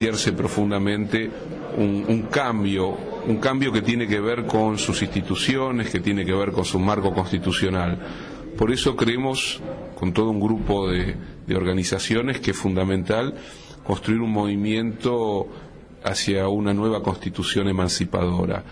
profundamente un cambio que tiene que ver con sus instituciones, que tiene que ver con su marco constitucional. Por eso creemos, con todo un grupo de organizaciones, que es fundamental construir un movimiento hacia una nueva constitución emancipadora.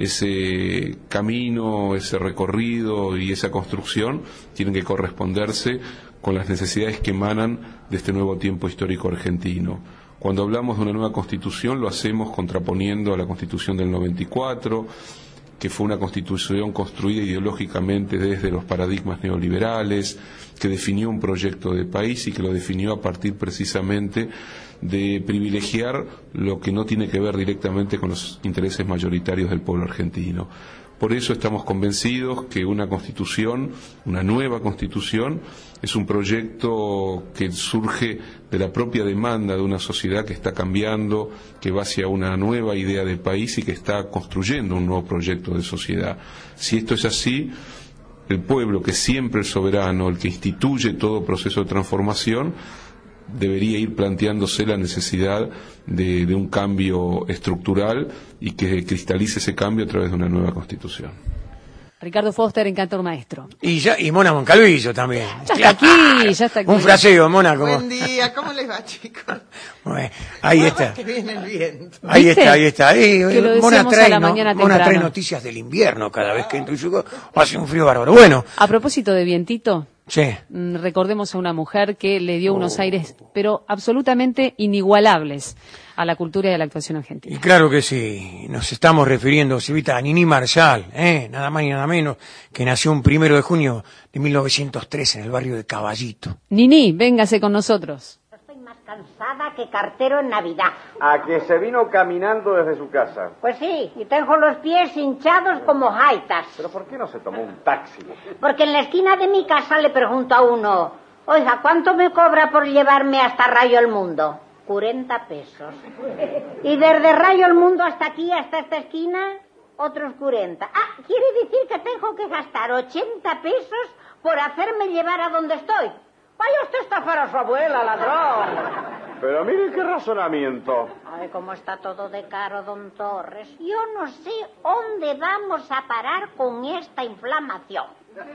Ese camino, ese recorrido y esa construcción tienen que corresponderse con las necesidades que emanan de este nuevo tiempo histórico argentino. Cuando hablamos de una nueva constitución lo hacemos contraponiendo a la constitución del 94, que fue una constitución construida ideológicamente desde los paradigmas neoliberales, que definió un proyecto de país y que lo definió a partir precisamente de privilegiar lo que no tiene que ver directamente con los intereses mayoritarios del pueblo argentino. Por eso estamos convencidos que una constitución, una nueva constitución, es un proyecto que surge de la propia demanda de una sociedad que está cambiando, que va hacia una nueva idea de país y que está construyendo un nuevo proyecto de sociedad. Si esto es así, el pueblo, que siempre es soberano, el que instituye todo proceso de transformación, debería ir planteándose la necesidad de un cambio estructural y que cristalice ese cambio a través de una nueva constitución. Ricardo Foster en Cantor Maestro. Y Mona Moncalvillo también. Ya está aquí. Un fraseo, Mona. Buen día, ¿cómo les va, chicos? Bueno, ahí está. Que viene el viento. Ahí está. Mona trae noticias del invierno cada vez que entra y hace un frío bárbaro. Bueno. A propósito de vientito, sí. Recordemos a una mujer que le dio unos aires, pero absolutamente inigualables, a la cultura y a la actuación argentina. Y claro que sí, nos estamos refiriendo, Silvita, a Niní Marshall, nada más y nada menos, que nació un 1 de junio de 1903 en el barrio de Caballito. Niní, véngase con nosotros. Estoy más cansada que cartero en Navidad. A que se vino caminando desde su casa. Pues sí, y tengo los pies hinchados como jaitas. ¿Pero por qué no se tomó un taxi? Porque en la esquina de mi casa le pregunto a uno, oiga, ¿cuánto me cobra por llevarme hasta Rayo el Mundo? 40 pesos. Y desde Rayo el Mundo hasta aquí, hasta esta esquina, otros 40. Ah, quiere decir que tengo que gastar 80 pesos por hacerme llevar a donde estoy. Vaya usted a estafar a su abuela, ladrón. Pero mire qué razonamiento. Ay, cómo está todo de caro, don Torres. Yo no sé dónde vamos a parar con esta inflamación.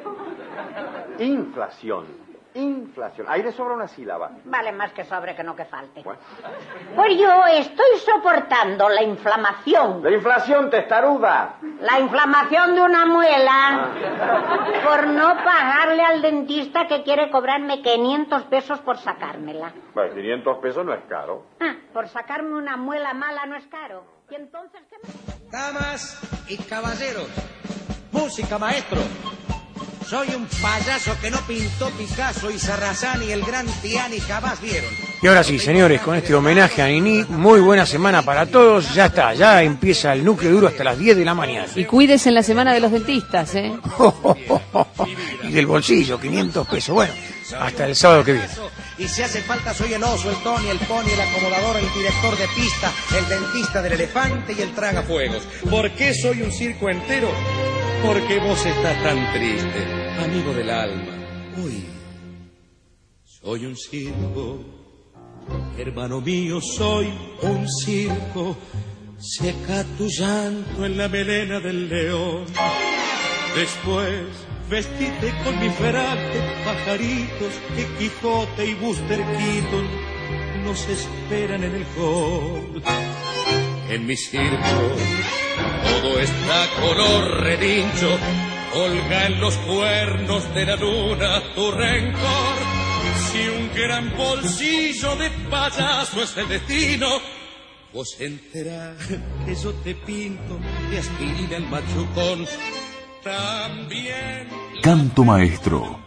Inflación. Ahí le sobra una sílaba. Vale más que sobre que no que falte. Bueno. Pues yo estoy soportando la inflamación. La inflación, testaruda. La inflamación de una muela. Por no pagarle al dentista que quiere cobrarme 500 pesos por sacármela. Bueno, 500 pesos no es caro. Ah, por sacarme una muela mala no es caro. ¿Y entonces qué me...? Damas y caballeros, música, maestro. Soy un payaso que no pintó Picasso y Sarrazán y el gran Tiani jamás vieron. Y ahora sí, señores, con este homenaje a Niní, muy buena semana para todos. Ya está, ya empieza el núcleo duro hasta las 10 de la mañana. Y cuídese en la semana de los dentistas, ¿eh? Y del bolsillo, 500 pesos. Bueno, hasta el sábado que viene. Y si hace falta soy el oso, el Tony, el pony, el acomodador, el director de pista, el dentista del elefante y el tragafuegos. ¿Por qué soy un circo entero? Porque vos estás tan triste, amigo del alma. Uy, soy un circo, hermano mío, soy un circo. Seca tu llanto en la melena del león. Después vestite con mis feraces pajaritos que Quijote y Buster Keaton nos esperan en el hall. En mi circo todo está color relincho, colga en los cuernos de la luna tu rencor. Si un gran bolsillo de payaso es el destino, vos enterás que yo te pinto de aspirina el machucón. También Canto Maestro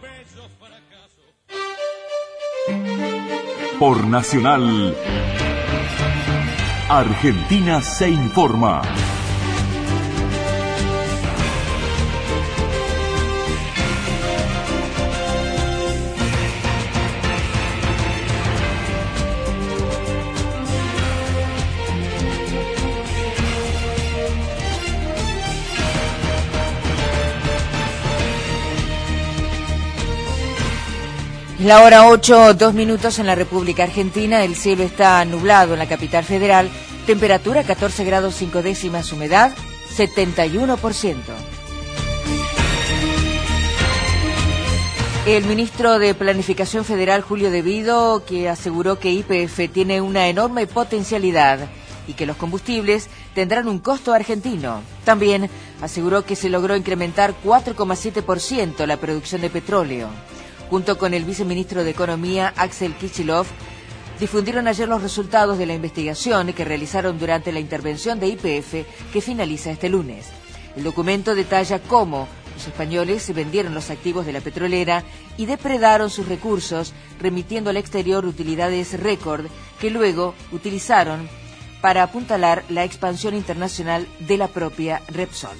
por Nacional. Argentina se informa. La hora 8, 2 minutos en la República Argentina. El cielo está nublado en la capital federal. Temperatura 14 grados 5 décimas, humedad 71%. El ministro de Planificación Federal, Julio De Vido, que aseguró que YPF tiene una enorme potencialidad y que los combustibles tendrán un costo argentino. También aseguró que se logró incrementar 4,7% la producción de petróleo. Junto con el viceministro de Economía, Axel Kicillof, difundieron ayer los resultados de la investigación que realizaron durante la intervención de YPF que finaliza este lunes. El documento detalla cómo los españoles se vendieron los activos de la petrolera y depredaron sus recursos, remitiendo al exterior utilidades récord que luego utilizaron para apuntalar la expansión internacional de la propia Repsol.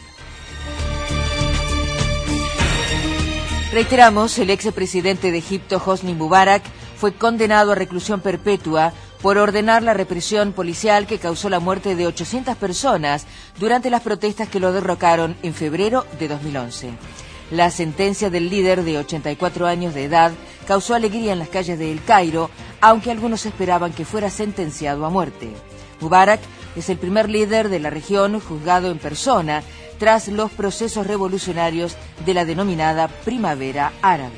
Reiteramos, el expresidente de Egipto, Hosni Mubarak, fue condenado a reclusión perpetua por ordenar la represión policial que causó la muerte de 800 personas durante las protestas que lo derrocaron en febrero de 2011. La sentencia del líder de 84 años de edad causó alegría en las calles de El Cairo, aunque algunos esperaban que fuera sentenciado a muerte. Mubarak es el primer líder de la región juzgado en persona tras los procesos revolucionarios de la denominada Primavera Árabe.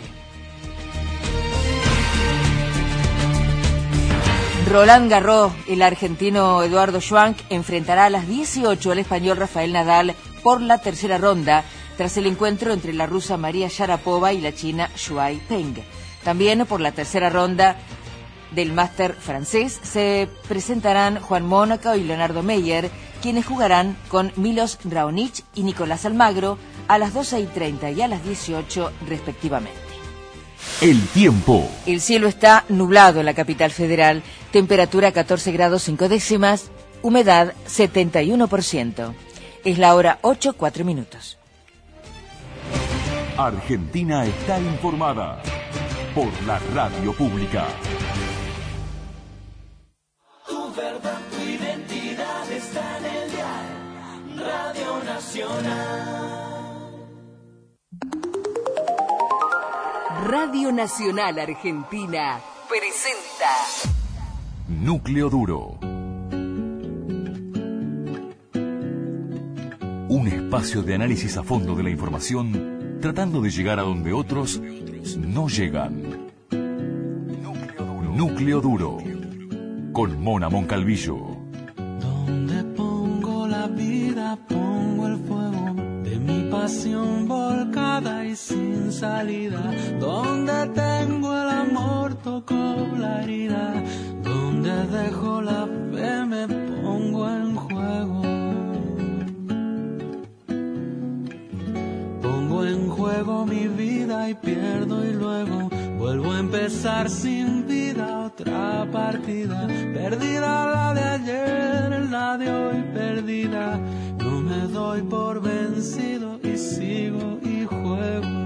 Roland Garros, el argentino Eduardo Schwank enfrentará a las 18 al español Rafael Nadal por la tercera ronda, tras el encuentro entre la rusa María Sharapova y la china Shuai Peng. También por la tercera ronda del máster francés se presentarán Juan Mónaco y Leonardo Meyer, quienes jugarán con Milos Raonic y Nicolás Almagro a las 12:30 y a las 18 respectivamente. El tiempo. El cielo está nublado en la capital federal, temperatura 14 grados 5 décimas, humedad 71%. Es la hora 8, 4 minutos. Argentina está informada por la radio pública. Tu verdad, tu identidad está en el dial Radio Nacional. Radio Nacional Argentina presenta Núcleo Duro. Un espacio de análisis a fondo de la información, tratando de llegar a donde otros no llegan. Núcleo Duro. Con Mona Moncalvillo. Donde pongo la vida, pongo el fuego de mi pasión volcada y sin salida. Donde tengo el amor, toco la herida. Donde dejo la fe, me pongo en juego. Pongo en juego mi vida y pierdo y luego vuelvo a empezar sin vida, otra partida. Perdida la de ayer, la de hoy perdida. No me doy por vencido y sigo y juego.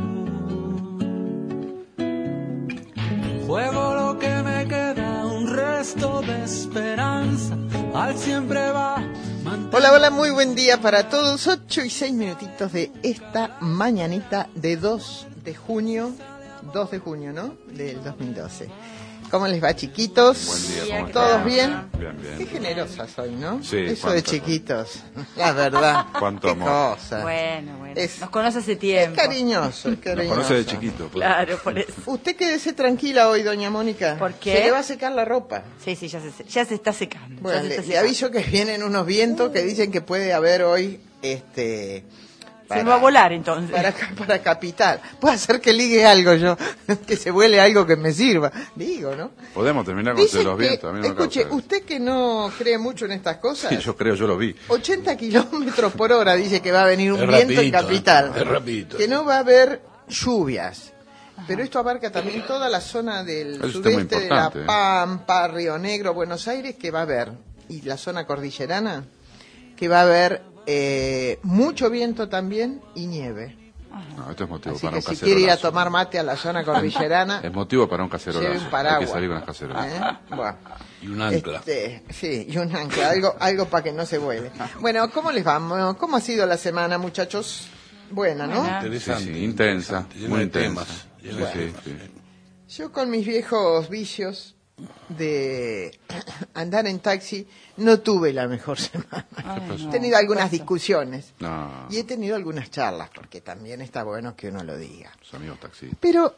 Juego lo que me queda, un resto de esperanza. Al siempre va. Hola, hola, muy buen día para todos. 8 y 6 minutitos de esta mañanita de 2 de junio, ¿no? Del 2012. ¿Cómo les va, chiquitos? Buen día, ¿cómo ¿Todos están? bien? Bien, bien. Qué generosas hoy, ¿no? Sí, eso de cuánto. chiquitos. La verdad. Cuánto qué amor. cosa. Bueno, Es- nos conoce hace Es tiempo. cariñoso, es Nos cariñoso. conoce de chiquito. Claro, por eso. Usted quédese tranquila hoy, doña Mónica. ¿Por qué? Se le va a secar la ropa. Sí, ya se está secando. Bueno, ya se está le secando. aviso que vienen unos vientos que dicen que puede haber hoy, Se me va a volar entonces. para Capital. Puede ser que ligue algo yo, que se vuele algo que me sirva. Digo, ¿no? Podemos terminar con Dicen los que- vientos. A mí no me escuche, causa- usted que no cree mucho en estas cosas, Sí, yo creo, yo lo vi. 80 kilómetros por hora dice que va a venir un Es viento en rapidito, Capital. es rapidito. Que no va a haber lluvias. Pero esto abarca también toda la zona del Es un tema sudeste de La importante, Pampa, Río Negro, Buenos Aires, que va a haber, y la zona cordillerana, que va a haber mucho viento también y nieve. No, esto es motivo Así para que un si cacerolazo. quiere ir a tomar mate a la zona cordillerana, Es motivo para un cacerolazo. lleve un paraguas. Hay que salir con las cacerolas. Bueno. Y un ancla. Sí, y un ancla, algo para que no se vuele. Bueno, ¿cómo les va? ¿Cómo ha sido la semana, muchachos? Buena, ¿no? Buena. Sí, Interesante. intensa, Lleno muy de intensa. temas, lleno de Sí, temas. sí. Yo con mis viejos vicios de andar en taxi no tuve la mejor semana. He tenido algunas discusiones y he tenido algunas charlas, porque también está bueno que uno lo diga. Sus amigos taxistas. Pero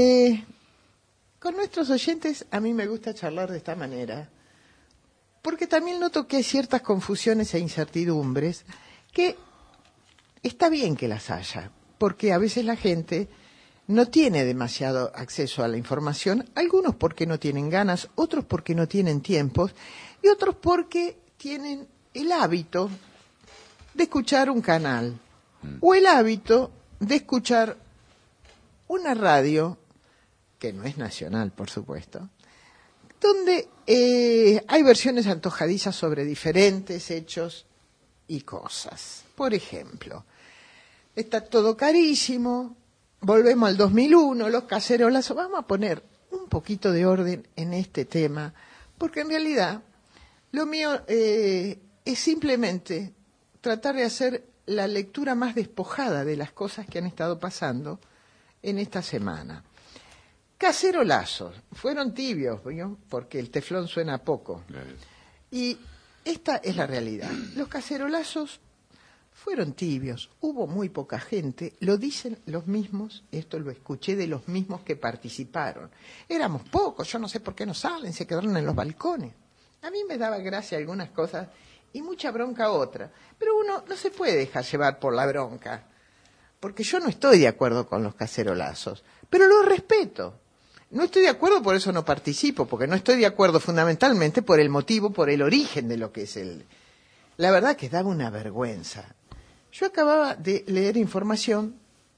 con nuestros oyentes a mí me gusta charlar de esta manera, porque también noto que hay ciertas confusiones e incertidumbres que está bien que las haya, porque a veces la gente no tiene demasiado acceso a la información, algunos porque no tienen ganas, otros porque no tienen tiempos y otros porque tienen el hábito de escuchar un canal o el hábito de escuchar una radio, que no es nacional, por supuesto, donde hay versiones antojadizas sobre diferentes hechos y cosas. Por ejemplo, está todo carísimo. Volvemos al 2001, los cacerolazos. Vamos a poner un poquito de orden en este tema, porque en realidad lo mío es simplemente tratar de hacer la lectura más despojada de las cosas que han estado pasando en esta semana. Cacerolazos, fueron tibios, ¿no? Porque el teflón suena poco. Y esta es la realidad. Los cacerolazos fueron tibios, hubo muy poca gente, lo dicen los mismos, esto lo escuché de los mismos que participaron. Éramos pocos, yo no sé por qué no salen, se quedaron en los balcones. A mí me daba gracia algunas cosas y mucha bronca otra, pero uno no se puede dejar llevar por la bronca, porque yo no estoy de acuerdo con los cacerolazos, pero los respeto. No estoy de acuerdo, por eso no participo, porque no estoy de acuerdo fundamentalmente por el motivo, por el origen de lo que es el... La verdad que daba una vergüenza. Yo acababa de leer información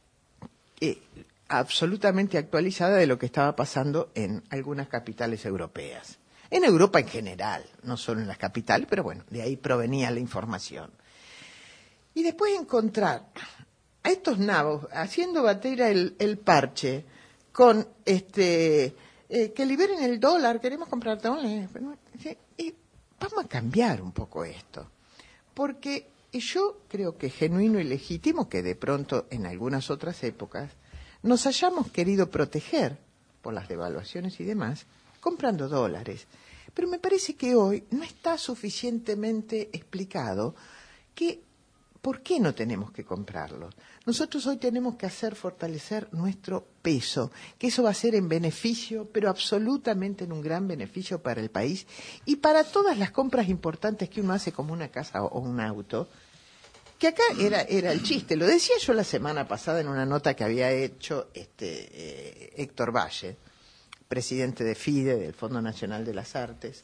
absolutamente actualizada de lo que estaba pasando en algunas capitales europeas. En Europa en general, no solo en las capitales, pero bueno, de ahí provenía la información. Y después encontrar a estos nabos haciendo batera el parche con que liberen el dólar, queremos comprar dólares. Vamos a cambiar un poco esto, porque yo creo que es genuino y legítimo que de pronto en algunas otras épocas nos hayamos querido proteger por las devaluaciones y demás comprando dólares. Pero me parece que hoy no está suficientemente explicado que por qué no tenemos que comprarlos. Nosotros hoy tenemos que hacer fortalecer nuestro peso, que eso va a ser en beneficio, pero absolutamente en un gran beneficio para el país y para todas las compras importantes que uno hace como una casa o un auto, que acá era el chiste. Lo decía yo la semana pasada en una nota que había hecho Héctor Valle, presidente de FIDE, del Fondo Nacional de las Artes,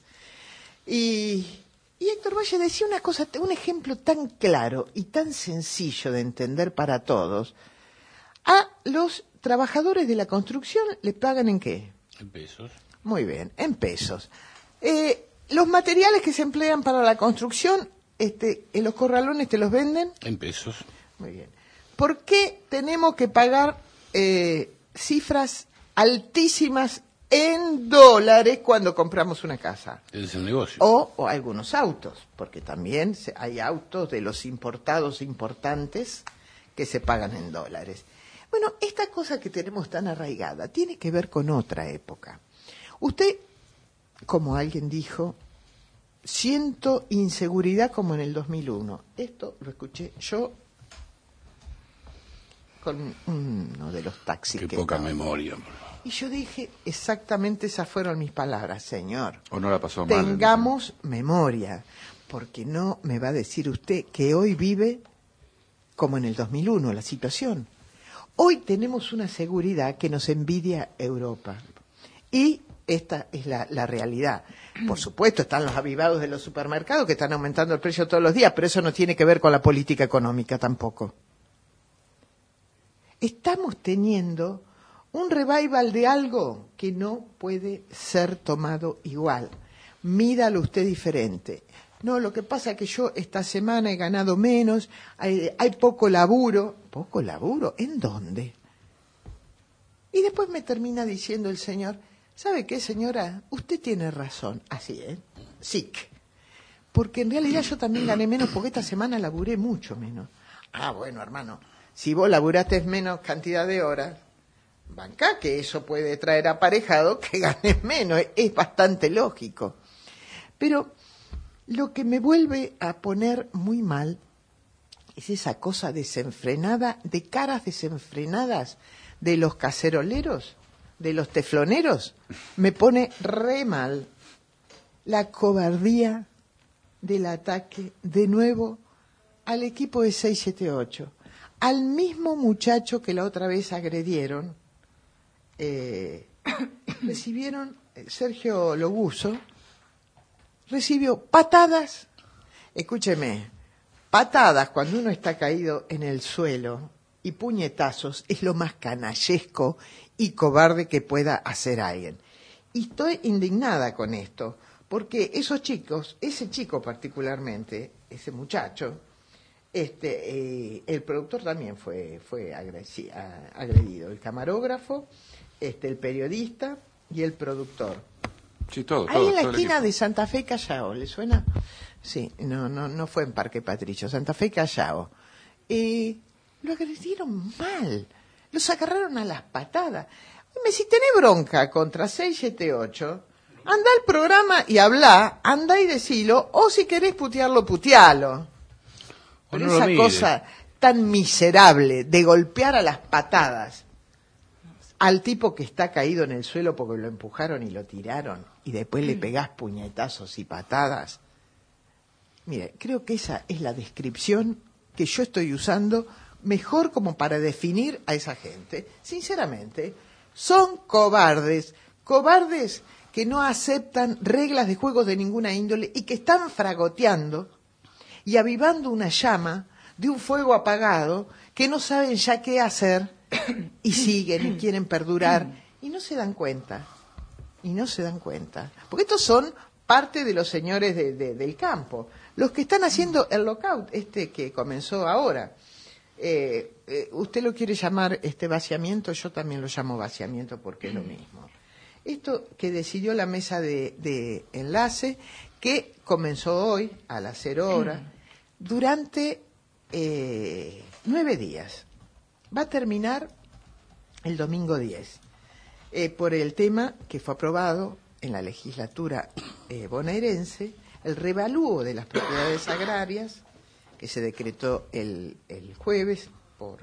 y Héctor Valle decía una cosa, un ejemplo tan claro y tan sencillo de entender para todos. A los trabajadores de la construcción les pagan ¿en qué? En pesos. Muy bien, en pesos. Los materiales que se emplean para la construcción, en los corralones te los venden en pesos. Muy bien. ¿Por qué tenemos que pagar cifras altísimas en dólares cuando compramos una casa? Es el negocio. O algunos autos, porque también hay autos de los importados importantes que se pagan en dólares. Bueno, esta cosa que tenemos tan arraigada tiene que ver con otra época. Usted, como alguien dijo, siento inseguridad como en el 2001. Esto lo escuché yo con uno de los taxis. Qué poca memoria. Y yo dije, exactamente esas fueron mis palabras, señor. ¿O no la pasó mal? Tengamos memoria, porque no me va a decir usted que hoy vive como en el 2001 la situación. Hoy tenemos una seguridad que nos envidia Europa. Y esta es la realidad. Por supuesto, están los avivados de los supermercados que están aumentando el precio todos los días, pero eso no tiene que ver con la política económica tampoco. Estamos teniendo un revival de algo que no puede ser tomado igual. Mídalo usted diferente. No, lo que pasa es que yo esta semana he ganado menos, hay poco laburo. ¿Poco laburo? ¿En dónde? Y después me termina diciendo el señor, ¿sabe qué, señora? Usted tiene razón. Así, sí. Porque en realidad yo también gané menos porque esta semana laburé mucho menos. Ah, bueno, hermano, si vos laburaste menos cantidad de horas, banca que eso puede traer aparejado que ganes menos, es bastante lógico. Pero lo que me vuelve a poner muy mal es esa cosa desenfrenada, de caras desenfrenadas de los caceroleros, de los tefloneros. Me pone re mal la cobardía del ataque de nuevo al equipo de 678, al mismo muchacho que la otra vez agredieron. Recibieron, Sergio Loguso recibió patadas, escúcheme, patadas cuando uno está caído en el suelo, y puñetazos es lo más canallesco y cobarde que pueda hacer alguien. Y estoy indignada con esto, porque esos chicos, ese chico particularmente, ese muchacho, el productor también fue agredido, el camarógrafo, el periodista y el productor. Sí, todo. Ahí en la todo el esquina equipo. de Santa Fe y Callao, ¿le suena? Sí, no fue en Parque Patricio, Santa Fe y Callao. Lo agredieron mal, los agarraron a las patadas. Dime, si tenés bronca contra 678, anda al programa y habla, anda y decilo, o si querés putearlo, putealo. Pero no lo esa mire. cosa tan miserable de golpear a las patadas al tipo que está caído en el suelo porque lo empujaron y lo tiraron, y después le pegás puñetazos y patadas. Mire, creo que esa es la descripción que yo estoy usando mejor como para definir a esa gente. Sinceramente, son cobardes que no aceptan reglas de juego de ninguna índole y que están fragoteando y avivando una llama de un fuego apagado que no saben ya qué hacer y siguen y quieren perdurar y no se dan cuenta. Porque estos son parte de los señores del campo, los que están haciendo el lockout que comenzó ahora. Usted lo quiere llamar vaciamiento, yo también lo llamo vaciamiento porque es lo mismo. Esto que decidió la mesa de enlace, que comenzó hoy a las 0 horas, durante 9 días. Va a terminar el domingo 10, por el tema que fue aprobado en la legislatura bonaerense, el revalúo de las propiedades agrarias, que se decretó el jueves por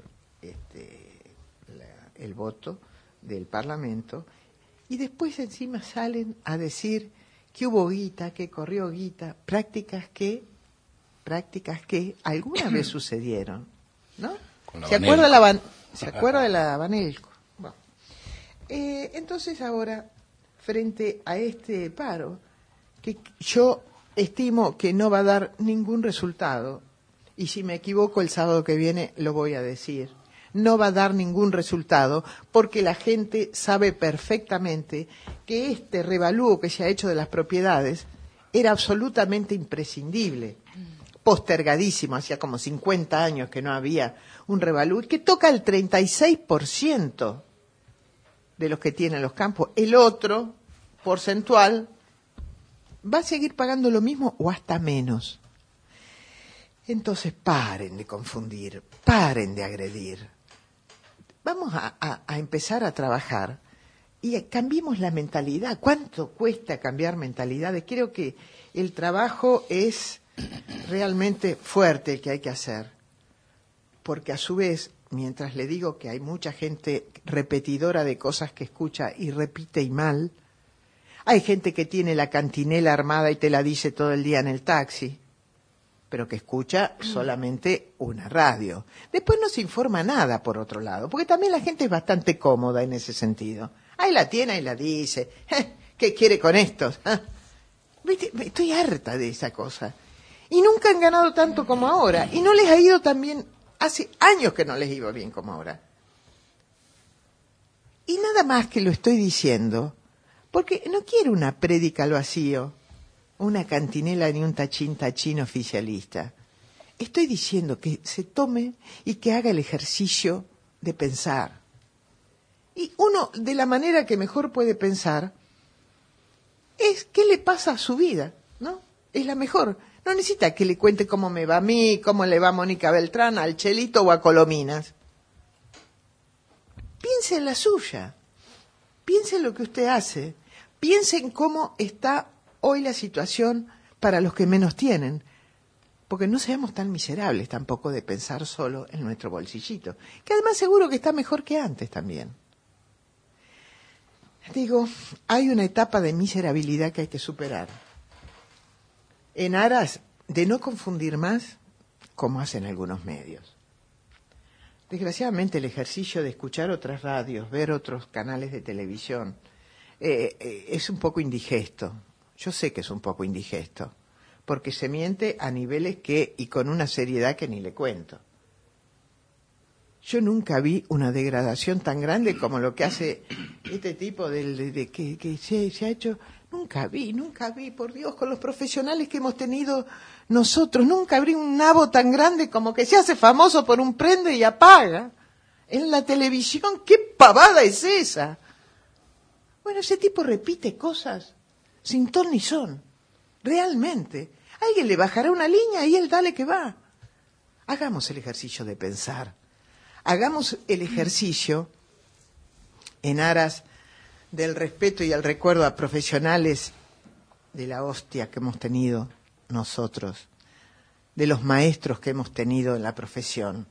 el voto del Parlamento, y después encima salen a decir que hubo guita, que corrió guita, prácticas que alguna vez sucedieron, ¿no? ¿Se acuerda de la Banelco? Bueno. Entonces ahora, frente a este paro, que yo estimo que no va a dar ningún resultado, y si me equivoco el sábado que viene lo voy a decir, no va a dar ningún resultado porque la gente sabe perfectamente que este revalúo que se ha hecho de las propiedades era absolutamente imprescindible, postergadísimo, hacía como 50 años que no había un revalúo, que toca el 36% de los que tienen los campos. El otro porcentual va a seguir pagando lo mismo o hasta menos. Entonces paren de confundir, paren de agredir. Vamos a empezar a trabajar y cambiemos la mentalidad. ¿Cuánto cuesta cambiar mentalidades? Creo que el trabajo es realmente fuerte el que hay que hacer, porque a su vez, mientras le digo que hay mucha gente repetidora de cosas que escucha y repite y mal, hay gente que tiene la cantinela armada y te la dice todo el día en el taxi, pero que escucha solamente una radio. Después no se informa nada por otro lado, porque también la gente es bastante cómoda en ese sentido. Ahí la tiene, ahí la dice, ¿qué quiere con estos? ¿Viste? Estoy harta de esa cosa. Y nunca han ganado tanto como ahora, y no les ha ido tan bien, hace años que no les iba bien como ahora. Y nada más que lo estoy diciendo, porque no quiero una prédica al vacío, una cantinela ni un tachín oficialista. Estoy diciendo que se tome y que haga el ejercicio de pensar. Y uno, de la manera que mejor puede pensar, es qué le pasa a su vida, ¿no? Es la mejor. No necesita que le cuente cómo me va a mí, cómo le va a Mónica Beltrán, al Chelito o a Colominas. piense en la suya, piense en lo que usted hace, piense en cómo está hoy la situación para los que menos tienen, porque no seamos tan miserables tampoco de pensar solo en nuestro bolsillito, que además seguro que está mejor que antes también. Digo, hay una etapa de miserabilidad que hay que superar, en aras de no confundir más, como hacen algunos medios. Desgraciadamente el ejercicio de escuchar otras radios, ver otros canales de televisión, es un poco indigesto. Yo sé que es un poco indigesto, porque se miente a niveles y con una seriedad que ni le cuento. Yo nunca vi una degradación tan grande como lo que hace este tipo que se ha hecho. Nunca vi, por Dios, con los profesionales que hemos tenido nosotros, nunca vi un nabo tan grande como que se hace famoso por un prende y apaga. En la televisión, ¿qué pavada es esa? Bueno, ese tipo repite cosas sin ton ni son. Realmente. Alguien le bajará una línea y él dale que va. Hagamos el ejercicio de pensar. Hagamos el ejercicio en aras del respeto y el recuerdo a profesionales de la hostia que hemos tenido nosotros, de los maestros que hemos tenido en la profesión.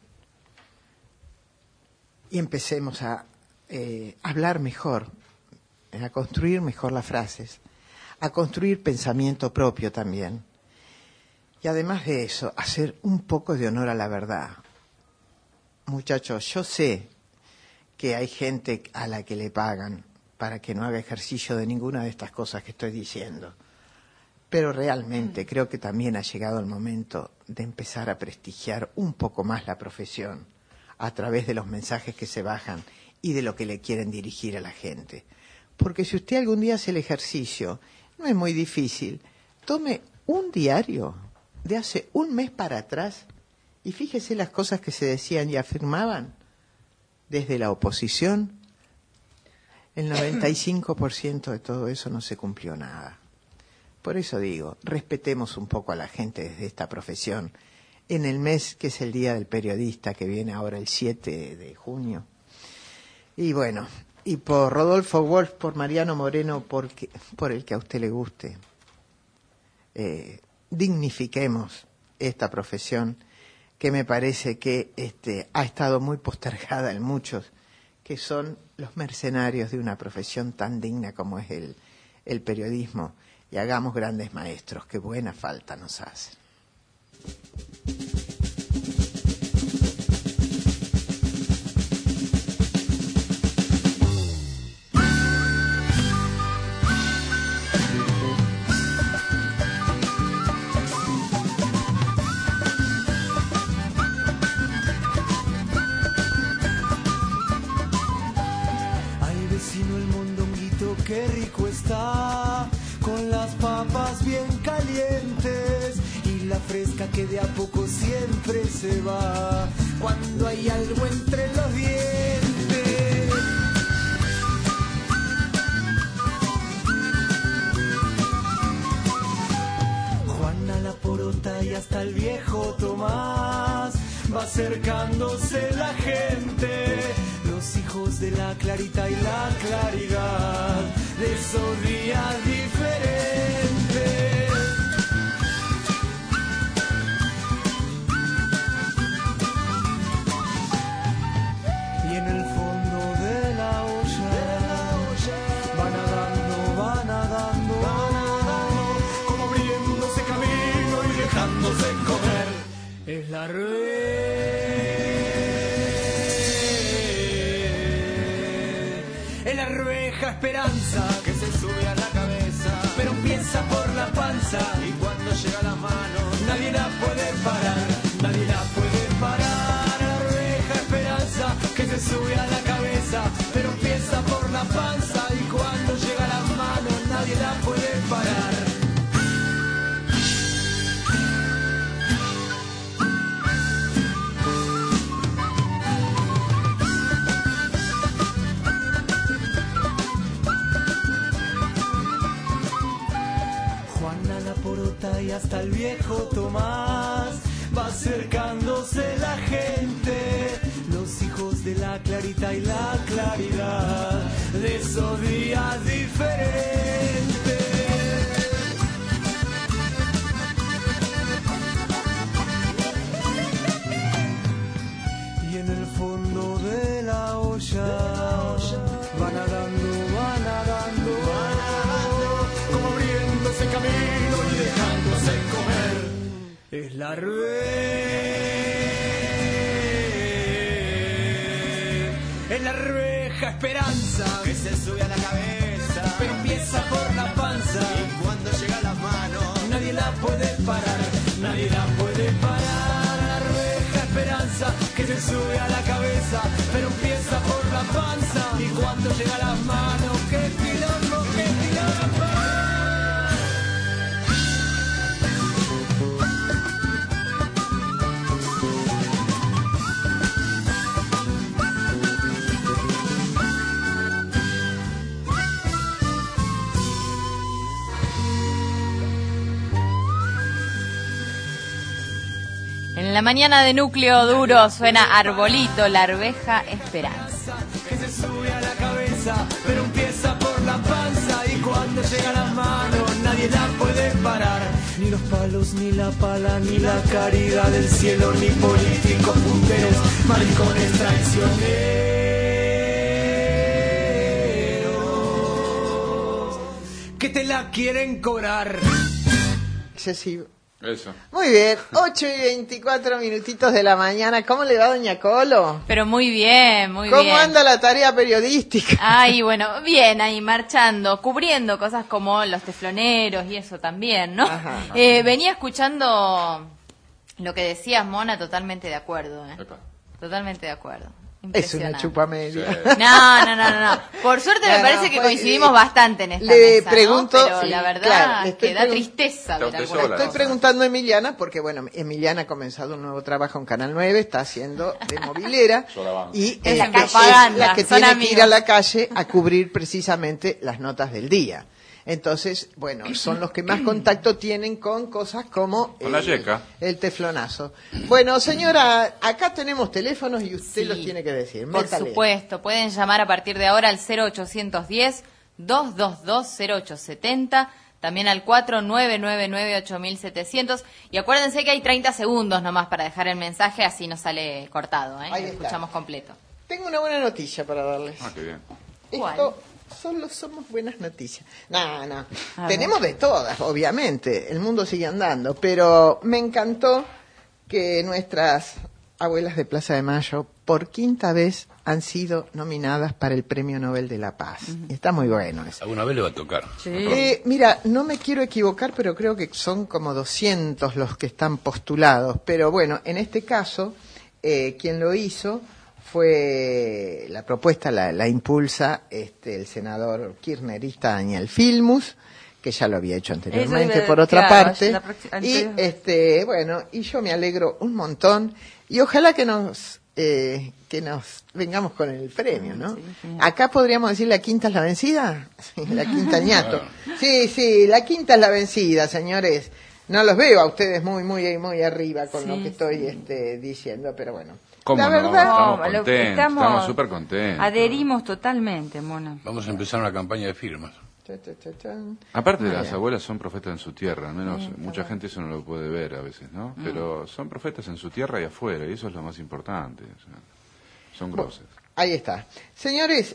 Y empecemos a hablar mejor, a construir mejor las frases, a construir pensamiento propio también. Y además de eso, hacer un poco de honor a la verdad. Muchachos, yo sé que hay gente a la que le pagan para que no haga ejercicio de ninguna de estas cosas que estoy diciendo. Pero realmente creo que también ha llegado el momento de empezar a prestigiar un poco más la profesión a través de los mensajes que se bajan y de lo que le quieren dirigir a la gente. Porque si usted algún día hace el ejercicio, no es muy difícil, tome un diario de hace un mes para atrás y fíjese las cosas que se decían y afirmaban desde la oposición. El 95% de todo eso no se cumplió nada. Por eso digo, respetemos un poco a la gente desde esta profesión. En el mes que es el Día del Periodista, que viene ahora el 7 de junio. Y bueno, y por Rodolfo Wolf, por Mariano Moreno, por el que a usted le guste, dignifiquemos esta profesión que me parece que ha estado muy postergada en muchos, que son los mercenarios de una profesión tan digna como es el periodismo, y hagamos grandes maestros, que buena falta nos hacen. Qué rico está, con las papas bien calientes y la fresca que de a poco siempre se va cuando hay algo entre los dientes. Juana la porota y hasta el viejo Tomás, va acercándose la gente, los hijos de la clarita y la claridad, de esos días diferentes. Y en el fondo de la olla, va nadando, como abriéndose camino y dejándose comer. Es la la arveja esperanza que se sube a la cabeza, pero empieza por la panza y cuando llega a la mano nadie la puede parar, nadie la puede parar. La arveja esperanza que se sube a la cabeza, pero empieza por la panza y cuando llega a la mano nadie la puede parar. Y hasta el viejo Tomás, va acercándose la gente, los hijos de la clarita y la claridad. Es la arveja esperanza que se sube a la cabeza, pero empieza por la panza y cuando llega a las manos nadie la puede parar, nadie la puede parar. La arveja esperanza que se sube a la cabeza, pero empieza por la panza y cuando llega a las manos, qué quilombo, qué quilombo. En la mañana de Núcleo Duro suena Arbolito, la arveja esperanza. Que se sube a la cabeza, pero empieza por la panza y cuando llega a las manos nadie la puede parar. Ni los palos, ni la pala, ni la caridad del cielo, ni políticos punteros, maricones traicioneros que te la quieren cobrar. Excesivo. Eso. Muy bien, 8:24 minutitos de la mañana. ¿Cómo le va, doña Colo? Pero muy bien, muy bien. ¿Cómo anda la tarea periodística? Ay, bueno, bien, ahí marchando, cubriendo cosas como los tefloneros y eso también, ¿no? Ajá. Venía escuchando lo que decías, Mona, totalmente de acuerdo, ¿eh? Epa. Totalmente de acuerdo. Es una chupa media. No. Por suerte me parece que coicidimos bastante en esta mesa, pregunto, ¿no? Pero sí, la verdad claro, le que da tristeza ver usted algunas sola, Estoy cosas. preguntando a Emiliana porque, bueno, Emiliana ha comenzado un nuevo trabajo en Canal 9, está haciendo de movilera y Es la es propaganda, la que son tiene que ir amigos. a la calle a cubrir precisamente las notas del día. Entonces, bueno, son los que más contacto tienen con cosas como Con la yeca. el teflonazo. Bueno, señora, acá tenemos teléfonos y usted Sí, los tiene que decir. Por Métale. supuesto, pueden llamar a partir de ahora al 0810-222-0870, también al 4999-8700, y acuérdense que hay 30 segundos nomás para dejar el mensaje, así no sale cortado, ¿eh? Ahí Lo está. escuchamos completo. Tengo una buena noticia para darles. Ah, qué bien. ¿Cuál? Esto solo somos buenas noticias. No. A Tenemos de todas, obviamente. El mundo sigue andando. Pero me encantó que nuestras abuelas de Plaza de Mayo, por quinta vez, han sido nominadas para el Premio Nobel de la Paz. Está muy bueno eso. Alguna vez le va a tocar. Mira, no me quiero equivocar, pero creo que son como 200 los que están postulados. Pero bueno, en este caso, quien lo hizo fue la propuesta, la impulsa el senador kirchnerista Daniel Filmus, que ya lo había hecho anteriormente por otra parte. Y bueno, y yo me alegro un montón y ojalá que nos vengamos con el premio, ¿no? Acá podríamos decir la quinta es la vencida, sí, la quinta ñato. Sí, la quinta es la vencida, señores. No los veo a ustedes muy arriba con lo que estoy diciendo, pero bueno. ¿Cómo la no? verdad, Estamos lo que contentos, estamos- estamos súper contentos. Adherimos totalmente, Mona. Vamos a empezar una campaña de firmas. Aparte, Ah, las bien. abuelas son profetas en su tierra, al menos mucha gente eso no lo puede ver a veces, ¿no? Pero son profetas en su tierra y afuera, y eso es lo más importante. O sea, son grosas. Ahí está. Señores,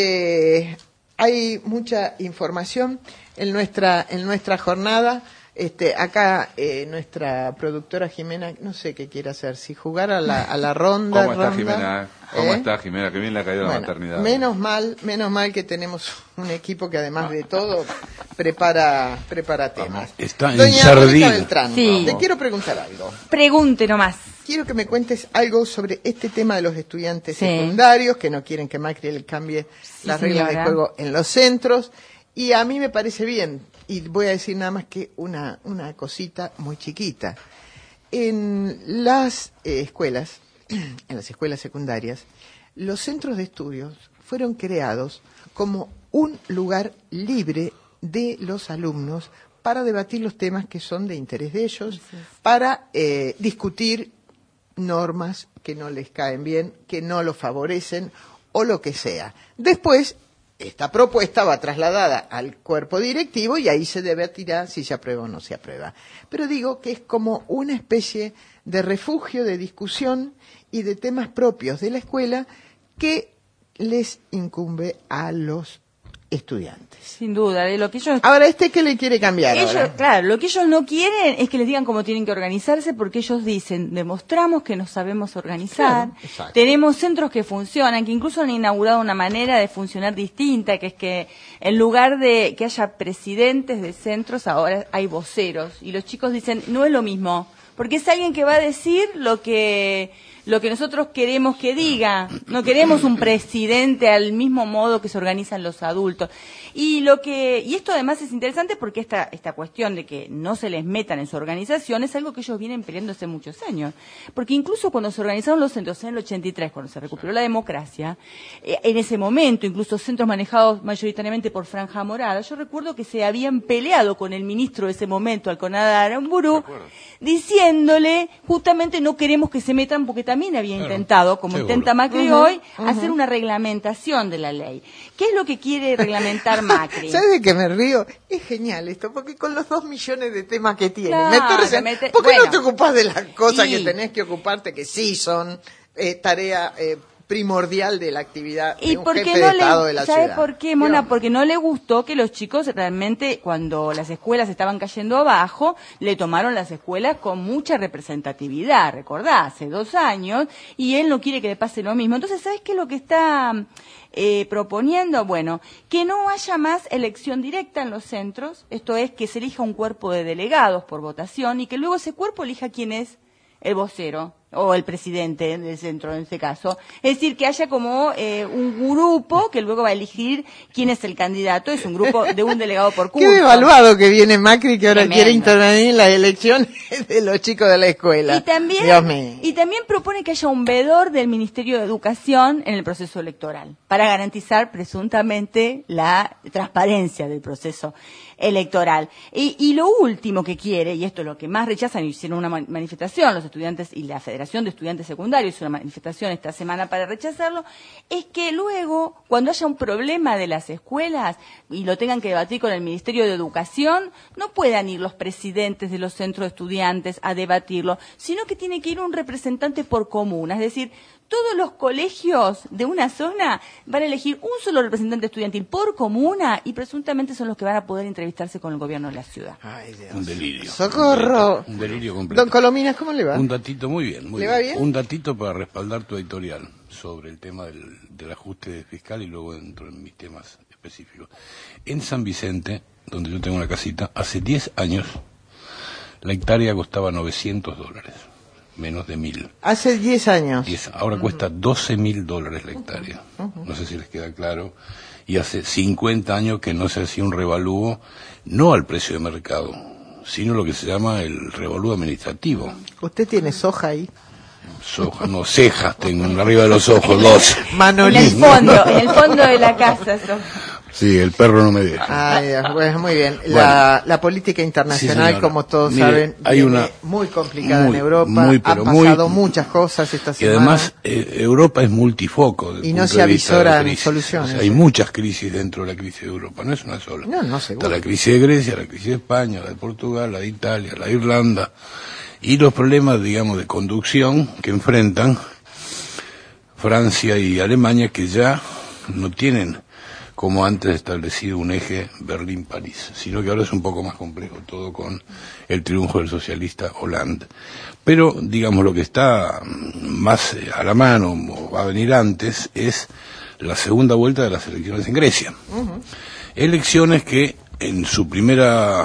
hay mucha información en nuestra jornada. Acá nuestra productora Jimena, no sé qué quiere hacer, si jugar a la ronda. ¿Cómo está ronda, Jimena? ¿Cómo está Jimena? Que bien le ha caído la Bueno, maternidad. menos mal que tenemos un equipo que además de todo prepara temas. Está Doña Mónica ensardido. Beltrán, Sí. te quiero preguntar algo. Pregunte nomás. Quiero que me cuentes algo sobre este tema de los estudiantes Sí. secundarios que no quieren que Macri le cambie las reglas de señora. juego en los centros. Y a mí me parece bien. Y voy a decir nada más que una cosita muy chiquita. En las escuelas, en las escuelas secundarias, los centros de estudios fueron creados como un lugar libre de los alumnos para debatir los temas que son de interés de ellos, para discutir normas que no les caen bien, que no los favorecen o lo que sea. Después, esta propuesta va trasladada al cuerpo directivo y ahí se debatirá si se aprueba o no se aprueba. Pero digo que es como una especie de refugio de discusión y de temas propios de la escuela que les incumbe a los estudiantes. Sin duda, de lo que ellos... Ahora, ¿qué le quiere cambiar ahora? Claro, lo que ellos no quieren es que les digan cómo tienen que organizarse, porque ellos dicen, demostramos que nos sabemos organizar, Claro, tenemos centros que funcionan, que incluso han inaugurado una manera de funcionar distinta, que es que en lugar de que haya presidentes de centros, ahora hay voceros, y los chicos dicen, no es lo mismo, porque es alguien que va a decir lo que nosotros queremos que diga. No queremos un presidente al mismo modo que se organizan los adultos. Y esto además es interesante porque esta cuestión de que no se les metan en su organización es algo que ellos vienen peleando hace muchos años. Porque incluso cuando se organizaron los centros en el 83, cuando se recuperó la democracia, en ese momento, incluso centros manejados mayoritariamente por Franja Morada, yo recuerdo que se habían peleado con el ministro de ese momento, Alconada Aramburu, diciéndole, justamente no queremos que se metan porque también había intentado, como intenta Macri hoy, hacer una reglamentación de la ley. ¿Qué es lo que quiere reglamentar Macri? ¿Sabes de qué me río? Es genial esto, porque con los 2 millones de temas que tiene, Claro, ¿por qué no te ocupás de las cosas que tenés que ocuparte, que sí son tarea primordial de la actividad de un jefe de Estado de la ciudad? ¿Sabe por qué, Mona? Porque no le gustó que los chicos realmente, cuando las escuelas estaban cayendo abajo, le tomaron las escuelas con mucha representatividad, recordá, hace 2 años, y él no quiere que le pase lo mismo. Entonces, ¿sabes qué es lo que está proponiendo? Bueno, que no haya más elección directa en los centros, esto es, que se elija un cuerpo de delegados por votación y que luego ese cuerpo elija quién es el vocero o el presidente del centro en este caso. Es decir, que haya como un grupo que luego va a elegir quién es el candidato. Es un grupo de un delegado por curso. Qué devaluado que viene Macri, que ahora quiere intervenir en las elecciones de los chicos de la escuela. Dios mío. Y también propone que haya un veedor del Ministerio de Educación en el proceso electoral, para garantizar presuntamente la transparencia del proceso electoral. Y lo último que quiere, y esto es lo que más rechazan, y hicieron una manifestación los estudiantes y la Federación de Estudiantes Secundarios hizo una manifestación esta semana para rechazarlo, es que luego, cuando haya un problema de las escuelas y lo tengan que debatir con el Ministerio de Educación, no puedan ir los presidentes de los centros de estudiantes a debatirlo, sino que tiene que ir un representante por comuna, es decir, todos los colegios de una zona van a elegir un solo representante estudiantil por comuna y presuntamente son los que van a poder entrevistarse con el gobierno de la ciudad. Ay, Dios. Un delirio. ¡Socorro! Un delirio completo. Don Colominas, ¿cómo le va? Un datito, muy bien. ¿Le va bien? Un datito para respaldar tu editorial sobre el tema del ajuste fiscal y luego entro en mis temas específicos. En San Vicente, donde yo tengo una casita, hace 10 años la hectárea costaba $900. Menos de 1.000. Hace 10 años. Ahora cuesta $12.000 la hectárea. No sé si les queda claro. Y hace 50 años que no se hacía un revalúo, no al precio de mercado, sino lo que se llama el revalúo administrativo. ¿Usted tiene soja ahí? Soja, no, cejas tengo arriba de los ojos, 2. Manolín. En el fondo de la casa. Sí, el perro no me deja. Ay, bueno, muy bien. Bueno, la política internacional, sí, como todos mire, saben, hay una muy complicada en Europa. Han pasado muchas cosas esta semana. Y además, Europa es multifoco. Y no se avisoran soluciones. O sea, hay muchas crisis dentro de la crisis de Europa, no es una sola. No, seguro. Está la crisis de Grecia, la crisis de España, la de Portugal, la de Italia, la de Irlanda. Y los problemas, digamos, de conducción que enfrentan Francia y Alemania, que ya no tienen como antes establecido un eje Berlín-París, sino que ahora es un poco más complejo todo con el triunfo del socialista Hollande. Pero, digamos, lo que está más a la mano, o va a venir antes, es la segunda vuelta de las elecciones en Grecia. Elecciones que en su primer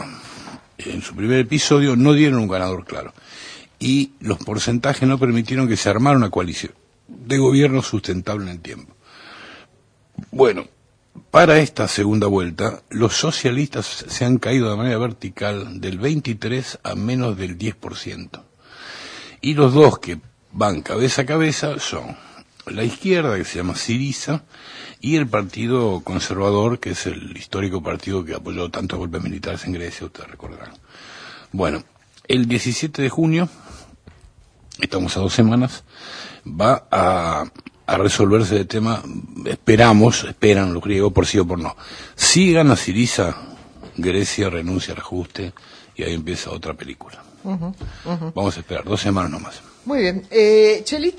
episodio no dieron un ganador claro. Y los porcentajes no permitieron que se armara una coalición de gobierno sustentable en el tiempo. Bueno, para esta segunda vuelta, los socialistas se han caído de manera vertical del 23 a menos del 10%. Y los dos que van cabeza a cabeza son la izquierda, que se llama Syriza, y el Partido Conservador, que es el histórico partido que apoyó tantos golpes militares en Grecia, ustedes recordarán. Bueno, el 17 de junio, estamos a 2 semanas, va a resolverse el tema, esperan los griegos por sí o por no. Si gana Syriza, Grecia renuncia al ajuste y ahí empieza otra película. Vamos a esperar 2 semanas nomás. Muy bien. Chelito,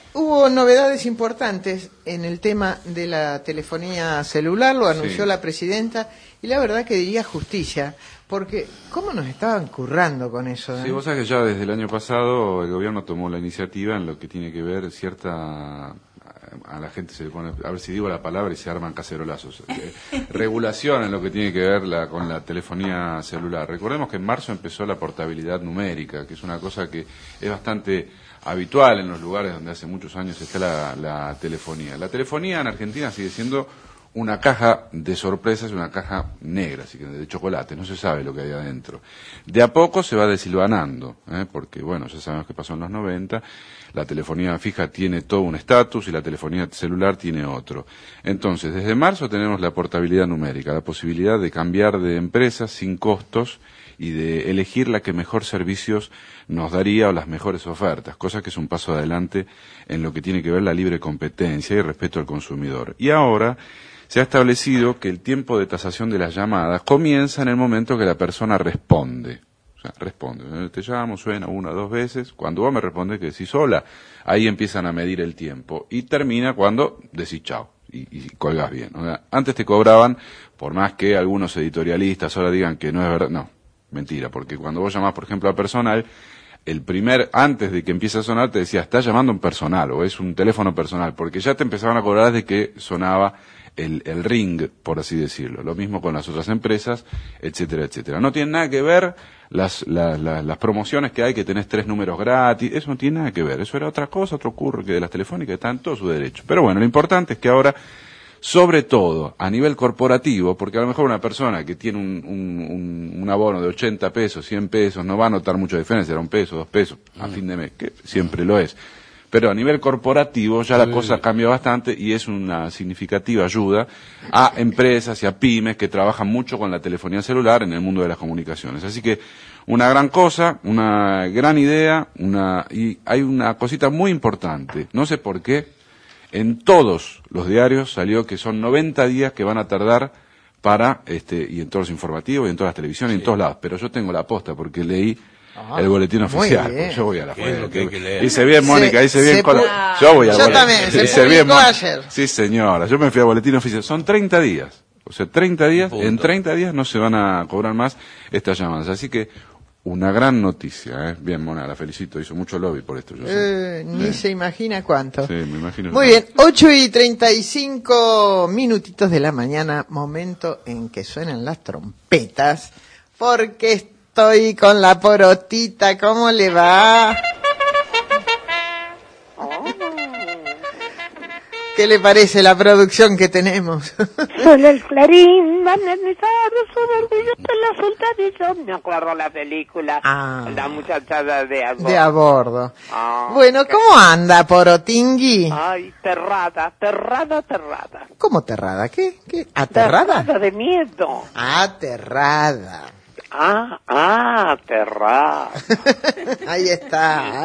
hubo novedades importantes en el tema de la telefonía celular, lo anunció la presidenta, y la verdad que diría justicia, porque ¿cómo nos estaban currando con eso? Sí, vos sabés que ya desde el año pasado el gobierno tomó la iniciativa en lo que tiene que ver cierta... A la gente se le pone, a ver si digo la palabra y se arman cacerolazos. Regulación en lo que tiene que ver con la telefonía celular. Recordemos que en marzo empezó la portabilidad numérica, que es una cosa que es bastante habitual en los lugares donde hace muchos años está la telefonía. La telefonía en Argentina sigue siendo una caja de sorpresas, una caja negra, así que de chocolate, no se sabe lo que hay adentro. De a poco se va desilvanando, porque bueno, ya sabemos qué pasó en los 90, la telefonía fija tiene todo un estatus y la telefonía celular tiene otro. Entonces, desde marzo tenemos la portabilidad numérica, la posibilidad de cambiar de empresas sin costos y de elegir la que mejor servicios nos daría o las mejores ofertas, cosa que es un paso adelante en lo que tiene que ver la libre competencia y respeto al consumidor. Y ahora se ha establecido que el tiempo de tasación de las llamadas comienza en el momento que la persona responde. O sea, responde. Te llamo, suena 1 o 2 veces. Cuando vos me respondes que decís hola, ahí empiezan a medir el tiempo. Y termina cuando decís chao y colgás bien. O sea, antes te cobraban, por más que algunos editorialistas ahora digan que no es verdad. No, mentira, porque cuando vos llamás, por ejemplo, a personal, antes de que empiece a sonar, te decía, está llamando un personal o es un teléfono personal, porque ya te empezaban a cobrar desde que sonaba el ring, por así decirlo. Lo mismo con las otras empresas, etcétera, etcétera. No tiene nada que ver las promociones que hay, que tenés 3 números gratis, eso no tiene nada que ver. Eso era otra cosa, otro curro que de las telefónicas, está en todo su derecho. Pero bueno, lo importante es que ahora, sobre todo a nivel corporativo, porque a lo mejor una persona que tiene un abono de 80 pesos, 100 pesos, no va a notar mucha diferencia, era 1 peso, 2 pesos a fin de mes, que siempre lo es. Pero a nivel corporativo ya la cosa cambia bastante y es una significativa ayuda a empresas y a pymes que trabajan mucho con la telefonía celular en el mundo de las comunicaciones. Así que una gran cosa, una gran idea, y hay una cosita muy importante, no sé por qué, en todos los diarios salió que son 90 días que van a tardar para, y en todos los informativos, y en todas las televisiones, y en todos lados, pero yo tengo la posta porque leí el boletín oficial. Yo voy a la fuente. Dice bien, Mónica, dice bien. Yo voy al boletín. Yo también, se publicó ayer. Sí, señora, yo me fui al boletín oficial. Son 30 días. O sea, 30 días, en 30 días no se van a cobrar más estas llamadas. Así que, una gran noticia, Bien, Mona, la felicito, hizo mucho lobby por esto. Yo sé. Ni se imagina cuánto. Sí, me imagino. Muy bien, 8:35 minutitos de la mañana, momento en que suenan las trompetas, porque estoy con la porotita, ¿cómo le va? ¿Qué le parece la producción que tenemos? Solo el clarín va a necesitar su orgullo de la soldadilla. Me acuerdo la película, la muchachada de a bordo. De a bordo. Bueno, ¿cómo anda, Porotingui? Ay, terrada. ¿Cómo terrada? ¿Qué? ¿Aterrada? Terrada de miedo. Aterrada. Aterrada. Ahí está.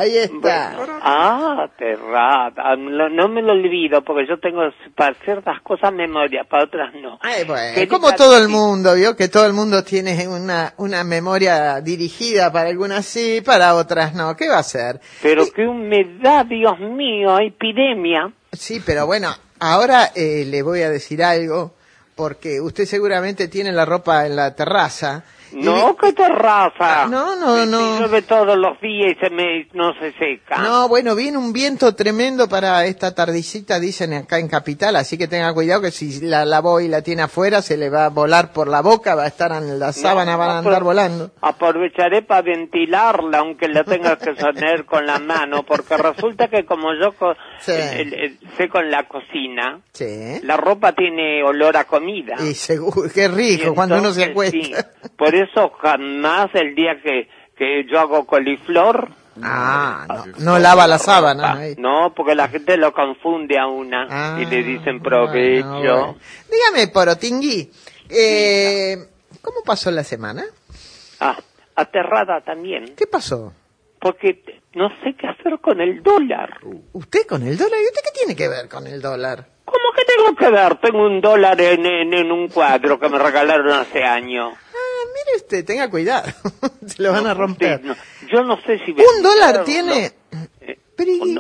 Aterrada. No me lo olvido porque yo tengo para ciertas cosas memoria, para otras no. Bueno, como todo el mundo, vio que todo el mundo tiene una memoria dirigida, para algunas sí, para otras no. ¿Qué va a hacer? Pero qué humedad, Dios mío, epidemia. Sí, pero bueno, ahora le voy a decir algo, porque usted seguramente tiene la ropa en la terraza. No, ¿qué terraza? No. Llueve todos los días y no se seca. No, bueno, viene un viento tremendo para esta tardecita, dicen acá en Capital, así que tenga cuidado que si la lavó y la tiene afuera, se le va a volar por la boca, va a estar en la sábana, van a andar volando. Aprovecharé para ventilarla, aunque la tenga que sostener con la mano, porque resulta que como yo sé con la cocina, la ropa tiene olor a comida. Y seguro, qué rico, cuando uno se acuesta. Sí, por eso jamás el día que yo hago coliflor... no lava la sábana. No, porque la gente lo confunde a una y le dicen provecho. Bueno. Dígame, Porotingui, ¿cómo pasó la semana? Aterrada también. ¿Qué pasó? Porque no sé qué hacer con el dólar. ¿Usted con el dólar? ¿Y usted qué tiene que ver con el dólar? ¿Cómo que tengo que ver? Tengo un dólar en un cuadro que me regalaron hace años. Mire usted, tenga cuidado, se lo van a romper. Yo no sé si... ¿Un dólar tiene?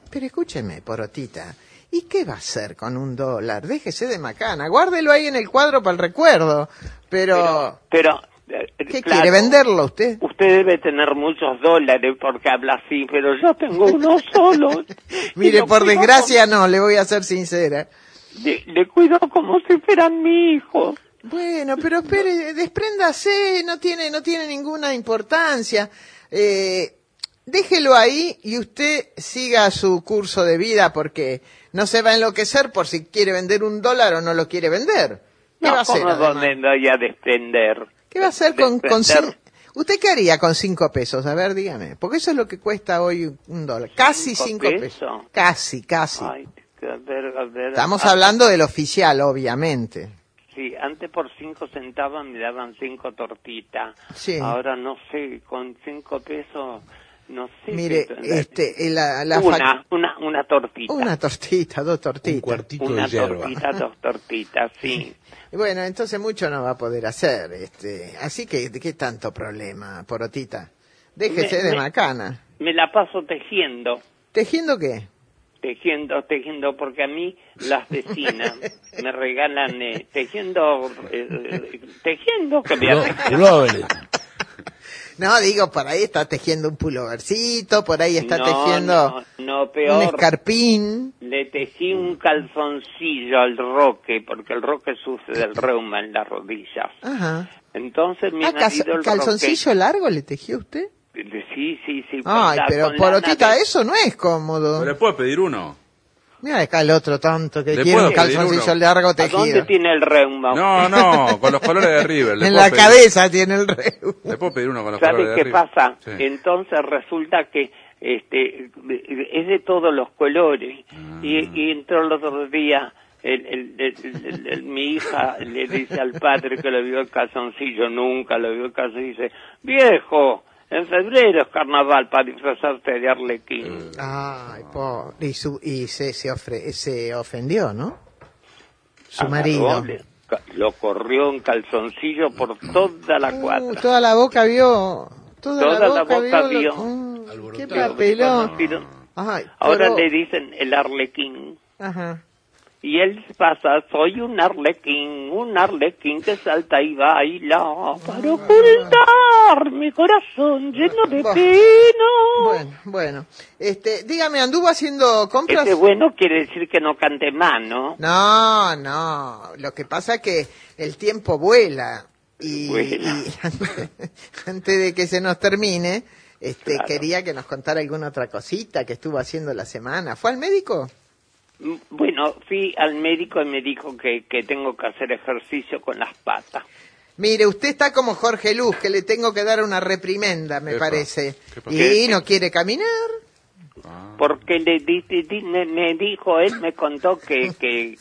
Pero escúcheme, Porotita, ¿y qué va a hacer con $1? Déjese de macana, guárdelo ahí en el cuadro para el recuerdo. Pero ¿qué claro, quiere, venderlo usted? Usted debe tener muchos dólares porque habla así, pero yo tengo uno solo. Mire, por desgracia no, le voy a ser sincera. Le cuido como si fueran mi hijo. Bueno, pero espere, despréndase, no tiene ninguna importancia. Déjelo ahí y usted siga su curso de vida porque no se va a enloquecer por si quiere vender $1 o no lo quiere vender. ¿Qué va a hacer? ¿Cómo me voy a desprender? ¿Qué va a hacer con ¿Usted qué haría con 5 pesos? A ver, dígame. Porque eso es lo que cuesta hoy $1. Casi 5 pesos. Casi. Ay, a ver. Estamos hablando del oficial, obviamente. Sí, antes por 5 centavos me daban 5 tortitas. Sí. Ahora no sé, con 5 pesos, no sé. Mire, una tortita. Una tortita, 2 tortitas. Un cuartito de yerba. Una tortita, 2 tortitas, sí. Bueno, entonces mucho no va a poder hacer. Así que, ¿qué tanto problema, Porotita? Déjese de macana. Me la paso tejiendo. ¿Tejiendo qué? Tejiendo, porque a mí las vecinas me regalan tejiendo, que me No, digo, por ahí está tejiendo un pulovercito, por ahí está tejiendo peor, un escarpín. Le tejí un calzoncillo al Roque, porque el Roque sufre del reuma en las rodillas. Ajá. Entonces mi marido el ¿calzoncillo largo le tejió usted? Sí. Ay, pero Porotita, eso no es cómodo. ¿Pero le puedo pedir uno? Mira acá el otro tonto que quiere un calzoncillo largo tejido. ¿A dónde tiene el reuma? No, con los colores de River. En la cabeza tiene el reuma. ¿Le puedo pedir uno con los colores de River? ¿Sabes qué pasa? Sí. Entonces resulta que es de todos los colores. Y entró el otro día, mi hija le dice al padre que le vio el calzoncillo, nunca le vio el calzoncillo, dice, viejo, en febrero es carnaval para disfrazarte de Arlequín. Ay, pobre. Y se ofendió, ¿no? Su marido. Lo corrió en calzoncillo por toda la cuadra. Toda la boca vio. Toda la boca vio. Qué papelón. Ay, ahora le dicen el Arlequín. Ajá. Y él pasa, soy un arlequín que salta y baila para ocultar mi corazón lleno de pena. Bueno, dígame, ¿anduvo haciendo compras? Bueno quiere decir que no cante más, ¿no? No, lo que pasa es que el tiempo vuela y antes de que se nos termine, claro, quería que nos contara alguna otra cosita que estuvo haciendo la semana. ¿Fue al médico? Bueno, fui al médico y me dijo que tengo que hacer ejercicio con las patas. Mire, usted está como Jorge Luz, que le tengo que dar una reprimenda, me parece. ¿Y no quiere caminar? Porque me dijo, él me contó que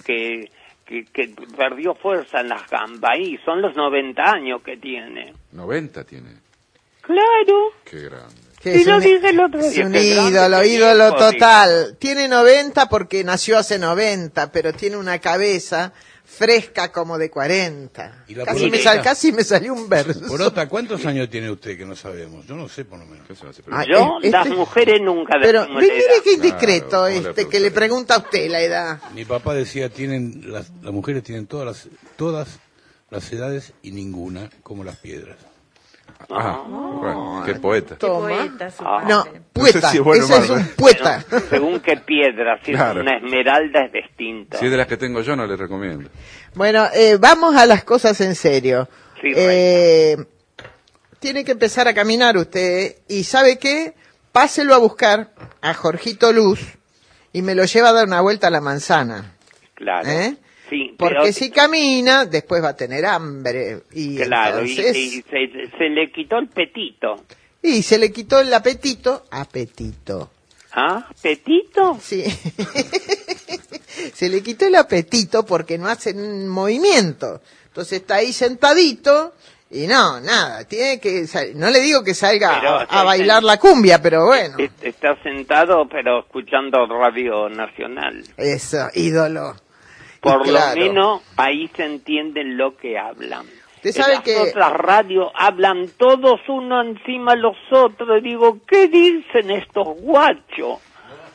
perdió fuerza en las gambas y son los 90 años que tiene. ¿90 tiene? Claro. Qué grande. Es un ídolo total. Tiene 90 porque nació hace 90, pero tiene una cabeza fresca como de 40. Casi me salió un verso. Porota, ¿cuántos años tiene usted que no sabemos? Yo no sé por lo menos. Las mujeres nunca pero mire qué indiscreto que le pregunta a usted la edad. Mi papá decía, las mujeres tienen todas las edades y ninguna como las piedras. Bueno, qué poeta. No, poeta, ese es un poeta. Bueno, según qué piedra, si claro, es una esmeralda es distinta. Si es de las que tengo yo, no le recomiendo. Bueno, vamos a las cosas en serio. Sí, tiene que empezar a caminar usted, y ¿sabe qué? Páselo a buscar a Jorgito Luz y me lo lleva a dar una vuelta a la manzana. Claro. Sí, porque si camina, después va a tener hambre. Y claro, entonces, y se le quitó el petito. Y se le quitó el apetito. ¿Ah? ¿Petito? Sí. Se le quitó el apetito porque no hace movimiento. Entonces está ahí sentadito y nada. Tiene que no le digo que salga a bailar la cumbia, pero bueno. Está sentado, pero escuchando Radio Nacional. Eso, ídolo. Por lo menos ahí se entienden lo que hablan. Usted sabe las otras radios hablan todos uno encima de los otros. Y digo, ¿qué dicen estos guachos?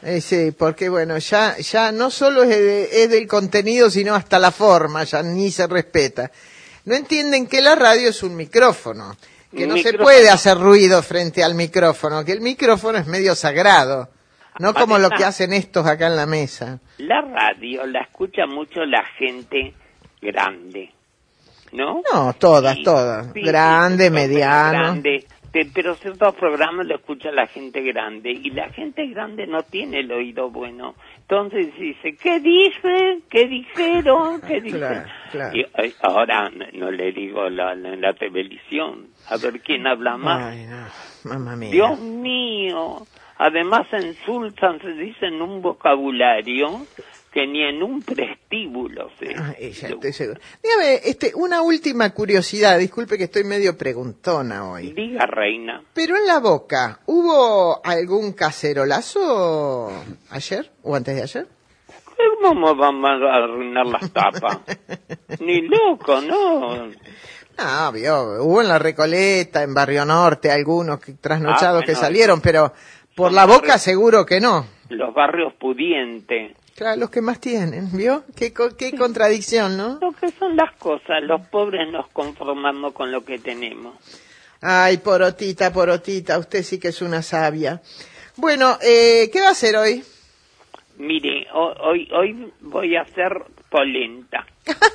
Sí, porque bueno, ya no solo es del contenido, sino hasta la forma, ya ni se respeta. No entienden que la radio es un micrófono, que no se puede hacer ruido frente al micrófono, que el micrófono es medio sagrado, no como lo que hacen estos acá en la mesa. La radio la escucha mucho la gente grande, ¿no? No, todas, Sí, grande, mediano. Grande. Pero ciertos programas lo escucha la gente grande y la gente grande no tiene el oído bueno. Entonces dice, ¿qué dice? ¿Qué dijeron? ¿Qué dicen? Claro. Y ahora no le digo en la televisión, a ver quién habla más. Ay, no, mamma mía. Dios mío. Además se insultan, se dicen un vocabulario que ni en un prestíbulo se... Ya estoy seguro. Dígame, una última curiosidad, disculpe que estoy medio preguntona hoy. Diga, reina. Pero en La Boca, ¿hubo algún cacerolazo ayer o antes de ayer? ¿Cómo vamos a arruinar las tapas? Ni loco, ¿no? No, hubo en La Recoleta, en Barrio Norte, algunos trasnochados que salieron, pero por La Boca seguro que no. Los barrios pudientes. Claro, los que más tienen, ¿vio? Qué contradicción, ¿no? Lo que son las cosas, los pobres nos conformamos con lo que tenemos. Ay, Porotita, usted sí que es una sabia. Bueno, ¿qué va a hacer hoy? Mire, hoy voy a hacer polenta.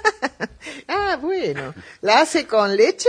Bueno. ¿La hace con leche?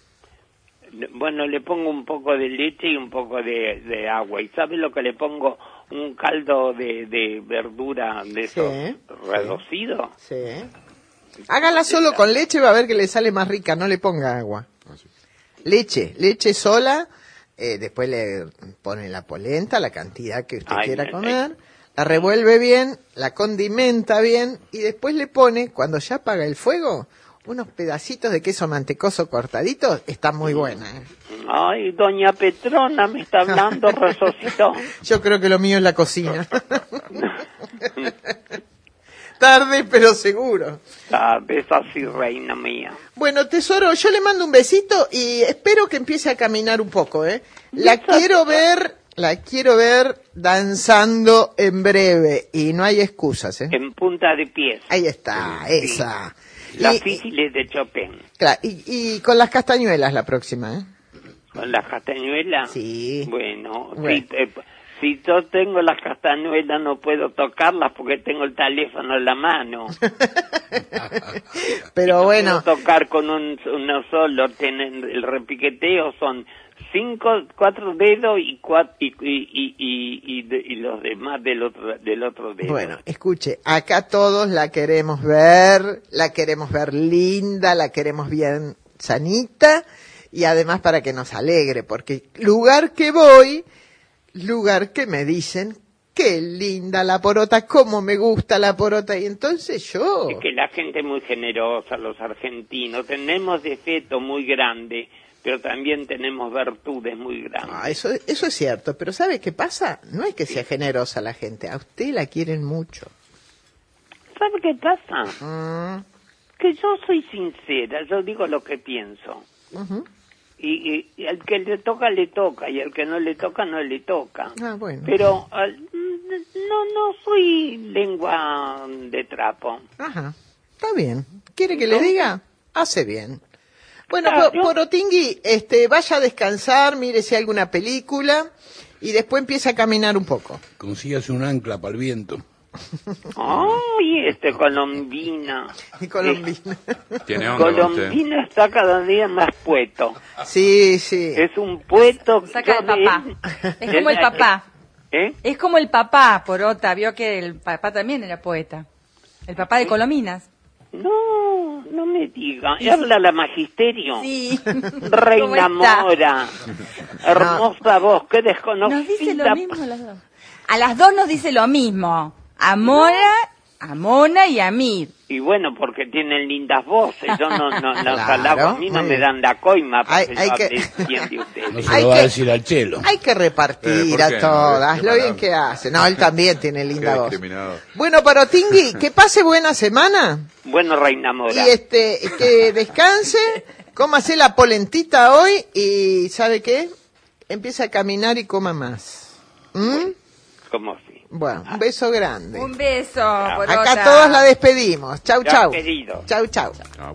Bueno, le pongo un poco de leche y un poco de agua. ¿Y sabe lo que le pongo? Un caldo de verdura de esos reducido. Sí. Hágala solo con leche, va a ver que le sale más rica, no le ponga agua. Leche sola, después le pone la polenta, la cantidad que usted quiera comer, la revuelve bien, la condimenta bien y después le pone, cuando ya apaga el fuego, unos pedacitos de queso mantecoso cortaditos, está muy buena. Ay, doña Petrona me está hablando, resucitó. Yo creo que lo mío es la cocina. Tarde, pero seguro. Sabes, así, reina mía. Bueno, tesoro, yo le mando un besito y espero que empiece a caminar un poco, ¿eh? La quiero ver danzando en breve y no hay excusas, ¿eh? En punta de pies. Ahí está, esa. Las físiles de Chopin. Claro, y con las castañuelas la próxima, ¿eh? ¿Con las castañuelas? Sí. Bueno. Si yo tengo las castañuelas no puedo tocarlas porque tengo el teléfono en la mano. Pero bueno. No puedo tocar con uno solo. El repiqueteo son 4 dedos y los demás del otro dedo. Bueno, escuche, acá todos la queremos ver linda, la queremos bien sanita y además para que nos alegre, porque lugar que voy, lugar que me dicen, qué linda la porota, cómo me gusta la porota, y entonces yo... Es que la gente es muy generosa, los argentinos, tenemos defectos muy grandes, pero también tenemos virtudes muy grandes. Eso es cierto, pero ¿sabe qué pasa? No es que sea generosa la gente, a usted la quieren mucho. ¿Sabe qué pasa? Que yo soy sincera, yo digo lo que pienso. Y al que le toca, y al que no le toca, no le toca. Bueno. Pero no soy lengua de trapo. Ajá, está bien. ¿Quiere que le diga? Hace bien. Bueno, Porotingui, vaya a descansar, mire si hay alguna película y después empieza a caminar un poco. Consígase un ancla para el viento. Ay, Colombina. Colombina. Tiene onda Colombina está cada día más puesto. Sí. Es un puesto. Saca de papá. Es como el papá. Es como el papá, Porota. Vio que el papá también era poeta. El papá de Colominas. No me diga. Habla la magisterio. Sí. Reina Mora. Hermosa voz, qué desconocida. Nos dice lo mismo a las dos. A las dos nos dice lo mismo. A Mona y a mí. Y bueno, porque tienen lindas voces. Yo no claro, a mí no me dan la coima porque hay yo que... hablé bien de ustedes. No se lo va a decir al Chelo. Hay que repartir a todas, lo bien que hace. No, él también tiene linda voz. Bueno, Porotingui, que pase buena semana. Bueno, Reina Mora. Y que descanse, cómase la polentita hoy y ¿sabe qué? Empieza a caminar y coma más. como sí. Bueno, un beso grande. Un beso. Acá todos la despedimos. Chau, chau. Chau, chau. Chau.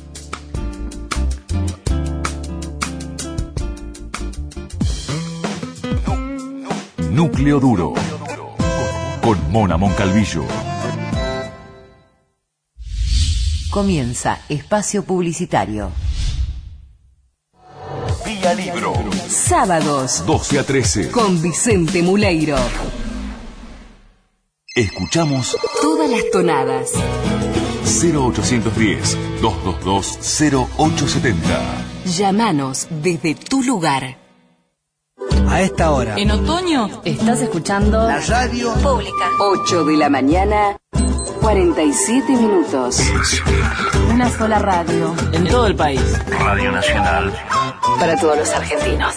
Núcleo Duro, con Mona Moncalvillo. Comienza espacio publicitario. Vía Libro. Sábados, 12 a 13. con Vicente Muleiro. Escuchamos Todas las tonadas. 0810-222-0870. Llámanos desde tu lugar. A esta hora. En otoño estás escuchando La radio pública. 8 de la mañana, 47 minutos. Una sola radio. En todo el país. Radio Nacional. Para todos los argentinos.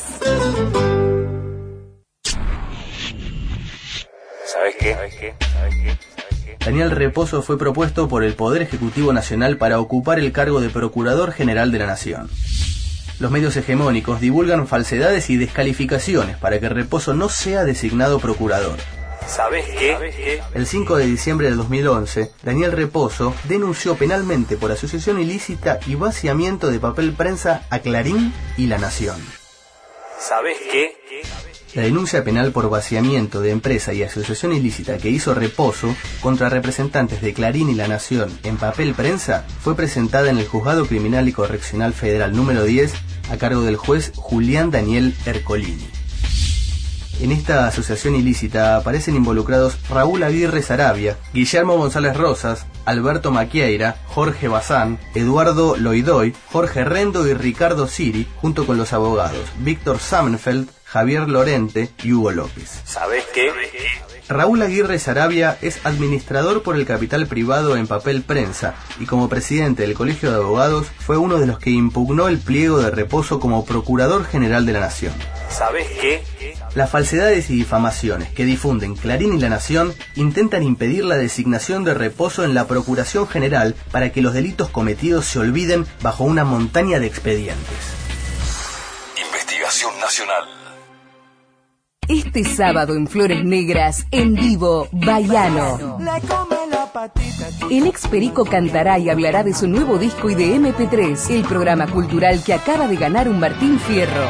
¿Sabes qué? Daniel Reposo fue propuesto por el Poder Ejecutivo Nacional para ocupar el cargo de Procurador General de la Nación. Los medios hegemónicos divulgan falsedades y descalificaciones para que Reposo no sea designado procurador. ¿Sabes qué? El 5 de diciembre de 2011, Daniel Reposo denunció penalmente por asociación ilícita y vaciamiento de papel prensa a Clarín y La Nación. ¿Sabes qué? La denuncia penal por vaciamiento de empresa y asociación ilícita que hizo Reposo contra representantes de Clarín y La Nación en papel prensa fue presentada en el Juzgado Criminal y Correccional Federal número 10 a cargo del juez Julián Daniel Ercolini. En esta asociación ilícita aparecen involucrados Raúl Aguirre Sarabia, Guillermo González Rosas, Alberto Maquieira, Jorge Bazán, Eduardo Loidoy, Jorge Rendo y Ricardo Siri, junto con los abogados Víctor Samenfeld, Javier Lorente y Hugo López. ¿Sabes qué? Raúl Aguirre Sarabia es administrador por el capital privado en papel prensa y como presidente del Colegio de Abogados fue uno de los que impugnó el pliego de Reposo como Procurador General de la Nación. ¿Sabes qué? Las falsedades y difamaciones que difunden Clarín y La Nación intentan impedir la designación de Reposo en la Procuración General para que los delitos cometidos se olviden bajo una montaña de expedientes. Investigación Nacional. Este sábado en Flores Negras, en vivo, Baiano. El ex Perico cantará y hablará de su nuevo disco y de MP3, el programa cultural que acaba de ganar un Martín Fierro.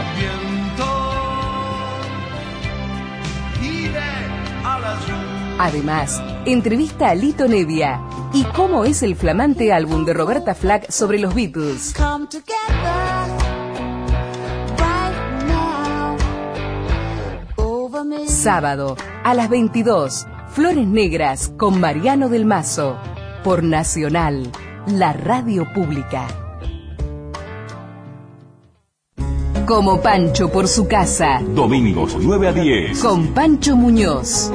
Además, entrevista a Lito Nevia y cómo es el flamante álbum de Roberta Flack sobre los Beatles. Sábado, a las 22, Flores Negras con Mariano del Mazo, por Nacional, la radio pública. Como Pancho por su casa. Domingos 9 a 10. Con Pancho Muñoz.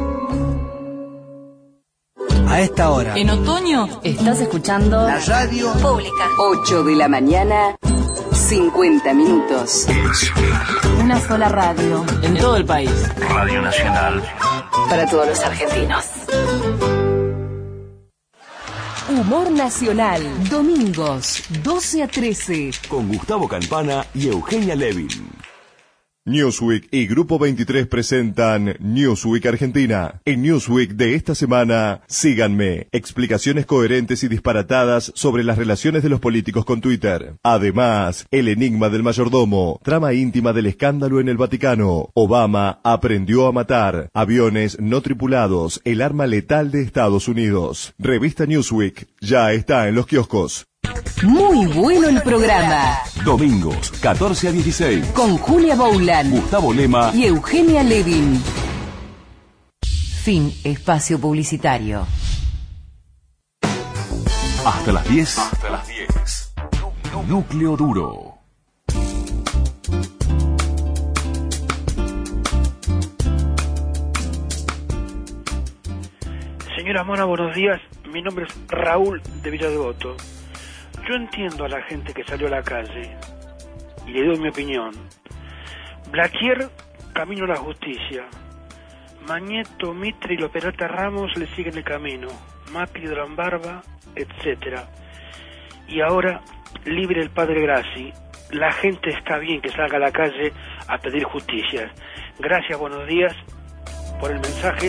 A esta hora. En otoño estás escuchando La radio pública. 8 de la mañana, 50 minutos. Una sola radio. En todo el país. Radio Nacional. Para todos los argentinos. Humor Nacional. Domingos, 12 a 13. Con Gustavo Campana y Eugenia Levin. Newsweek y Grupo 23 presentan Newsweek Argentina. En Newsweek de esta semana, síganme. Explicaciones coherentes y disparatadas sobre las relaciones de los políticos con Twitter. Además, el enigma del mayordomo, trama íntima del escándalo en el Vaticano. Obama aprendió a matar. Aviones no tripulados, el arma letal de Estados Unidos. Revista Newsweek ya está en los kioscos. Muy bueno el programa. Domingos, 14 a 16. Con Julia Boulan, Gustavo Lema y Eugenia Levin. Fin espacio publicitario. Hasta las 10. Hasta las 10. Núcleo Duro. Señora Mona, buenos días. Mi nombre es Raúl de Villa Devoto. Yo entiendo a la gente que salió a la calle y le doy mi opinión. Blaquier, camino a la justicia. Mañeto, Mitre y Loperata Ramos le siguen el camino. Macri, Drambarba, etcétera. Y ahora, libre el padre Grassi. La gente está bien que salga a la calle a pedir justicia. Gracias, buenos días. por el mensaje.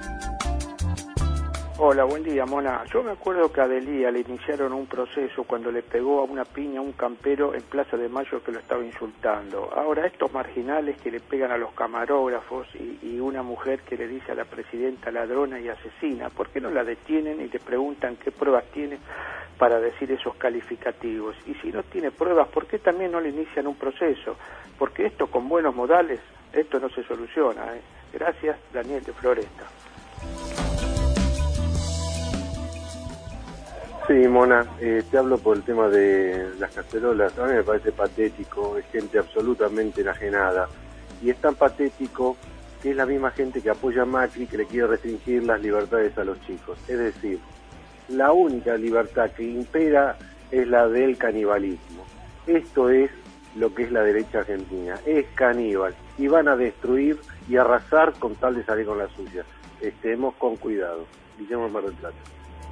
Hola, buen día, Mona. Yo me acuerdo que a Delía le iniciaron un proceso cuando le pegó a una piña a un campero en Plaza de Mayo que lo estaba insultando. Ahora, estos marginales que le pegan a los camarógrafos y una mujer que le dice a la presidenta ladrona y asesina, ¿por qué no la detienen y le preguntan qué pruebas tiene para decir esos calificativos? Y si no tiene pruebas, ¿por qué también no le inician un proceso? Porque esto con buenos modales, esto no se soluciona, ¿eh? Gracias, Daniel de Floresta. Sí, Mona, te hablo por el tema de las cacerolas. A mí me parece patético, es gente absolutamente enajenada. Y es tan patético que es la misma gente que apoya a Macri que le quiere restringir las libertades a los chicos. Es decir, la única libertad que impera es la del canibalismo. Esto es lo que es la derecha argentina, es caníbal. Y van a destruir y arrasar con tal de salir con la suya. Estemos con cuidado. Guillermo Mar del Plata.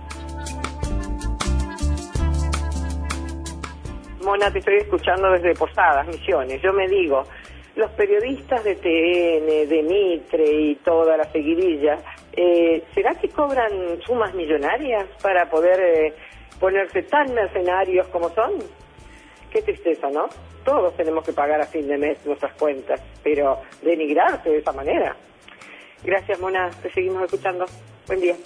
Mona, te estoy escuchando desde Posadas, Misiones. Yo me digo, los periodistas de TN, de Mitre y toda la seguidilla, ¿será que cobran sumas millonarias para poder ponerse tan mercenarios como son? Qué tristeza, ¿no? Todos tenemos que pagar a fin de mes nuestras cuentas, pero denigrarse de esa manera. Gracias, Mona, te seguimos escuchando. Buen día.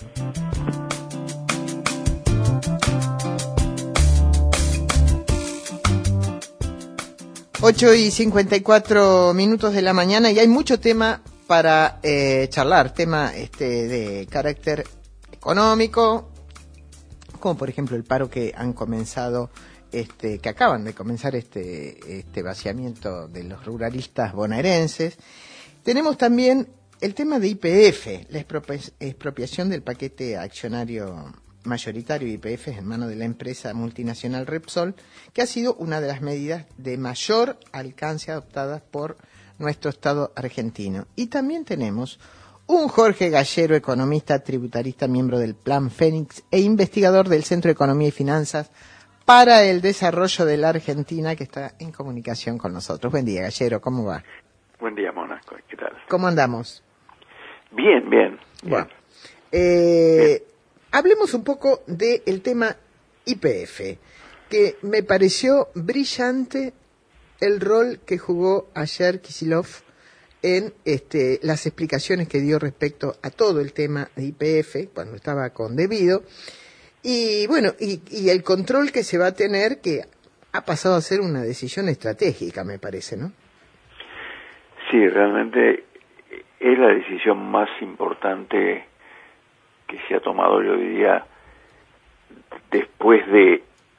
Ocho y 54 minutos de la mañana y hay mucho tema para charlar, tema de carácter económico, como por ejemplo el paro que han comenzado, que acaban de comenzar este vaciamiento de los ruralistas bonaerenses. Tenemos también el tema de YPF, la expropiación del paquete accionario mayoritario YPF en manos de la empresa multinacional Repsol, que ha sido una de las medidas de mayor alcance adoptadas por nuestro Estado argentino. Y también tenemos un Jorge Gallero, economista, tributarista, miembro del Plan Fénix e investigador del Centro de Economía y Finanzas para el Desarrollo de la Argentina, que está en comunicación con nosotros. Buen día, Gallero, ¿cómo va? Buen día, Mona, ¿qué tal? ¿Cómo andamos? Bien. Bueno, bien. Hablemos un poco del tema YPF, que me pareció brillante el rol que jugó ayer Kicillof en las explicaciones que dio respecto a todo el tema de YPF cuando estaba con Debido, y bueno, y el control que se va a tener, que ha pasado a ser una decisión estratégica, me parece, ¿no? Sí, realmente es la decisión más importante que se ha tomado, yo diría, después de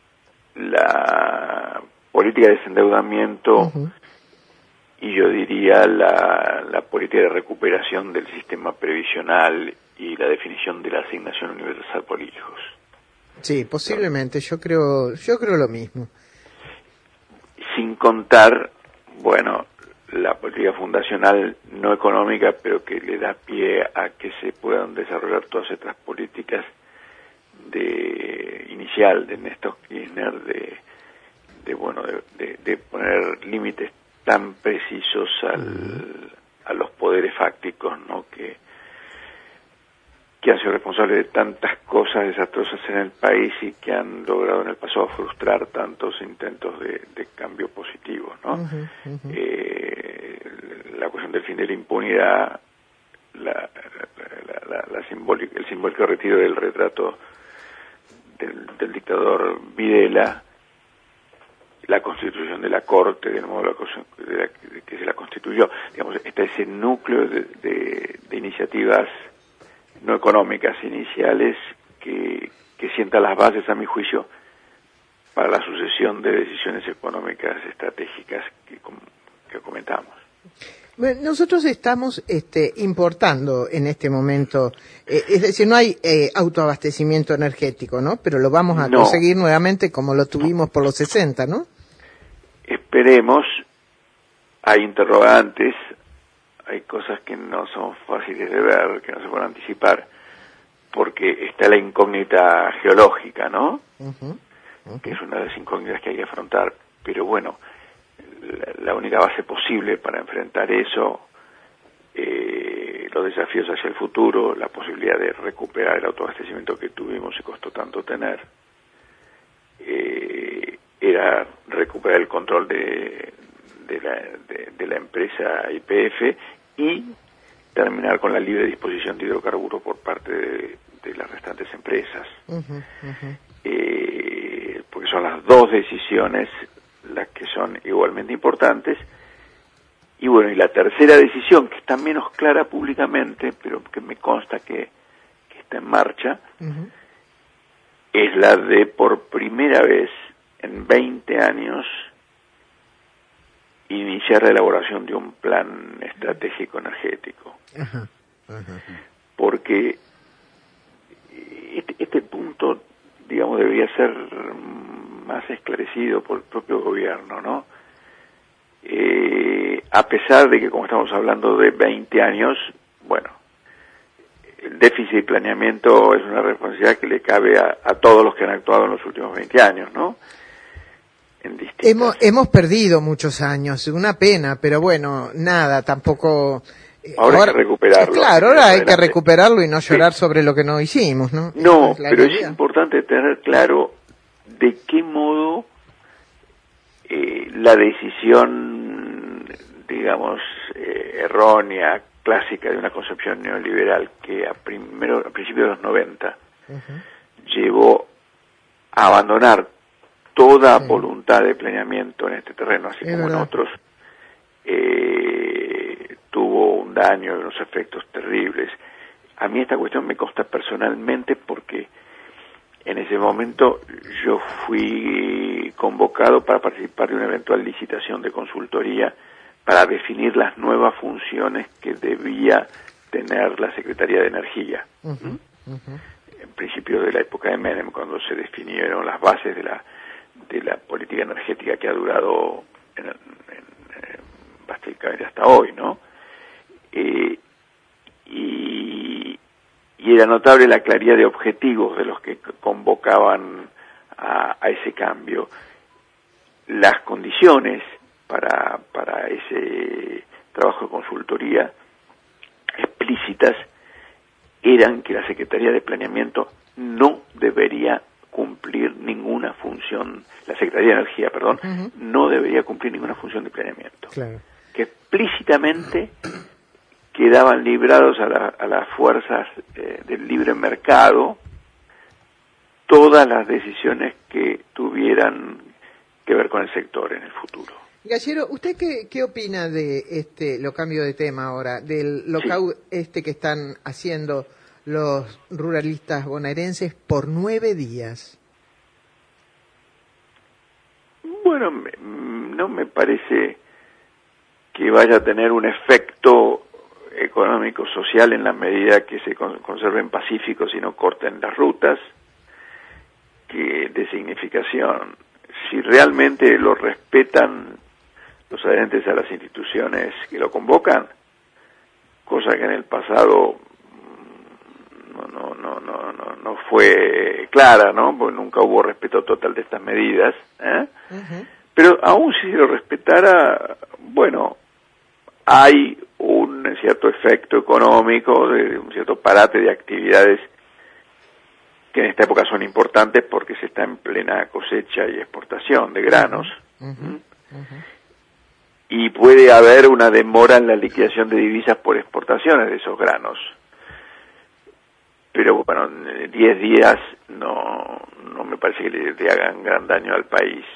la política de desendeudamiento y yo diría la política de recuperación del sistema previsional y la definición de la asignación universal por hijos. Sí, posiblemente, yo creo lo mismo. Sin contar, bueno, la política fundacional no económica, pero que le da pie a que se puedan desarrollar todas estas políticas inicial de Néstor Kirchner de poner límites tan precisos a los poderes fácticos, ¿no? que han sido responsables de tantas cosas desastrosas en el país y que han logrado en el pasado frustrar tantos intentos de cambio positivo, ¿no? La cuestión del fin de la impunidad, el simbólico retiro del retrato del dictador Videla, la constitución de la Corte, del modo que se la constituyó, digamos, está ese núcleo de iniciativas no económicas iniciales que sienta las bases, a mi juicio, para la sucesión de decisiones económicas estratégicas que comentamos. Bueno, nosotros estamos importando en este momento, es decir, no hay autoabastecimiento energético, ¿no? Pero lo vamos a conseguir nuevamente como lo tuvimos por los 60, ¿no? Esperemos. Hay interrogantes, hay cosas que no son fáciles de ver, que no se pueden anticipar, porque está la incógnita geológica, ¿no? Que es una de las incógnitas que hay que afrontar. Pero bueno, la única base posible para enfrentar eso, los desafíos hacia el futuro, la posibilidad de recuperar el autoabastecimiento que tuvimos y costó tanto tener, era recuperar el control de la empresa YPF y terminar con la libre disposición de hidrocarburos por parte de las restantes empresas. Porque son las dos decisiones las que son igualmente importantes. Y bueno, y la tercera decisión, que está menos clara públicamente, pero que me consta que está en marcha, es la de, por primera vez en 20 años, iniciar la elaboración de un plan estratégico energético. Porque este punto, digamos, debería ser más esclarecido por el propio gobierno, ¿no? A pesar de que, como estamos hablando de 20 años, bueno, el déficit de planeamiento es una responsabilidad que le cabe a todos los que han actuado en los últimos 20 años, ¿no? Hemos perdido muchos años, una pena, pero bueno, nada, tampoco... Ahora hay que recuperarlo. Claro, ahora hay que recuperarlo y no llorar sobre lo que no hicimos, ¿no? No, pero es importante tener claro de qué modo la decisión, digamos, errónea, clásica de una concepción neoliberal que a principios de los 90 llevó a abandonar toda voluntad de planeamiento en este terreno, así como en otros, tuvo un daño y unos efectos terribles. A mí esta cuestión me consta personalmente porque en ese momento yo fui convocado para participar de una eventual licitación de consultoría para definir las nuevas funciones que debía tener la Secretaría de Energía. En principio de la época de Menem, cuando se definieron las bases de la política energética que ha durado básicamente hasta hoy, ¿no? Y era notable la claridad de objetivos de los que convocaban a ese cambio. Las condiciones para ese trabajo de consultoría explícitas eran que la Secretaría de Planeamiento no debería cumplir ninguna función, la Secretaría de Energía, perdón, no debería cumplir ninguna función de planeamiento. Claro. Que explícitamente quedaban librados a las fuerzas del libre mercado todas las decisiones que tuvieran que ver con el sector en el futuro. Gallero, ¿usted qué opina de lo cambio de tema ahora, del lockout que están haciendo los ruralistas bonaerenses por 9 días? Bueno, no me parece que vaya a tener un efecto económico social en la medida que se conserven pacíficos y no corten las rutas de significación. Si realmente lo respetan los adherentes a las instituciones que lo convocan, cosa que en el pasado no fue clara, ¿no? Porque nunca hubo respeto total de estas medidas, pero aún si se lo respetara, bueno, hay un cierto efecto económico, de un cierto parate de actividades que en esta época son importantes porque se está en plena cosecha y exportación de granos. Y puede haber una demora en la liquidación de divisas por exportaciones de esos granos. Pero bueno, 10 días no me parece que le hagan gran daño al país.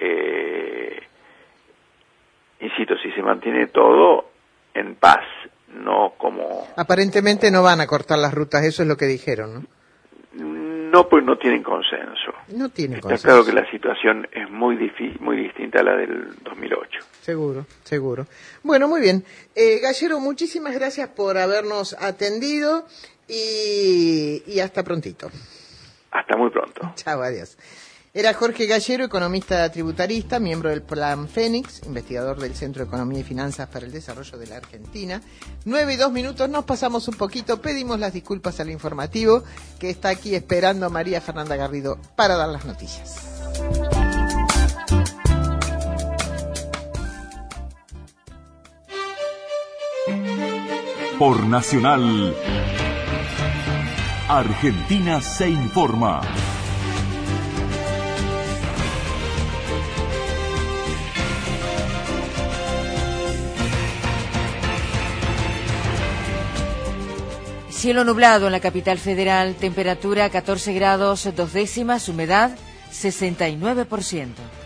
Insisto, si se mantiene todo en paz, no como... Aparentemente no van a cortar las rutas, eso es lo que dijeron, ¿no? No, pues no tienen consenso. No tienen Está consenso. claro que la situación es muy distinta a la del 2008. Seguro. Bueno, muy bien. Gallero, muchísimas gracias por habernos atendido y hasta prontito. Hasta muy pronto. Chao, adiós. Era Jorge Gallero, economista tributarista, miembro del Plan Fénix, investigador del Centro de Economía y Finanzas para el Desarrollo de la Argentina. 9:02, nos pasamos un poquito, pedimos las disculpas al informativo, que está aquí esperando María Fernanda Garrido para dar las noticias. Por Nacional, Argentina se informa. Cielo nublado en la capital federal, temperatura 14 grados 2 décimas, humedad 69%.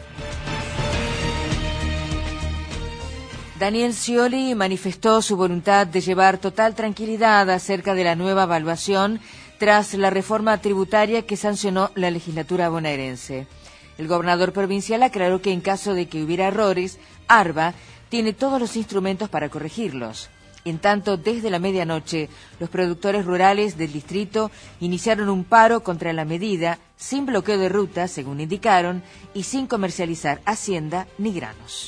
Daniel Scioli manifestó su voluntad de llevar total tranquilidad acerca de la nueva evaluación tras la reforma tributaria que sancionó la legislatura bonaerense. El gobernador provincial aclaró que en caso de que hubiera errores, ARBA tiene todos los instrumentos para corregirlos. En tanto, desde la medianoche, los productores rurales del distrito iniciaron un paro contra la medida, sin bloqueo de ruta, según indicaron, y sin comercializar hacienda ni granos.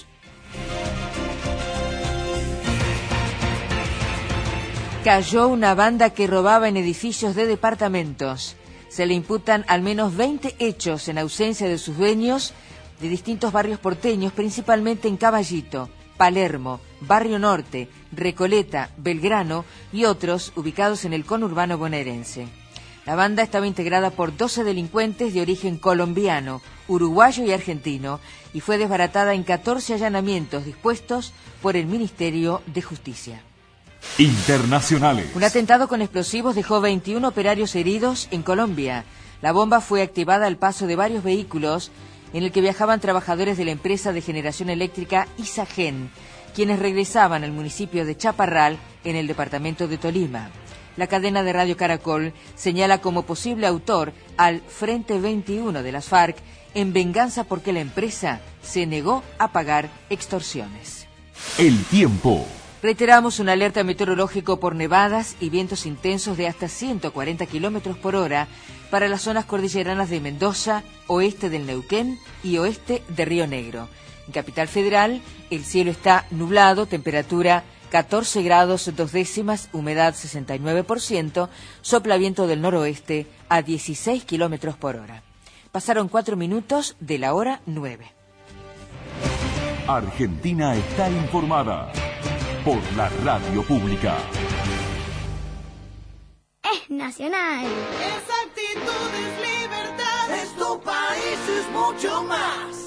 Cayó una banda que robaba en edificios de departamentos. Se le imputan al menos 20 hechos en ausencia de sus dueños de distintos barrios porteños, principalmente en Caballito, Palermo, Barrio Norte, Recoleta, Belgrano y otros ubicados en el conurbano bonaerense. La banda estaba integrada por 12 delincuentes de origen colombiano, uruguayo y argentino y fue desbaratada en 14 allanamientos dispuestos por el Ministerio de Justicia. Internacionales. Un atentado con explosivos dejó 21 operarios heridos en Colombia. La bomba fue activada al paso de varios vehículos en el que viajaban trabajadores de la empresa de generación eléctrica Isagen, quienes regresaban al municipio de Chaparral, en el departamento de Tolima. La cadena de Radio Caracol señala como posible autor al Frente 21 de las FARC en venganza porque la empresa se negó a pagar extorsiones. El tiempo. Reiteramos un alerta meteorológico por nevadas y vientos intensos de hasta 140 kilómetros por hora para las zonas cordilleranas de Mendoza, oeste del Neuquén y oeste de Río Negro. En Capital Federal, el cielo está nublado, temperatura 14 grados 2 décimas, humedad 69%, sopla viento del noroeste a 16 kilómetros por hora. Pasaron 4 minutos de la hora 9. Argentina está informada por la radio pública. Es nacional. Esa actitud es libertad. Es tu país, es mucho más.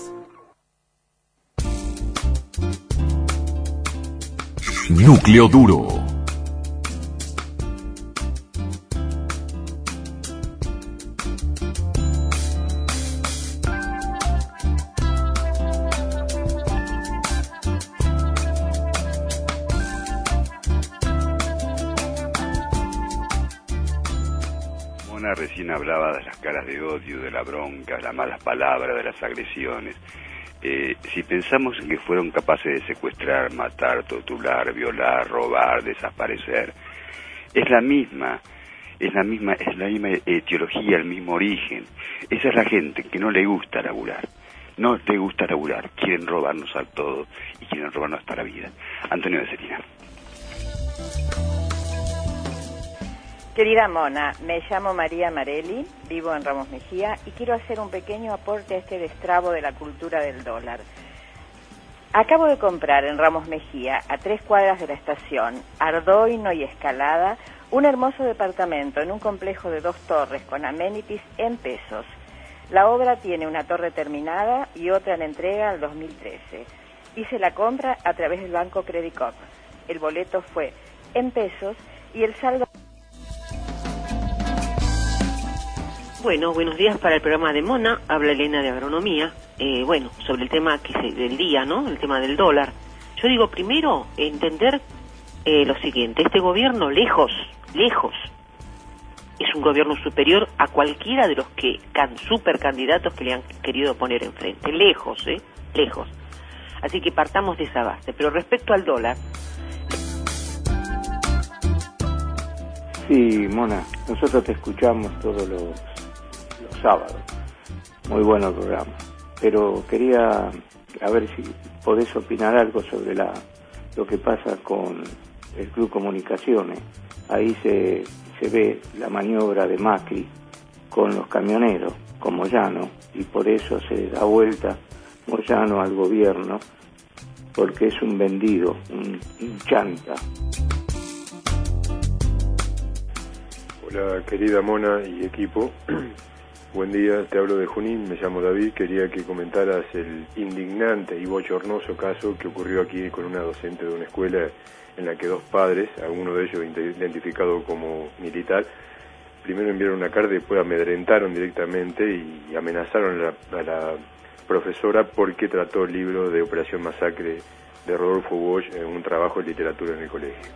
Núcleo duro. Recién hablaba de las caras de odio, de la bronca, de las malas palabras, de las agresiones. Si pensamos en que fueron capaces de secuestrar, matar, torturar, violar, robar, desaparecer, es la misma etiología, el mismo origen. Esa es la gente que no le gusta laburar. No le gusta laburar, quieren robarnos a todos y quieren robarnos hasta la vida. Antonio de Cetina. Querida Mona, me llamo María Marelli, vivo en Ramos Mejía y quiero hacer un pequeño aporte a este destrabo de la cultura del dólar. Acabo de comprar en Ramos Mejía, a 3 cuadras de la estación, Ardoino y Escalada, un hermoso departamento en un complejo de 2 torres con amenities en pesos. La obra tiene una torre terminada y otra en entrega al 2013. Hice la compra a través del banco Credit Corp. El boleto fue en pesos y el saldo... Bueno, buenos días para el programa de Mona, habla Elena de Agronomía. Sobre el tema del día, ¿no? El tema del dólar. Yo digo, primero, entender lo siguiente. Este gobierno, lejos, es un gobierno superior a cualquiera de los supercandidatos que le han querido poner enfrente. Lejos. Así que partamos de esa base. Pero respecto al dólar... Sí, Mona, nosotros te escuchamos todos los sábados. Muy bueno el programa. Pero quería a ver si podés opinar algo sobre lo que pasa con el Club Comunicaciones. Ahí se ve la maniobra de Macri con los camioneros, con Moyano, y por eso se da vuelta Moyano al gobierno, porque es un vendido, un chanta. Hola, querida Mona y equipo. Buen día, te hablo de Junín, me llamo David. Quería que comentaras el indignante y bochornoso caso que ocurrió aquí con una docente de una escuela en la que dos padres, alguno de ellos identificado como militar, primero enviaron una carta y después amedrentaron directamente y amenazaron a la profesora porque trató el libro de Operación Masacre de Rodolfo Bosch en un trabajo de literatura en el colegio.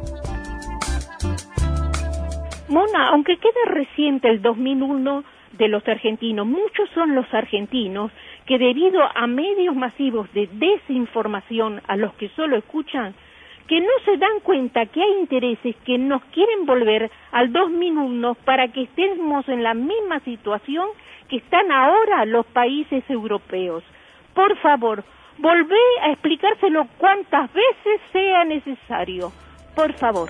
Mona, aunque quede reciente el 2001 de los argentinos, muchos son los argentinos que debido a medios masivos de desinformación a los que solo escuchan, que no se dan cuenta que hay intereses que nos quieren volver al 2001 para que estemos en la misma situación que están ahora los países europeos. Por favor, volvé a explicárselo cuantas veces sea necesario. Por favor.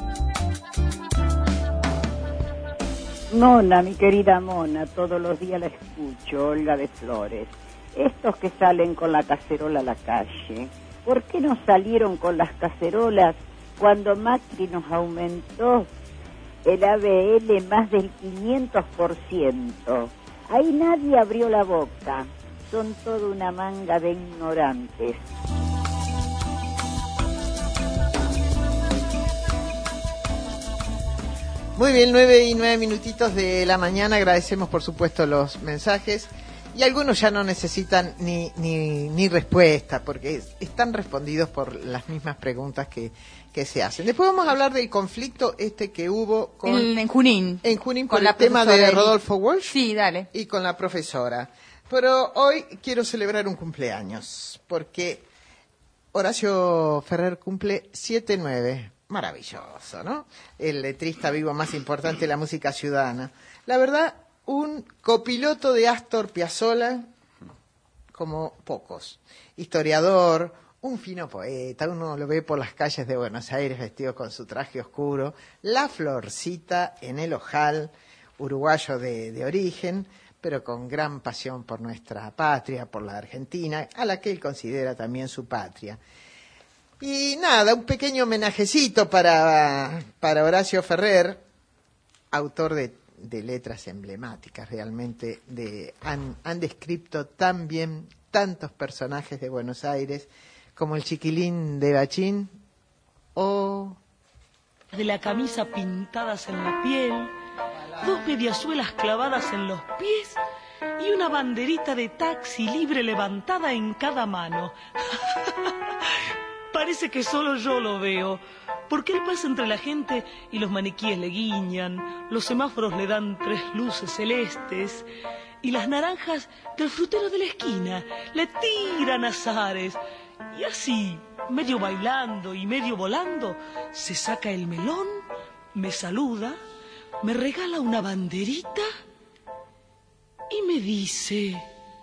Mona, mi querida Mona, todos los días la escucho, Olga de Flores. Estos que salen con la cacerola a la calle, ¿por qué no salieron con las cacerolas cuando Macri nos aumentó el ABL más del 500%? Ahí nadie abrió la boca. Son toda una manga de ignorantes. Muy bien, 9:09 de la mañana. Agradecemos, por supuesto, los mensajes. Y algunos ya no necesitan ni respuesta, porque están respondidos por las mismas preguntas que se hacen. Después vamos a hablar del conflicto que hubo en Junín. En Junín con el tema de Rodolfo Walsh. Sí, dale. Y con la profesora. Pero hoy quiero celebrar un cumpleaños, porque Horacio Ferrer cumple 7-9. Maravilloso, ¿no? El letrista vivo más importante de la música ciudadana. La verdad, un copiloto de Astor Piazzolla como pocos. Historiador, un fino poeta, uno lo ve por las calles de Buenos Aires vestido con su traje oscuro, la florcita en el ojal, uruguayo de origen, pero con gran pasión por nuestra patria, por la Argentina, a la que él considera también su patria. Y nada, un pequeño homenajecito para Horacio Ferrer, autor de letras emblemáticas, realmente han descrito tan bien tantos personajes de Buenos Aires, como el Chiquilín de Bachín, o... De la camisa pintadas en la piel, dos mediasuelas clavadas en los pies y una banderita de taxi libre levantada en cada mano. Parece que solo yo lo veo, porque él pasa entre la gente y los maniquíes le guiñan, los semáforos le dan 3 luces celestes y las naranjas del frutero de la esquina le tiran azares. Y así, medio bailando y medio volando, se saca el melón, me saluda, me regala una banderita y me dice: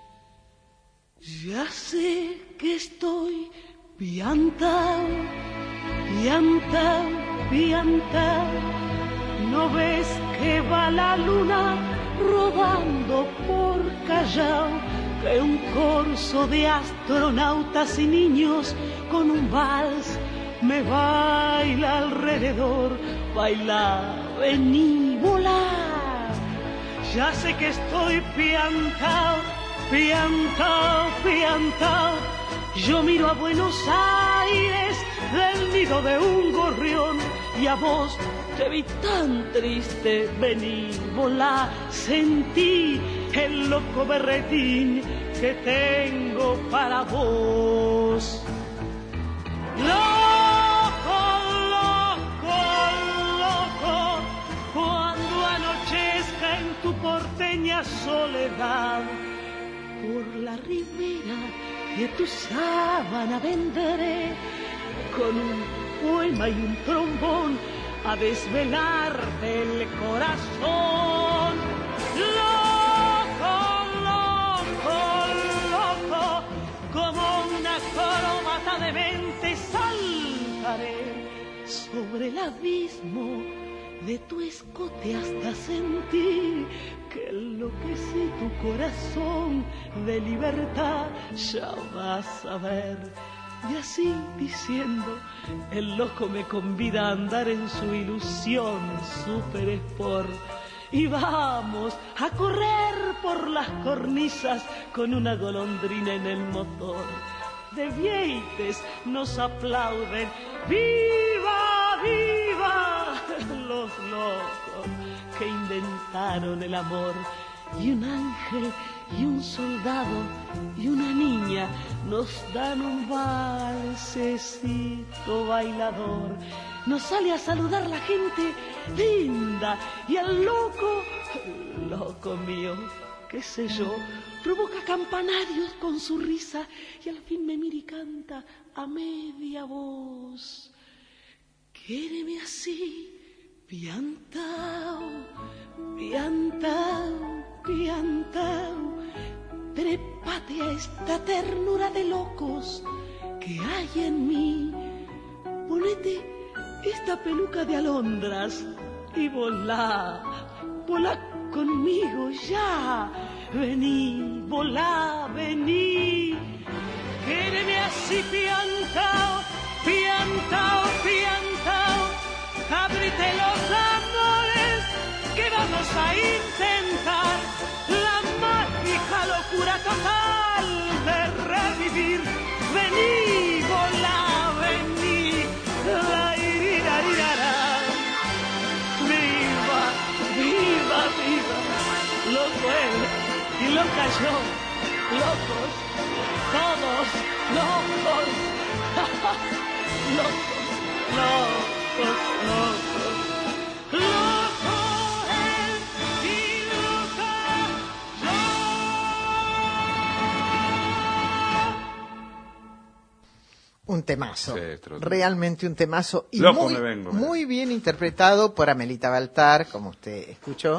ya sé que estoy piantao, piantao, piantao. ¿No ves que va la luna rodando por Callao? Que un corso de astronautas y niños con un vals me baila alrededor. Baila, vení, volá. Ya sé que estoy piantao, piantao, piantao. Yo miro a Buenos Aires del nido de un gorrión y a vos te vi tan triste. Vení, volá, sentí el loco berretín que tengo para vos. Loco, loco, loco, cuando anochezca en tu porteña soledad, por la ribera de tu sábana vendré con un poema y un trombón a desvelarte el corazón. Loco, loco, loco, como una corbata de mente saltaré sobre el abismo de tu escote hasta sentir que enloquece tu corazón de libertad. Ya vas a ver, Y así diciendo, el loco me convida a andar en su ilusión super sport. Y vamos a correr por las cornisas con una golondrina en el motor. De Vieites nos aplauden, ¡viva, viva! Los locos que inventaron el amor. Y un ángel y un soldado y una niña nos dan un valsecito bailador. Nos sale a saludar la gente linda y al loco mío, qué sé yo, provoca campanarios con su risa y al fin me mira y canta a media voz. Quéreme así, piantao, piantao, piantao, trépate a esta ternura de locos que hay en mí. Ponete esta peluca de alondras y volá, volá conmigo ya. Vení, volá, vení. Quéreme así, piantao, piantao, piantao. Ábrete los amores que vamos a intentar la mágica locura total de revivir. Vení, volá, vení. La irirarira. Viva, viva, viva. Loco él y loca yo. Locos, todos locos. Locos, locos, locos. Loco él y loca yo. Un temazo, Sí, realmente un temazo y Loco muy, me vengo, muy bien interpretado por Amelita Baltar, como usted escuchó,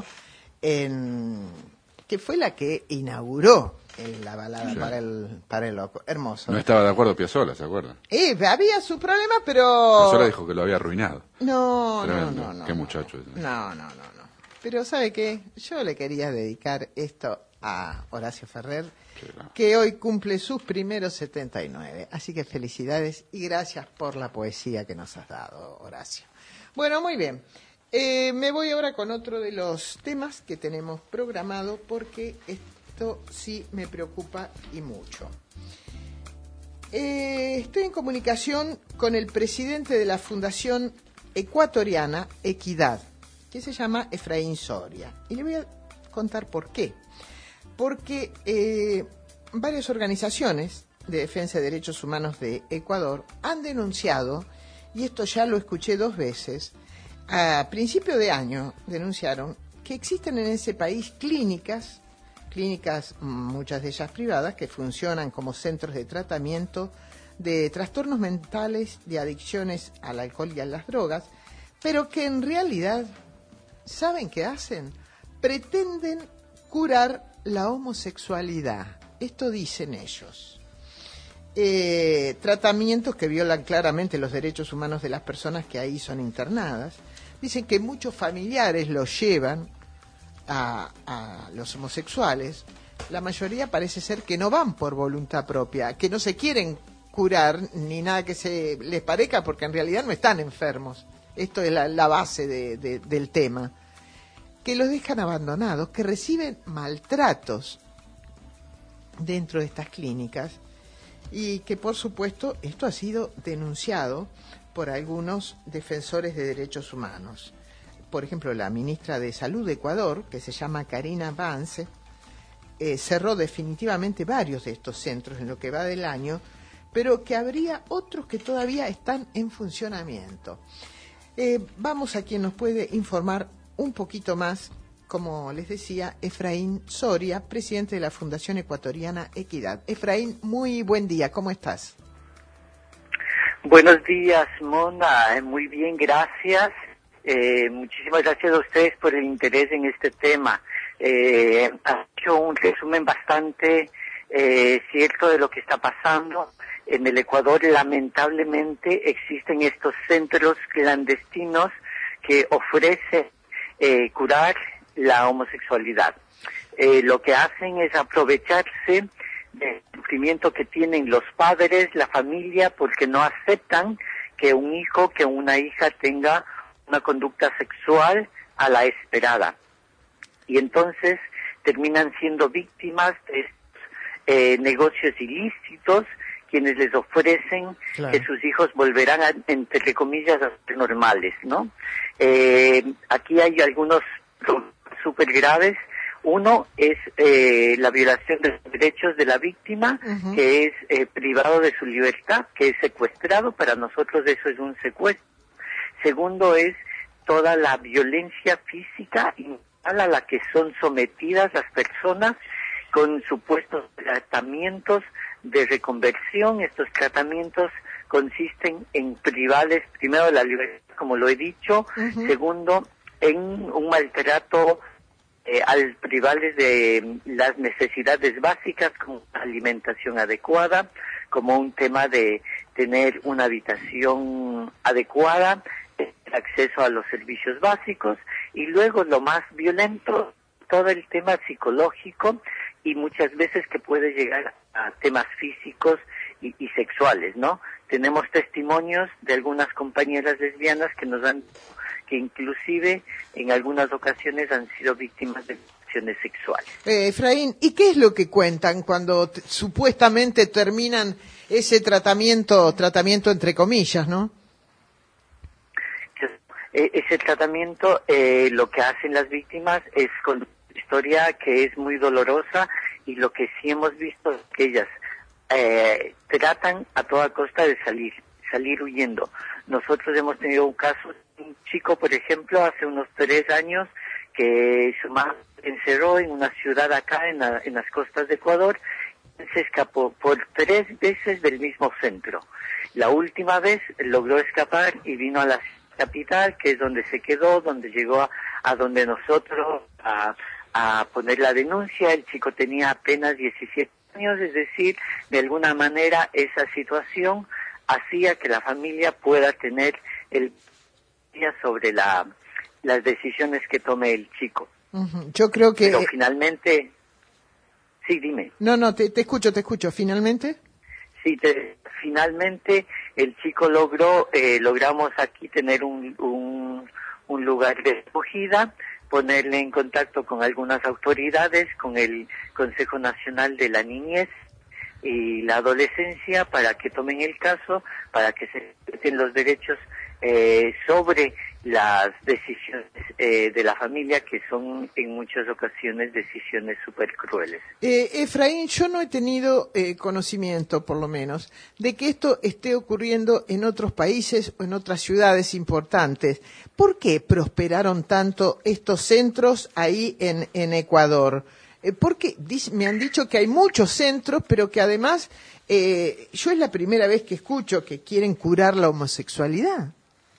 que fue la que inauguró la balada Sí. para el loco. Hermoso. No estaba de acuerdo Piazzolla, ¿se acuerdan? Había su problema, pero... Piazzolla dijo que lo había arruinado. No, Tremendo. no. Qué muchacho ese. No. Pero ¿sabe qué? Yo le quería dedicar esto a Horacio Ferrer, que hoy cumple sus primeros 79. Así que felicidades y gracias por la poesía que nos has dado, Horacio. Bueno, muy bien. Me voy ahora con otro de los temas que tenemos programado porque esto sí me preocupa y mucho. Estoy en comunicación con el presidente de la Fundación Ecuatoriana Equidad, que se llama Efraín Soria. Y le voy a contar por qué. Porque varias organizaciones de defensa de derechos humanos de Ecuador han denunciado, y esto ya lo escuché 2 veces, a principio de año denunciaron que existen en ese país clínicas, muchas de ellas privadas, que funcionan como centros de tratamiento de trastornos mentales, de adicciones al alcohol y a las drogas, pero que en realidad, ¿saben qué hacen? Pretenden curar la homosexualidad. Esto dicen ellos. Tratamientos que violan claramente los derechos humanos de las personas que ahí son internadas. Dicen que muchos familiares los llevan a los homosexuales. La mayoría parece ser que no van por voluntad propia, que no se quieren curar ni nada que se les parezca, porque en realidad no están enfermos. Esto es la base del tema. Que los dejan abandonados, que reciben maltratos dentro de estas clínicas y que, por supuesto, esto ha sido denunciado por algunos defensores de derechos humanos. Por ejemplo, la ministra de Salud de Ecuador, que se llama Karina Vance, cerró definitivamente varios de estos centros en lo que va del año, pero que habría otros que todavía están en funcionamiento. Vamos a quien nos puede informar un poquito más, como les decía, Efraín Soria, presidente de la Fundación Ecuatoriana Equidad. Efraín, muy buen día, ¿cómo estás? Buenos días, Mona, muy bien, gracias. Muchísimas gracias a ustedes por el interés en este tema. Ha hecho un resumen bastante cierto de lo que está pasando. En el Ecuador, lamentablemente, existen estos centros clandestinos que ofrecen curar la homosexualidad. Lo que hacen es aprovecharse de sufrimiento que tienen los padres, la familia, porque no aceptan que un hijo, que una hija tenga una conducta sexual a la esperada. Y entonces terminan siendo víctimas de negocios ilícitos, quienes les ofrecen que sus hijos volverán a, entre comillas, a ser normales, ¿no? Aquí hay algunos súper graves. Uno es la violación de los derechos de la víctima, que es privado de su libertad, que es secuestrado. Para nosotros eso es un secuestro. Segundo es toda la violencia física a la que son sometidas las personas con supuestos tratamientos de reconversión. Estos tratamientos consisten en privarles primero de la libertad, como lo he dicho, segundo en un maltrato al privarles de las necesidades básicas como alimentación adecuada, como un tema de tener una habitación adecuada, acceso a los servicios básicos, y luego lo más violento, todo el tema psicológico, y muchas veces que puede llegar a temas físicos y sexuales, ¿no? Tenemos testimonios de algunas compañeras lesbianas que nos han, que inclusive en algunas ocasiones han sido víctimas de violaciones sexuales. Efraín, ¿y qué es lo que cuentan cuando supuestamente terminan ese tratamiento entre comillas, ¿no? Ese tratamiento, lo que hacen las víctimas es con una historia que es muy dolorosa, y lo que sí hemos visto es que ellas tratan a toda costa de salir huyendo. Nosotros hemos tenido un caso, un chico, por ejemplo, hace unos 3 años, que su madre se encerró en una ciudad acá en las costas de Ecuador, se escapó por 3 veces del mismo centro. La última vez logró escapar y vino a la capital, que es donde se quedó, donde llegó a donde nosotros a poner la denuncia. El chico tenía apenas 17 años, es decir, de alguna manera esa situación hacía que la familia pueda tener el día sobre las decisiones que tome el chico. Yo creo que... Pero finalmente... Sí, dime. No, te escucho. ¿Finalmente? Sí, finalmente el chico logramos aquí tener un lugar de acogida, ponerle en contacto con algunas autoridades, con el Consejo Nacional de la Niñez y la Adolescencia, para que tomen el caso, para que se respeten los derechos sobre las decisiones de la familia, que son en muchas ocasiones decisiones súper crueles. Efraín, yo no he tenido conocimiento, por lo menos, de que esto esté ocurriendo en otros países o en otras ciudades importantes. ¿Por qué prosperaron tanto estos centros ahí en Ecuador? Porque me han dicho que hay muchos centros, pero que además yo es la primera vez que escucho que quieren curar la homosexualidad.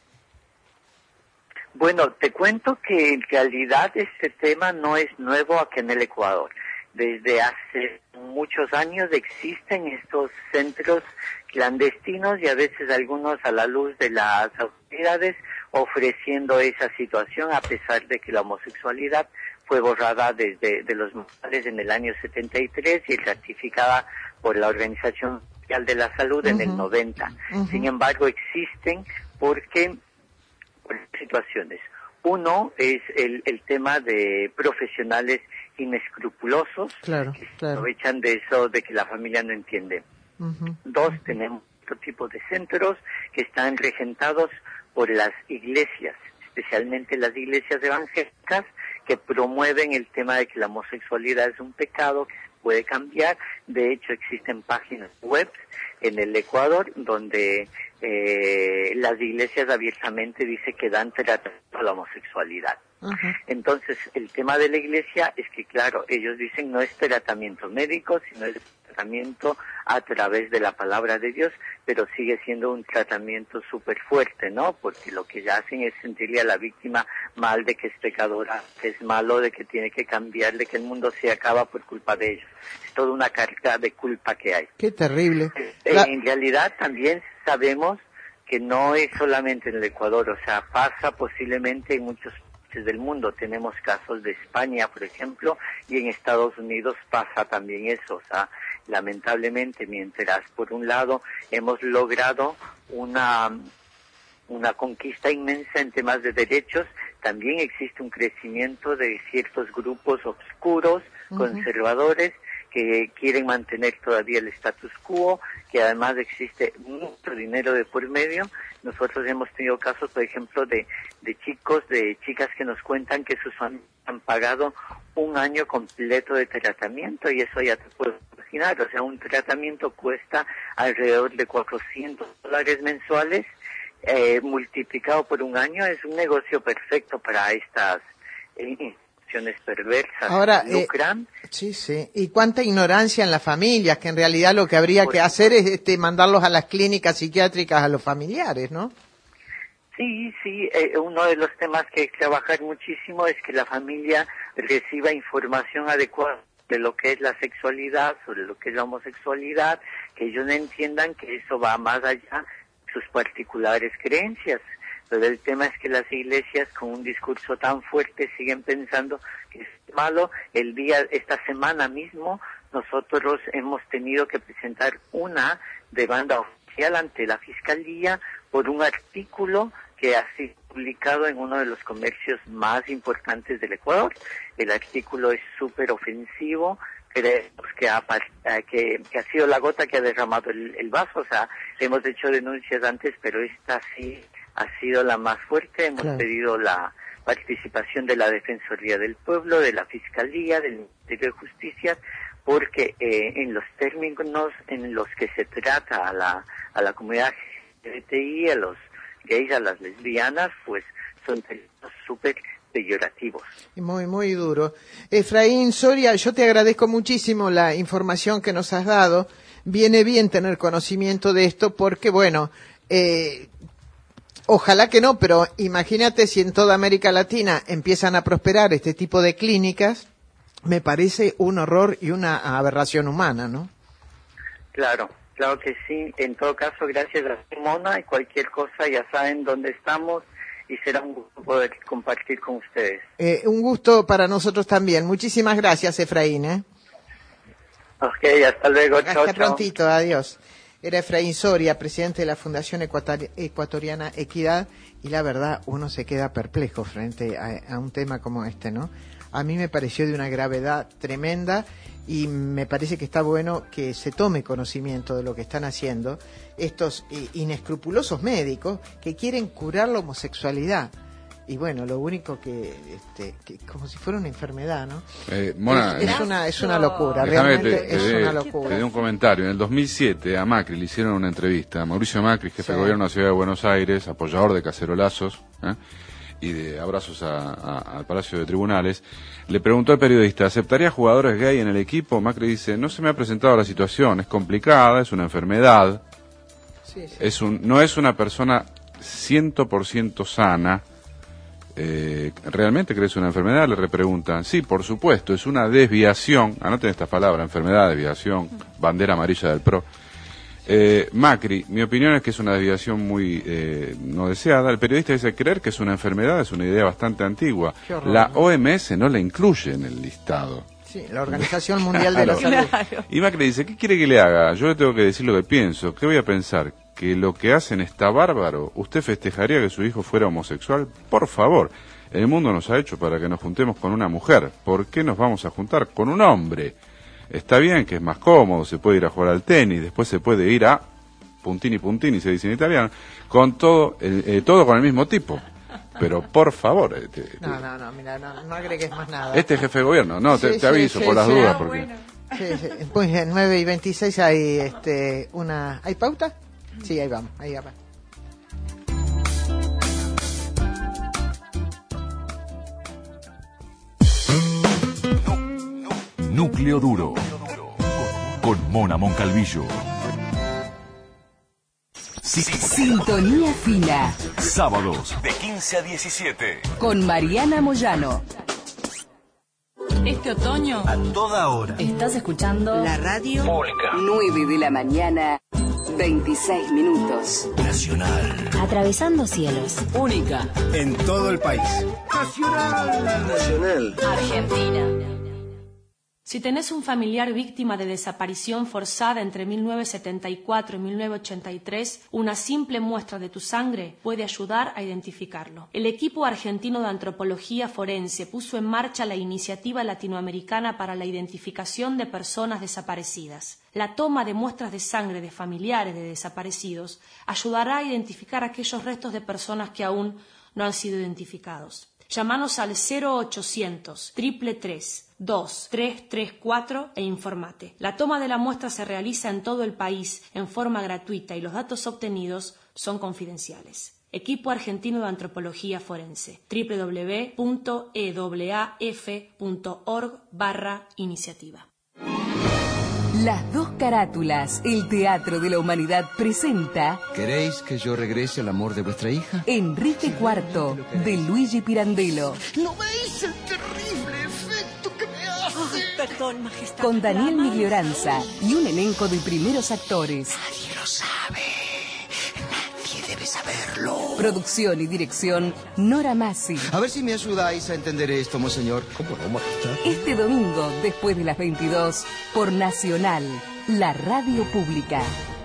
Bueno, te cuento que en realidad este tema no es nuevo aquí en el Ecuador. Desde hace muchos años existen estos centros clandestinos, y a veces algunos a la luz de las autoridades, ofreciendo esa situación, a pesar de que la homosexualidad fue borrada de los manuales en el año 73 y ratificada por la Organización Mundial de la Salud en el 90. Sin embargo, existen porque... situaciones. Uno es el tema de profesionales inescrupulosos, que se aprovechan de eso, de que la familia no entiende. Dos, tenemos otro tipo de centros que están regentados por las iglesias, especialmente las iglesias evangélicas, que promueven el tema de que la homosexualidad es un pecado que se puede cambiar. De hecho, existen páginas web en el Ecuador donde las iglesias abiertamente dicen que dan tratamiento a la homosexualidad. Entonces, el tema de la iglesia es que, claro, ellos dicen no es tratamiento médico, sino es tratamiento a través de la palabra de Dios, pero sigue siendo un tratamiento súper fuerte, ¿no? Porque lo que ya hacen es sentirle a la víctima mal de que es pecadora, que es malo, de que tiene que cambiar, de que el mundo se acaba por culpa de ellos. Es toda una carga de culpa que hay. Qué terrible. En realidad también sabemos que no es solamente en el Ecuador, o sea, pasa posiblemente en muchos países del mundo. Tenemos casos de España, por ejemplo, y en Estados Unidos pasa también eso, o sea, lamentablemente, mientras por un lado hemos logrado una conquista inmensa en temas de derechos, también existe un crecimiento de ciertos grupos oscuros, conservadores, que quieren mantener todavía el status quo, que además existe mucho dinero de por medio. Nosotros hemos tenido casos, por ejemplo, de chicas que nos cuentan que sus familias han pagado un año completo de tratamiento, y eso ya te puedes imaginar. O sea, un tratamiento cuesta alrededor de $400 mensuales, multiplicado por un año. Es un negocio perfecto para estas instituciones perversas. Ahora, lucran. Sí. Y cuánta ignorancia en las familias, que en realidad lo que habría que hacer es mandarlos a las clínicas psiquiátricas a los familiares, ¿no? Sí, uno de los temas que hay que trabajar muchísimo es que la familia reciba información adecuada de lo que es la sexualidad, sobre lo que es la homosexualidad, que ellos entiendan que eso va más allá de sus particulares creencias. Pero el tema es que las iglesias, con un discurso tan fuerte, siguen pensando que es malo. Esta semana mismo, nosotros hemos tenido que presentar una demanda oficial ante la Fiscalía por un artículo que ha sido publicado en uno de los comercios más importantes del Ecuador. El artículo es súper ofensivo. Creemos que ha sido la gota que ha derramado el vaso. O sea, hemos hecho denuncias antes, pero esta sí ha sido la más fuerte. Hemos pedido la participación de la Defensoría del Pueblo, de la Fiscalía, del Ministerio de Justicia, porque en los términos en los que se trata a la comunidad LGBTI, a los gays, a las lesbianas, pues son términos súper peyorativos. Muy, muy duro. Efraín Soria, yo te agradezco muchísimo la información que nos has dado. Viene bien tener conocimiento de esto porque, bueno, ojalá que no, pero imagínate si en toda América Latina empiezan a prosperar este tipo de clínicas, me parece un horror y una aberración humana, ¿no? Claro que sí. En todo caso, gracias a Mona, y cualquier cosa ya saben dónde estamos y será un gusto poder compartir con ustedes. Un gusto para nosotros también. Muchísimas gracias, Efraín. Ok, hasta luego. Chao. Hasta prontito, adiós. Era Efraín Soria, presidente de la Fundación Ecuatoriana Equidad, y la verdad uno se queda perplejo frente a un tema como este, ¿no? A mí me pareció de una gravedad tremenda y me parece que está bueno que se tome conocimiento de lo que están haciendo estos inescrupulosos médicos que quieren curar la homosexualidad. Y bueno, lo único que como si fuera una enfermedad, ¿no? Mona, es una locura, realmente es una locura. Te doy un comentario. En el 2007 a Macri le hicieron una entrevista. Mauricio Macri, jefe de gobierno de la Ciudad de Buenos Aires, apoyador de cacerolazos y de abrazos al Palacio de Tribunales, le preguntó al periodista, ¿aceptaría jugadores gay en el equipo? Macri dice, no se me ha presentado la situación, es complicada, es una enfermedad, no es una persona 100% sana. ¿Realmente crees una enfermedad? Le repreguntan. Sí, por supuesto, es una desviación. Anoten estas palabras: enfermedad, desviación, bandera amarilla del PRO. Macri, mi opinión es que es una desviación muy no deseada. El periodista dice, creer que es una enfermedad es una idea bastante antigua. Horror, la ¿no? OMS no la incluye en el listado. Sí, la Organización Mundial de la Salud. Y Macri dice, ¿qué quiere que le haga? Yo le tengo que decir lo que pienso. ¿Qué voy a pensar? ¿Que lo que hacen está bárbaro? ¿Usted festejaría que su hijo fuera homosexual? Por favor, el mundo nos ha hecho para que nos juntemos con una mujer. ¿Por qué nos vamos a juntar con un hombre? Está bien que es más cómodo, se puede ir a jugar al tenis, después se puede ir a puntini puntini, se dice en italiano, con todo con el mismo tipo. Pero por favor... mira, no agregues más nada. Este jefe de gobierno, no, te aviso por las dudas. Porque... Pues en 9:26 hay ¿hay pauta? Sí, ahí vamos, ahí va. Núcleo Duro, con Mona Moncalvillo. Sintonía Fina. Sábados de 15 a 17. Con Mariana Moyano. Este otoño, a toda hora, estás escuchando la radio pública. 9 de la mañana, 26 minutos. Nacional. Atravesando cielos. Única en todo el país. Nacional. Argentina. Si tenés un familiar víctima de desaparición forzada entre 1974 y 1983, una simple muestra de tu sangre puede ayudar a identificarlo. El equipo argentino de antropología forense puso en marcha la iniciativa latinoamericana para la identificación de personas desaparecidas. La toma de muestras de sangre de familiares de desaparecidos ayudará a identificar aquellos restos de personas que aún no han sido identificados. Llámanos al 0800 333 2334 e informate. La toma de la muestra se realiza en todo el país en forma gratuita y los datos obtenidos son confidenciales. Equipo Argentino de Antropología Forense. www.ewaf.org/iniciativa. Las dos carátulas, el Teatro de la Humanidad presenta... ¿Queréis que yo regrese al amor de vuestra hija? Enrique IV, de Luigi Pirandello. ¿No veis el terrible efecto que me hace? Perdón, majestad. Con Daniel Miglioranza y un elenco de primeros actores. Nadie lo sabe. Nadie debe saberlo. Producción y dirección, Nora Massi. A ver si me ayudáis a entender esto, monseñor. ¿Cómo no, majestad? Este domingo, después de las 22, por Nacional, la radio pública.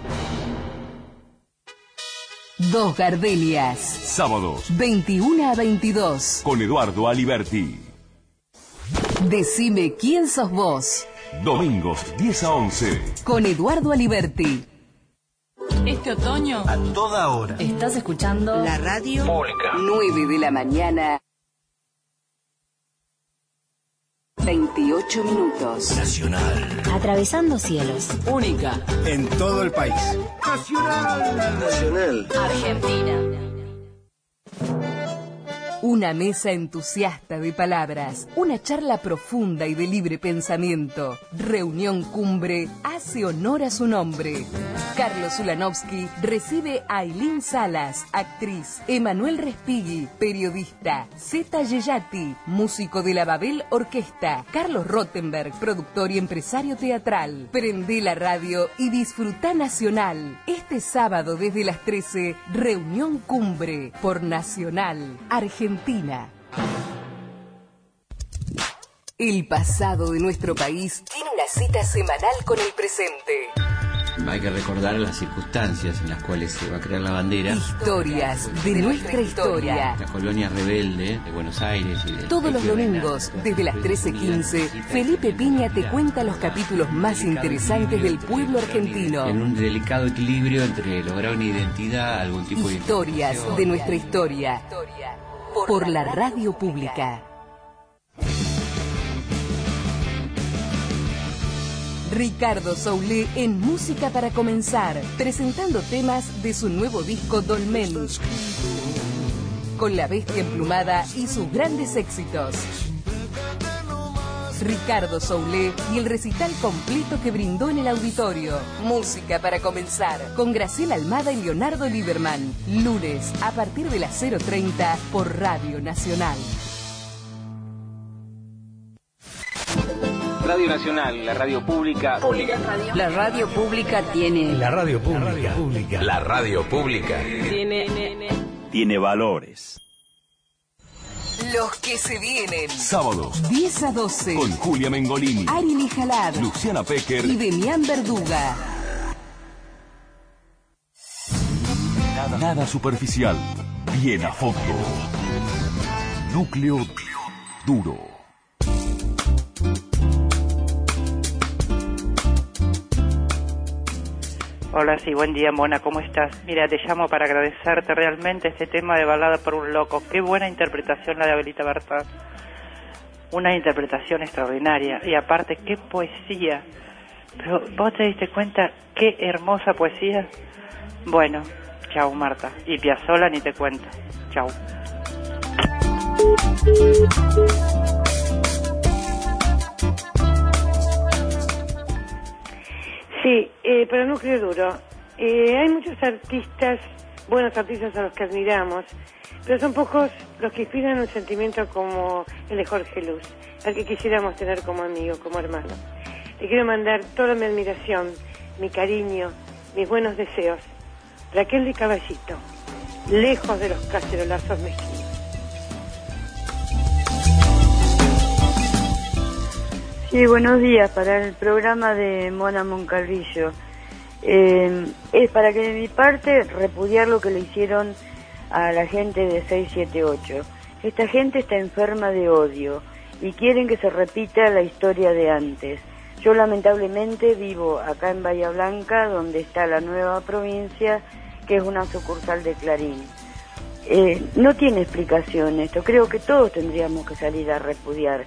Dos Gardenias. Sábados, 21 a 22. con Eduardo Aliberti. Decime quién sos vos. Domingos, 10 a 11. Con Eduardo Aliberti. Este otoño, A toda hora. Estás escuchando la radio Pública. 9 de la mañana. 28 minutos. Nacional. Atravesando cielos. única. En todo el país. Nacional. Nacional. Argentina. Una mesa entusiasta de palabras, una charla profunda y de libre pensamiento. Reunión Cumbre hace honor a su nombre. Carlos Ulanovsky recibe a Ailín Salas, actriz, Emanuel Respighi, periodista, Zeta Yeyati, músico de la Babel Orquesta, Carlos Rottenberg, productor y empresario teatral. Prendé la radio y disfruta Nacional. Este sábado desde las 13, Reunión Cumbre por Nacional, Argentina. El pasado de nuestro país tiene una cita semanal con el presente. Hay que recordar las circunstancias en las cuales se va a crear la bandera. Historias de nuestra historia. La colonia rebelde de Buenos Aires. Y de Todos los domingos, desde las 13:15, Felipe Piña te cuenta los capítulos más interesantes del pueblo argentino. En un delicado equilibrio entre lograr una identidad, algún tipo de... Historias de nuestra historia. Por la radio pública. Ricardo Soulé en Música para Comenzar, presentando temas de su nuevo disco Dolmen, con La Bestia Emplumada y sus grandes éxitos. Ricardo Soulé y el recital completo que brindó en el auditorio. Música para Comenzar, con Graciela Almada y Leonardo Lieberman. Lunes, a partir de las 0:30, por Radio Nacional. Radio Nacional, la radio pública. La radio pública tiene... La radio pública. La radio pública Tiene valores. Los que se vienen. Sábados, 10 a 12. con Julia Mengolini, Ari Lijalad, Luciana Pecker y Demián Verduga. Nada superficial, bien a fondo. Núcleo duro. Hola, sí, buen día, Mona, ¿cómo estás? Mira, te llamo para agradecerte realmente este tema de Balada por un Loco. Qué buena interpretación la de Abelita Bertán. Una interpretación extraordinaria. Y aparte, qué poesía. Pero, ¿vos te diste cuenta qué hermosa poesía? Bueno, chau, Marta. Y Piazzolla ni te cuento. Chau. Sí, para Núcleo Duro. Hay muchos artistas, buenos artistas a los que admiramos, pero son pocos los que inspiran un sentimiento como el de Jorge Luz, al que quisiéramos tener como amigo, como hermano. Le quiero mandar toda mi admiración, mi cariño, mis buenos deseos. Raquel de Caballito, lejos de los cacerolazos mezquinos. Sí, buenos días. Para el programa de Mona Moncalvillo. Es para que de mi parte repudiar lo que le hicieron a la gente de 678. Esta gente está enferma de odio y quieren que se repita la historia de antes. Yo lamentablemente vivo acá en Bahía Blanca, donde está la nueva provincia, que es una sucursal de Clarín. No tiene explicación esto, creo que todos tendríamos que salir a repudiar.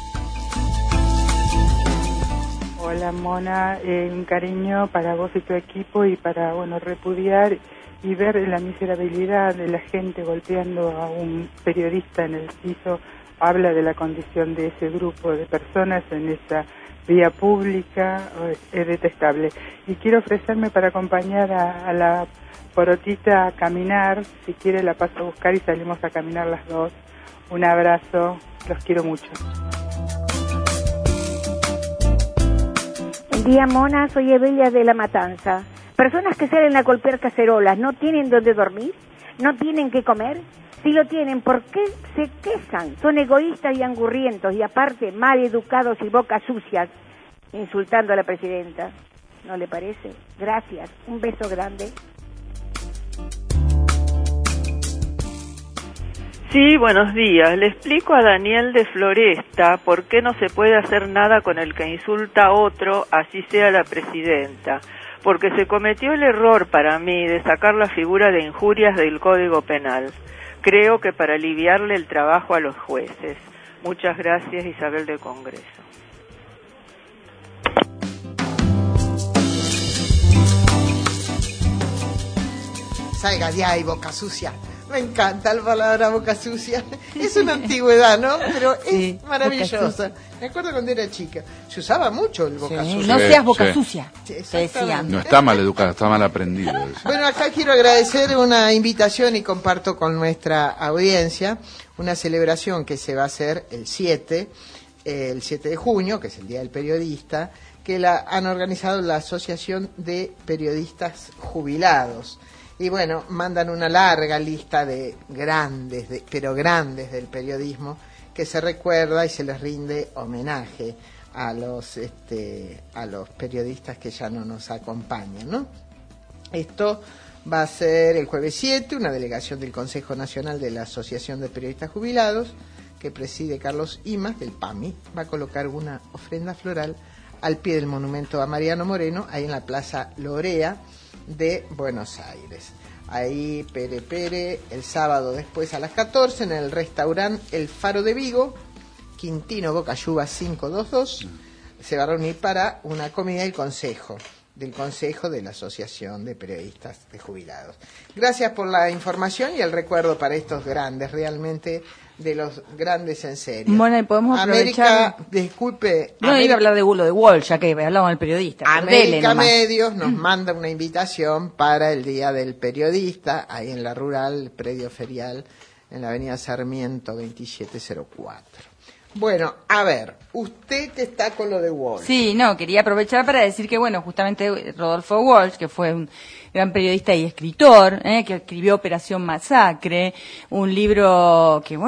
Hola Mona, un cariño para vos y tu equipo y para, repudiar y ver la miserabilidad de la gente golpeando a un periodista en el piso. Habla de la condición de ese grupo de personas en esa vía pública, es detestable. Y quiero ofrecerme para acompañar a la Porotita a caminar, si quiere la paso a buscar y salimos a caminar las dos. Un abrazo, los quiero mucho. Buen día, Mona, soy Evelia de La Matanza. Personas que salen a golpear cacerolas, ¿no tienen dónde dormir? ¿No tienen qué comer? Si lo tienen, ¿por qué se quejan? Son egoístas y angurrientos y aparte mal educados y bocas sucias, insultando a la presidenta. ¿No le parece? Gracias, un beso grande. Sí, buenos días. Le explico a Daniel de Floresta por qué no se puede hacer nada con el que insulta a otro, así sea la presidenta. Porque se cometió el error para mí de sacar la figura de injurias del Código Penal. Creo que para aliviarle el trabajo a los jueces. Muchas gracias, Isabel de Congreso. Salga de ahí, boca sucia. Me encanta la palabra boca sucia. Es una antigüedad, ¿no? Pero es maravillosa. Me acuerdo cuando era chica. Se usaba mucho el boca sucia. No seas boca sucia. Te decían. No está mal educado, está mal aprendido. Bueno, acá quiero agradecer una invitación y comparto con nuestra audiencia una celebración que se va a hacer el 7 de junio, que es el Día del Periodista, que la han organizado la Asociación de Periodistas Jubilados. Y bueno, mandan una larga lista de grandes del periodismo, que se recuerda y se les rinde homenaje a los periodistas que ya no nos acompañan, ¿no? Esto va a ser el jueves 7, una delegación del Consejo Nacional de la Asociación de Periodistas Jubilados, que preside Carlos Imas, del PAMI, va a colocar una ofrenda floral al pie del monumento a Mariano Moreno, ahí en la Plaza Lorea de Buenos Aires. Ahí Pere, el sábado después a las 14 en el restaurante El Faro de Vigo, Quintino Bocayuba 522, se va a reunir para una comida del Consejo de la Asociación de Periodistas de Jubilados. Gracias por la información y el recuerdo para estos grandes, realmente de los grandes en serio. Bueno, y podemos aprovechar... América, disculpe... No iba a hablar de Gulo de Wall, ya que hablamos del periodista. América Medios nos manda una invitación para el Día del Periodista, ahí en la Rural, predio ferial, en la avenida Sarmiento 2704. Bueno, a ver, usted que está con lo de Walsh. Sí, quería aprovechar para decir que, justamente Rodolfo Walsh, que fue un gran periodista y escritor, que escribió Operación Masacre, un libro que,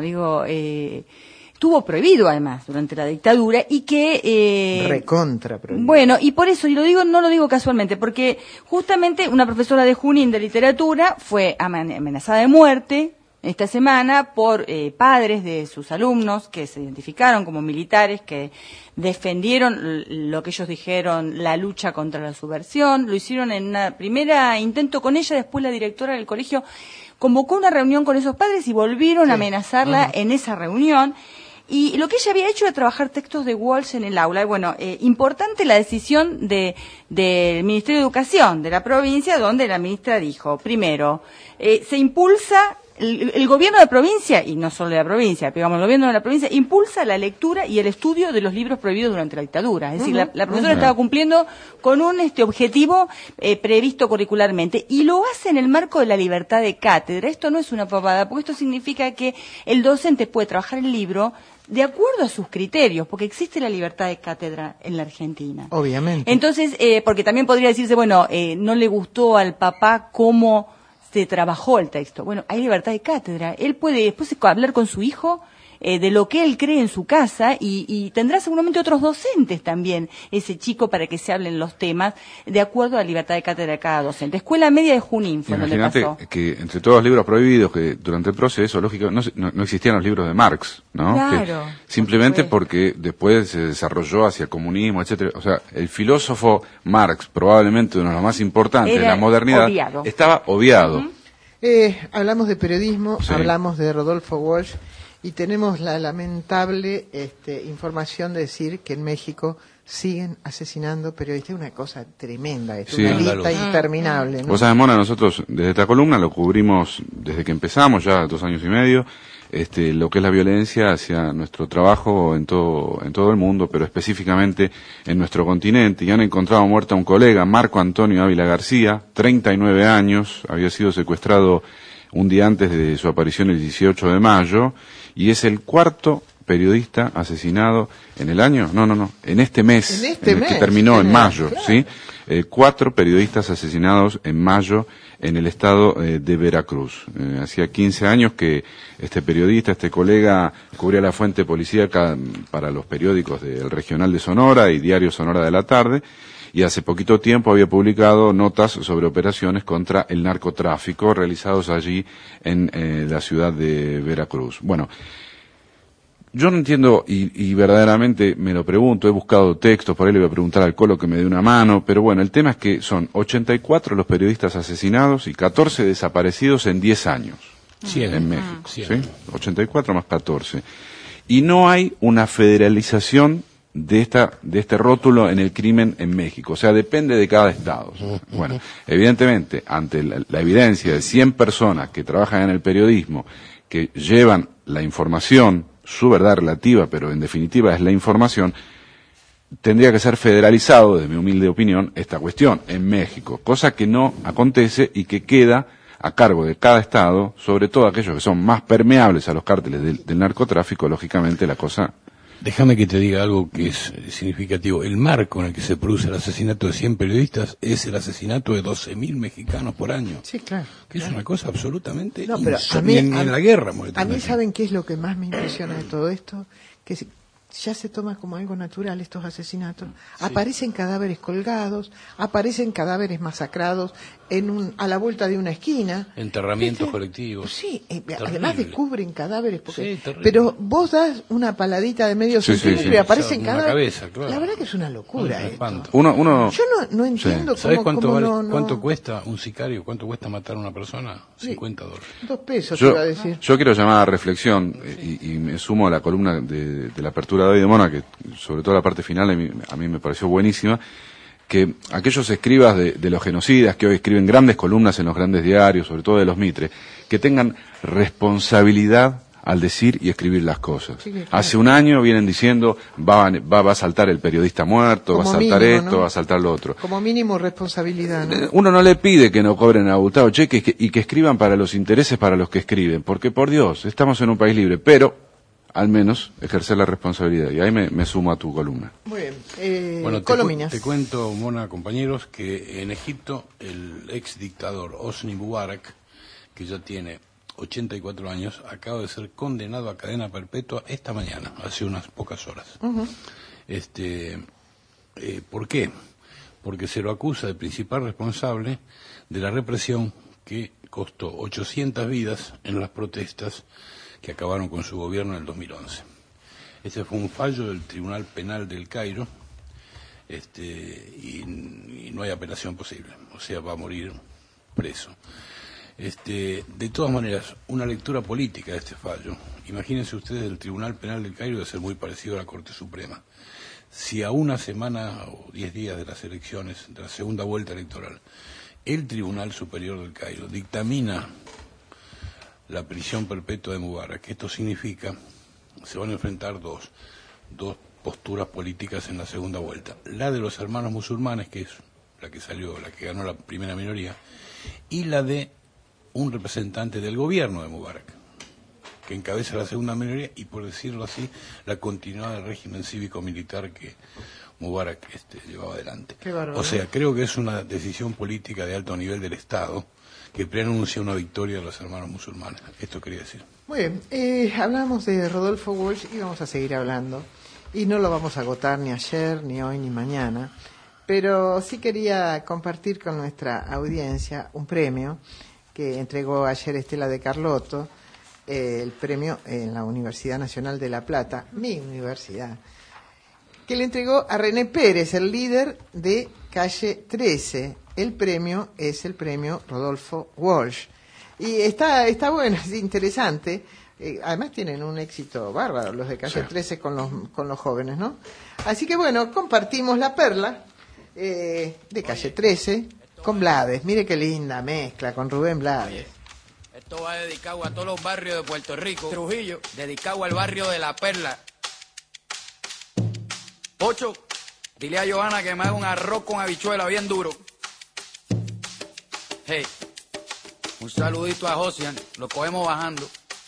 estuvo prohibido además durante la dictadura y que... recontra prohibido. Bueno, y por eso, y no lo digo casualmente, porque justamente una profesora de Junín de literatura fue amenazada de muerte esta semana por padres de sus alumnos que se identificaron como militares, que defendieron lo que ellos dijeron, la lucha contra la subversión. Lo hicieron en una primera intento con ella, después la directora del colegio convocó una reunión con esos padres y volvieron a amenazarla en esa reunión. Y lo que ella había hecho era trabajar textos de Walsh en el aula. Y importante la decisión del Ministerio de Educación de la provincia, donde la ministra dijo, primero, se impulsa el gobierno de la provincia, y no solo de la provincia, digamos, el gobierno de la provincia impulsa la lectura y el estudio de los libros prohibidos durante la dictadura. Es decir, la profesora estaba cumpliendo con un objetivo previsto curricularmente, y lo hace en el marco de la libertad de cátedra. Esto no es una pavada, porque esto significa que el docente puede trabajar el libro de acuerdo a sus criterios, porque existe la libertad de cátedra en la Argentina. Obviamente. Entonces, porque también podría decirse, no le gustó al papá cómo se trabajó el texto. Hay libertad de cátedra. Él puede después hablar con su hijo de lo que él cree en su casa y tendrá seguramente otros docentes también, ese chico, para que se hablen los temas de acuerdo a la libertad de cátedra de cada docente. Escuela Media de Junín fue donde pasó. Imagínate que entre todos los libros prohibidos, que durante el proceso, lógico, no existían los libros de Marx, ¿no? Claro. Que simplemente porque después se desarrolló hacia el comunismo, etcétera. O sea, el filósofo Marx, probablemente uno de los más importantes de la modernidad, estaba obviado. Hablamos de periodismo, Sí. hablamos de Rodolfo Walsh y tenemos la lamentable información de decir que en México siguen asesinando periodistas. Es una cosa tremenda, es Sí. una lista interminable, ¿no? Vos sabés, Mona, nosotros desde esta columna lo cubrimos desde que empezamos, ya 2 años y medio, lo que es la violencia hacia nuestro trabajo en todo el mundo, pero específicamente en nuestro continente. Y han encontrado muerto a un colega, Marco Antonio Ávila García, 39 años, había sido secuestrado un día antes de su aparición el 18 de mayo, y es el 4º periodista asesinado en el año, en este mes, que terminó en mayo, claro. ¿Sí? 4 periodistas asesinados en mayo en el estado de Veracruz. Hacía 15 años que este periodista, este colega, cubría la fuente policíaca para los periódicos del Regional de Sonora y Diario Sonora de la Tarde, y hace poquito tiempo había publicado notas sobre operaciones contra el narcotráfico realizados allí en la ciudad de Veracruz. Bueno, yo no entiendo, y verdaderamente me lo pregunto, he buscado textos, por ahí le voy a preguntar al Colo que me dé una mano, pero bueno, el tema es que son 84 los periodistas asesinados y 14 desaparecidos en 10 años en México, ¿sí? 84 más 14. Y no hay una federalización de este rótulo en el crimen en México, o sea, depende de cada estado. Bueno, evidentemente, ante la evidencia de 100 personas que trabajan en el periodismo, que llevan la información, su verdad relativa, pero en definitiva es la información, tendría que ser federalizado, desde mi humilde opinión, esta cuestión en México, cosa que no acontece y que queda a cargo de cada estado, sobre todo aquellos que son más permeables a los cárteles del narcotráfico. Lógicamente la cosa... Déjame que te diga algo que es significativo. El marco en el que se produce el asesinato de 100 periodistas es el asesinato de 12.000 mexicanos por año. Sí, claro. Que es una cosa absolutamente pero ni en la guerra. A mí, ¿saben qué es lo que más me impresiona de todo esto? Que ya se toma como algo natural estos asesinatos. Sí. Aparecen cadáveres colgados, aparecen cadáveres masacrados a la vuelta de una esquina. Enterramientos colectivos. Sí, además descubren cadáveres. Porque, pero vos das una paladita de medio centímetro y aparecen cadáveres. Cabeza, claro. La verdad que es una locura esto. Yo no entiendo ¿Sabés cómo cuánto cuesta un sicario? ¿Cuánto cuesta matar a una persona? $50. $2 te iba a decir. Yo quiero llamar a reflexión y me sumo a la columna de la apertura de hoy de Mona, que sobre todo la parte final a mí me pareció buenísima, que aquellos escribas de los genocidas que hoy escriben grandes columnas en los grandes diarios, sobre todo de los Mitre, que tengan responsabilidad al decir y escribir las cosas. Sí, claro. Hace un año vienen diciendo va a saltar el periodista muerto, como va a saltar mínimo, esto, ¿no? Va a saltar lo otro. Como mínimo responsabilidad, ¿no? Uno no le pide que no cobren abultado cheques y que escriban para los intereses para los que escriben, porque por Dios, estamos en un país libre, pero al menos ejercer la responsabilidad. Y ahí me sumo a tu columna. Muy bien. Bueno, te cuento, Mona, compañeros, que en Egipto el ex dictador Hosni Mubarak, que ya tiene 84 años, acaba de ser condenado a cadena perpetua esta mañana, hace unas pocas horas. Uh-huh. ¿Por qué? Porque se lo acusa de principal responsable de la represión que costó 800 vidas en las protestas que acabaron con su gobierno en el 2011. Ese fue un fallo del Tribunal Penal del Cairo, y no hay apelación posible, o sea, va a morir preso. De todas maneras, una lectura política de este fallo. Imagínense ustedes, el Tribunal Penal del Cairo debe ser muy parecido a la Corte Suprema. Si a una semana o 10 días de las elecciones, de la segunda vuelta electoral, el Tribunal Superior del Cairo dictamina la prisión perpetua de Mubarak, esto significa, se van a enfrentar dos posturas políticas en la segunda vuelta. La de los hermanos musulmanes, que es la que ganó la primera minoría, y la de un representante del gobierno de Mubarak. que encabeza la segunda minoría y, por decirlo así, la continuidad del régimen cívico-militar que Mubarak llevaba adelante. O sea, creo que es una decisión política de alto nivel del Estado que preanuncia una victoria de los hermanos musulmanes. Esto quería decir. Muy bien, hablamos de Rodolfo Walsh y vamos a seguir hablando. Y no lo vamos a agotar ni ayer, ni hoy, ni mañana. Pero sí quería compartir con nuestra audiencia un premio que entregó ayer Estela de Carlotto, el premio en la Universidad Nacional de La Plata, mi universidad, que le entregó a René Pérez, el líder de Calle 13. El premio es el premio Rodolfo Walsh. Y está bueno, es interesante. Además tienen un éxito bárbaro los de Calle 13 con los jóvenes, ¿no? Así que bueno, compartimos la perla de Calle 13 con Blades. Mire qué linda mezcla con Rubén Blades. Esto va dedicado a todos los barrios de Puerto Rico. Trujillo, dedicado al barrio de La Perla. Ocho, dile a Johanna que me haga un arroz con habichuela bien duro. Hey, un saludito a Josian, lo cogemos bajando.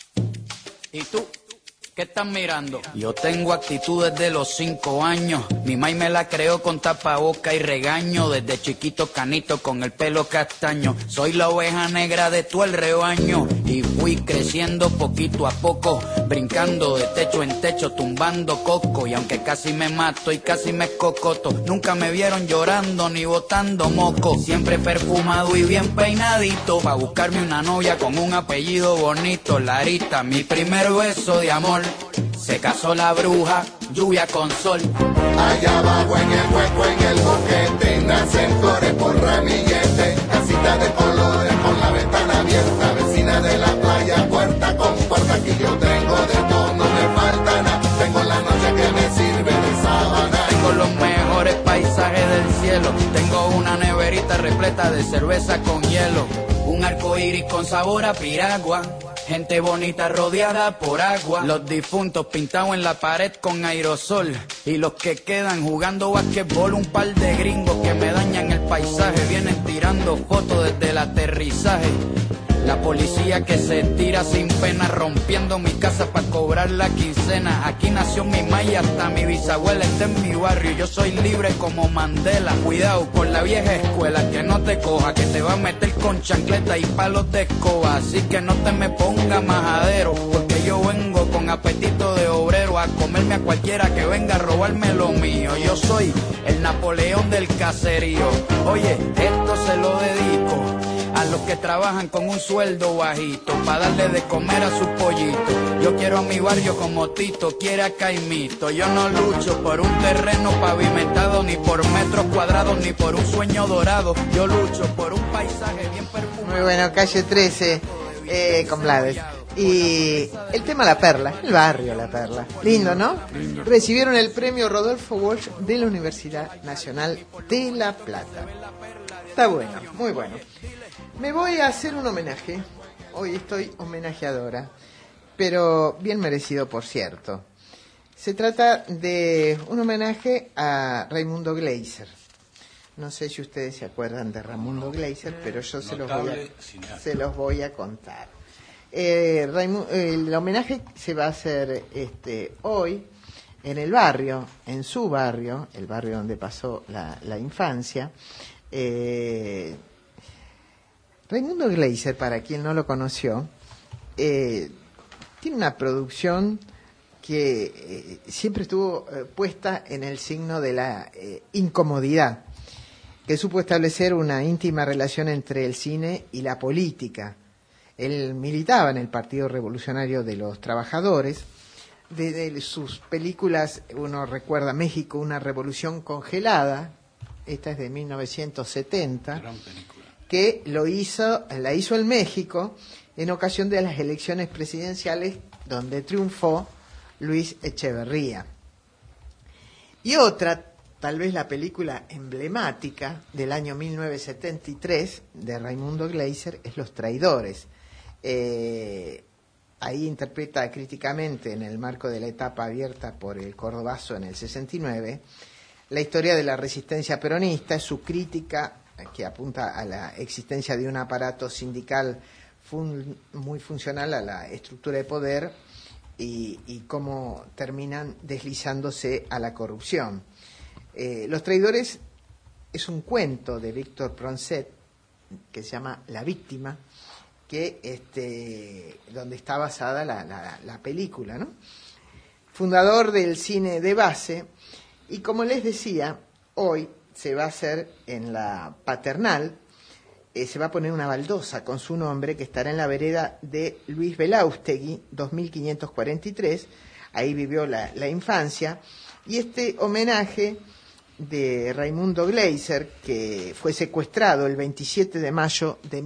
¿Y tú? ¿Qué estás mirando? Yo tengo actitud desde los 5 años. Mi maíz me la creó con tapaboca y regaño. Desde chiquito canito con el pelo castaño. Soy la oveja negra de todo el rebaño. Y fui creciendo poquito a poco. Brincando de techo en techo, tumbando coco. Y aunque casi me mato y casi me escocoto, nunca me vieron llorando ni botando moco. Siempre perfumado y bien peinadito. Pa' buscarme una novia con un apellido bonito. Larita, mi primer beso de amor. Se casó la bruja, lluvia con sol. Allá abajo en el hueco, en el boquete, nacen flores por ramillete. Casita de colores con la ventana abierta, vecina de la playa, puerta con puerta. Aquí yo tengo de todo, no me falta nada. Tengo la noche que me sirve de sábana. Tengo los mejores paisajes del cielo. Tengo una neverita repleta de cerveza con hielo. Un arco iris con sabor a piragua. Gente bonita rodeada por agua. Los difuntos pintados en la pared con aerosol. Y los que quedan jugando basquetbol. Un par de gringos que me dañan el paisaje. Vienen tirando fotos desde el aterrizaje. La policía que se tira sin pena, rompiendo mi casa para cobrar la quincena. Aquí nació mi maya, hasta mi bisabuela está en mi barrio. Yo soy libre como Mandela. Cuidado con la vieja escuela, que no te coja, que te va a meter con chancleta y palos de escoba. Así que no te me ponga majadero, porque yo vengo con apetito de obrero a comerme a cualquiera que venga a robarme lo mío. Yo soy el Napoleón del caserío. Oye, esto se lo dedico a los que trabajan con un sueldo bajito, para darle de comer a sus pollitos. Yo quiero a mi barrio como Tito quiere a Caimito. Yo no lucho por un terreno pavimentado, ni por metros cuadrados, ni por un sueño dorado. Yo lucho por un paisaje bien perfumado. Muy bueno, Calle 13 con Blades. Y el tema La Perla, el barrio La Perla. Lindo, ¿no? Lindo. Recibieron el premio Rodolfo Walsh de la Universidad Nacional de La Plata. Está bueno, muy bueno. Me voy a hacer un homenaje. Hoy estoy homenajeadora, pero bien merecido, por cierto. Se trata de un homenaje a Raimundo Gleiser. No sé si ustedes se acuerdan de Raimundo Gleiser, pero yo se los voy a contar. El homenaje se va a hacer hoy en el barrio, en su barrio, el barrio donde pasó la infancia. Raimundo Gleiser, para quien no lo conoció, tiene una producción que siempre estuvo puesta en el signo de la incomodidad, que supo establecer una íntima relación entre el cine y la política. Él militaba en el Partido Revolucionario de los Trabajadores. De sus películas uno recuerda México, una revolución congelada. Esta es de 1970. Gran película. Que la hizo en México en ocasión de las elecciones presidenciales donde triunfó Luis Echeverría. Y otra, tal vez la película emblemática del año 1973 de Raimundo Gleiser, es Los Traidores. Ahí interpreta críticamente, en el marco de la etapa abierta por el Cordobazo en el 69, la historia de la resistencia peronista, su crítica que apunta a la existencia de un aparato sindical muy funcional a la estructura de poder y cómo terminan deslizándose a la corrupción. Los traidores es un cuento de Víctor Proncet que se llama La Víctima, que donde está basada la película, ¿no? Fundador del cine de base, y como les decía, hoy se va a hacer en la Paternal, se va a poner una baldosa con su nombre que estará en la vereda de Luis Belaustegui, 2543, ahí vivió la infancia, y este homenaje de Raimundo Gleiser, que fue secuestrado el 27 de mayo de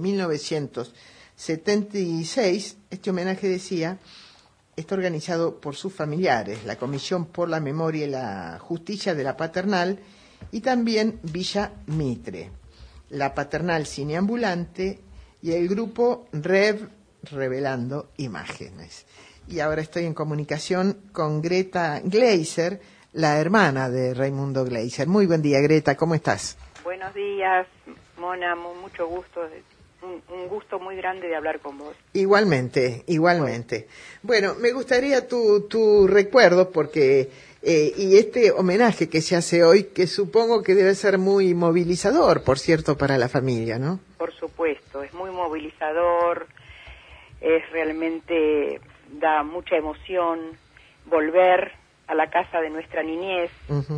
1976, este homenaje, decía, está organizado por sus familiares, la Comisión por la Memoria y la Justicia de la Paternal y también Villa Mitre, la Paternal Cineambulante y el grupo Rev Revelando Imágenes. Y ahora estoy en comunicación con Greta Gleiser, la hermana de Raimundo Gleiser. Muy buen día, Greta, ¿cómo estás? Buenos días, Mona, mucho gusto, un gusto muy grande de hablar con vos. Igualmente. Bueno, me gustaría tu recuerdo, porque y este homenaje que se hace hoy, que supongo que debe ser muy movilizador, por cierto, para la familia, ¿no? Por supuesto, es muy movilizador, es realmente, da mucha emoción volver a la casa de nuestra niñez.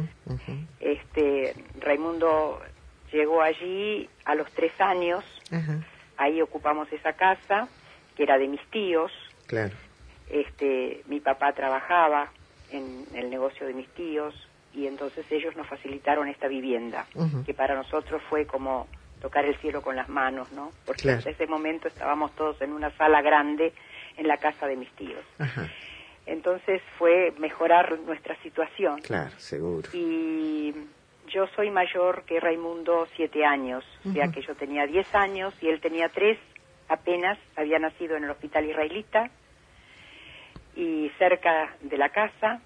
Raimundo llegó allí a los 3 años, ahí ocupamos esa casa, que era de mis tíos. Claro. Mi papá trabajaba en el negocio de mis tíos, y entonces ellos nos facilitaron esta vivienda, que para nosotros fue como tocar el cielo con las manos, ¿no? Porque claro, hasta ese momento estábamos todos en una sala grande en la casa de mis tíos. Entonces fue mejorar nuestra situación. Claro, seguro. Y yo soy mayor que Raimundo 7 años, o sea que yo tenía 10 años y él tenía 3, apenas había nacido en el hospital israelita y cerca de la casa.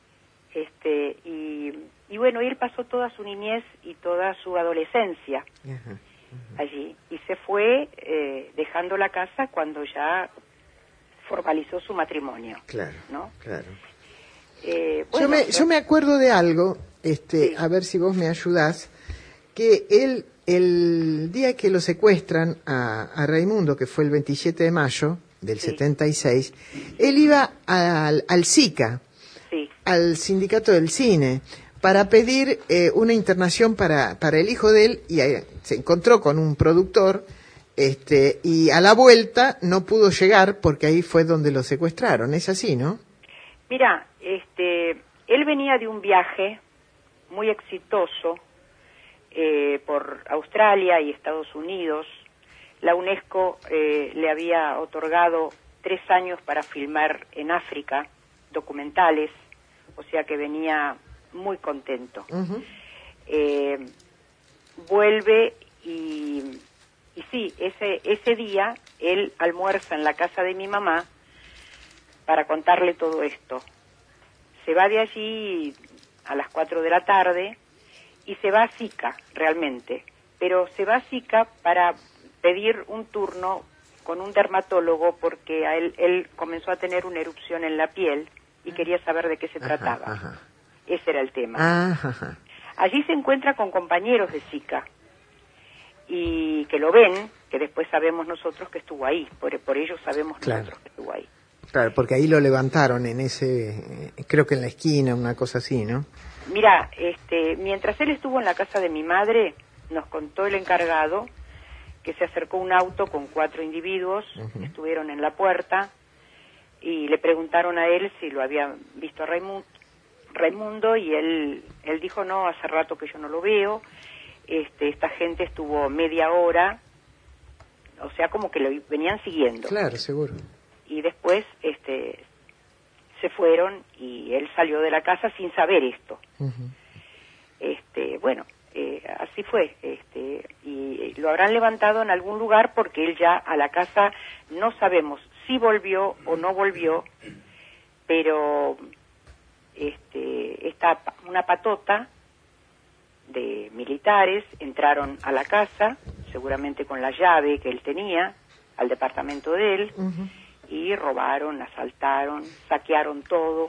Y bueno, él pasó toda su niñez y toda su adolescencia allí, y se fue dejando la casa cuando ya formalizó su matrimonio. Claro, ¿no? Claro. Bueno, yo me acuerdo de algo, sí, a ver si vos me ayudás, que él, el día que lo secuestran a Raimundo, que fue el 27 de mayo del 76, él iba al SICA, al Sindicato del Cine, para pedir una internación para el hijo de él, y se encontró con un productor, y a la vuelta no pudo llegar porque ahí fue donde lo secuestraron. ¿Es así, no? Mira, él venía de un viaje muy exitoso por Australia y Estados Unidos. La UNESCO le había otorgado 3 años para filmar en África documentales, o sea que venía muy contento. Vuelve y sí, ese día él almuerza en la casa de mi mamá para contarle todo esto. Se va de allí a las 4 de la tarde y se va a SICA, realmente, pero se va a SICA para pedir un turno con un dermatólogo porque él comenzó a tener una erupción en la piel y quería saber de qué se trataba. Ese era el tema. Allí se encuentra con compañeros de SICA y que lo ven, que después sabemos nosotros que estuvo ahí, por ello sabemos nosotros que estuvo ahí. Claro, porque ahí lo levantaron en ese, creo que en la esquina, una cosa así, ¿no? Mira, mientras él estuvo en la casa de mi madre, nos contó el encargado que se acercó un auto con 4 individuos, estuvieron en la puerta y le preguntaron a él si lo había visto a Raimundo, y él dijo, no, hace rato que yo no lo veo. Esta gente estuvo media hora, o sea, como que lo venían siguiendo. Claro, seguro. Y después se fueron y él salió de la casa sin saber esto. Bueno, así fue. Y lo habrán levantado en algún lugar porque él ya a la casa no sabemos si volvió o no volvió, pero una patota de militares entraron a la casa, seguramente con la llave que él tenía, al departamento de él y robaron, asaltaron, saquearon todo.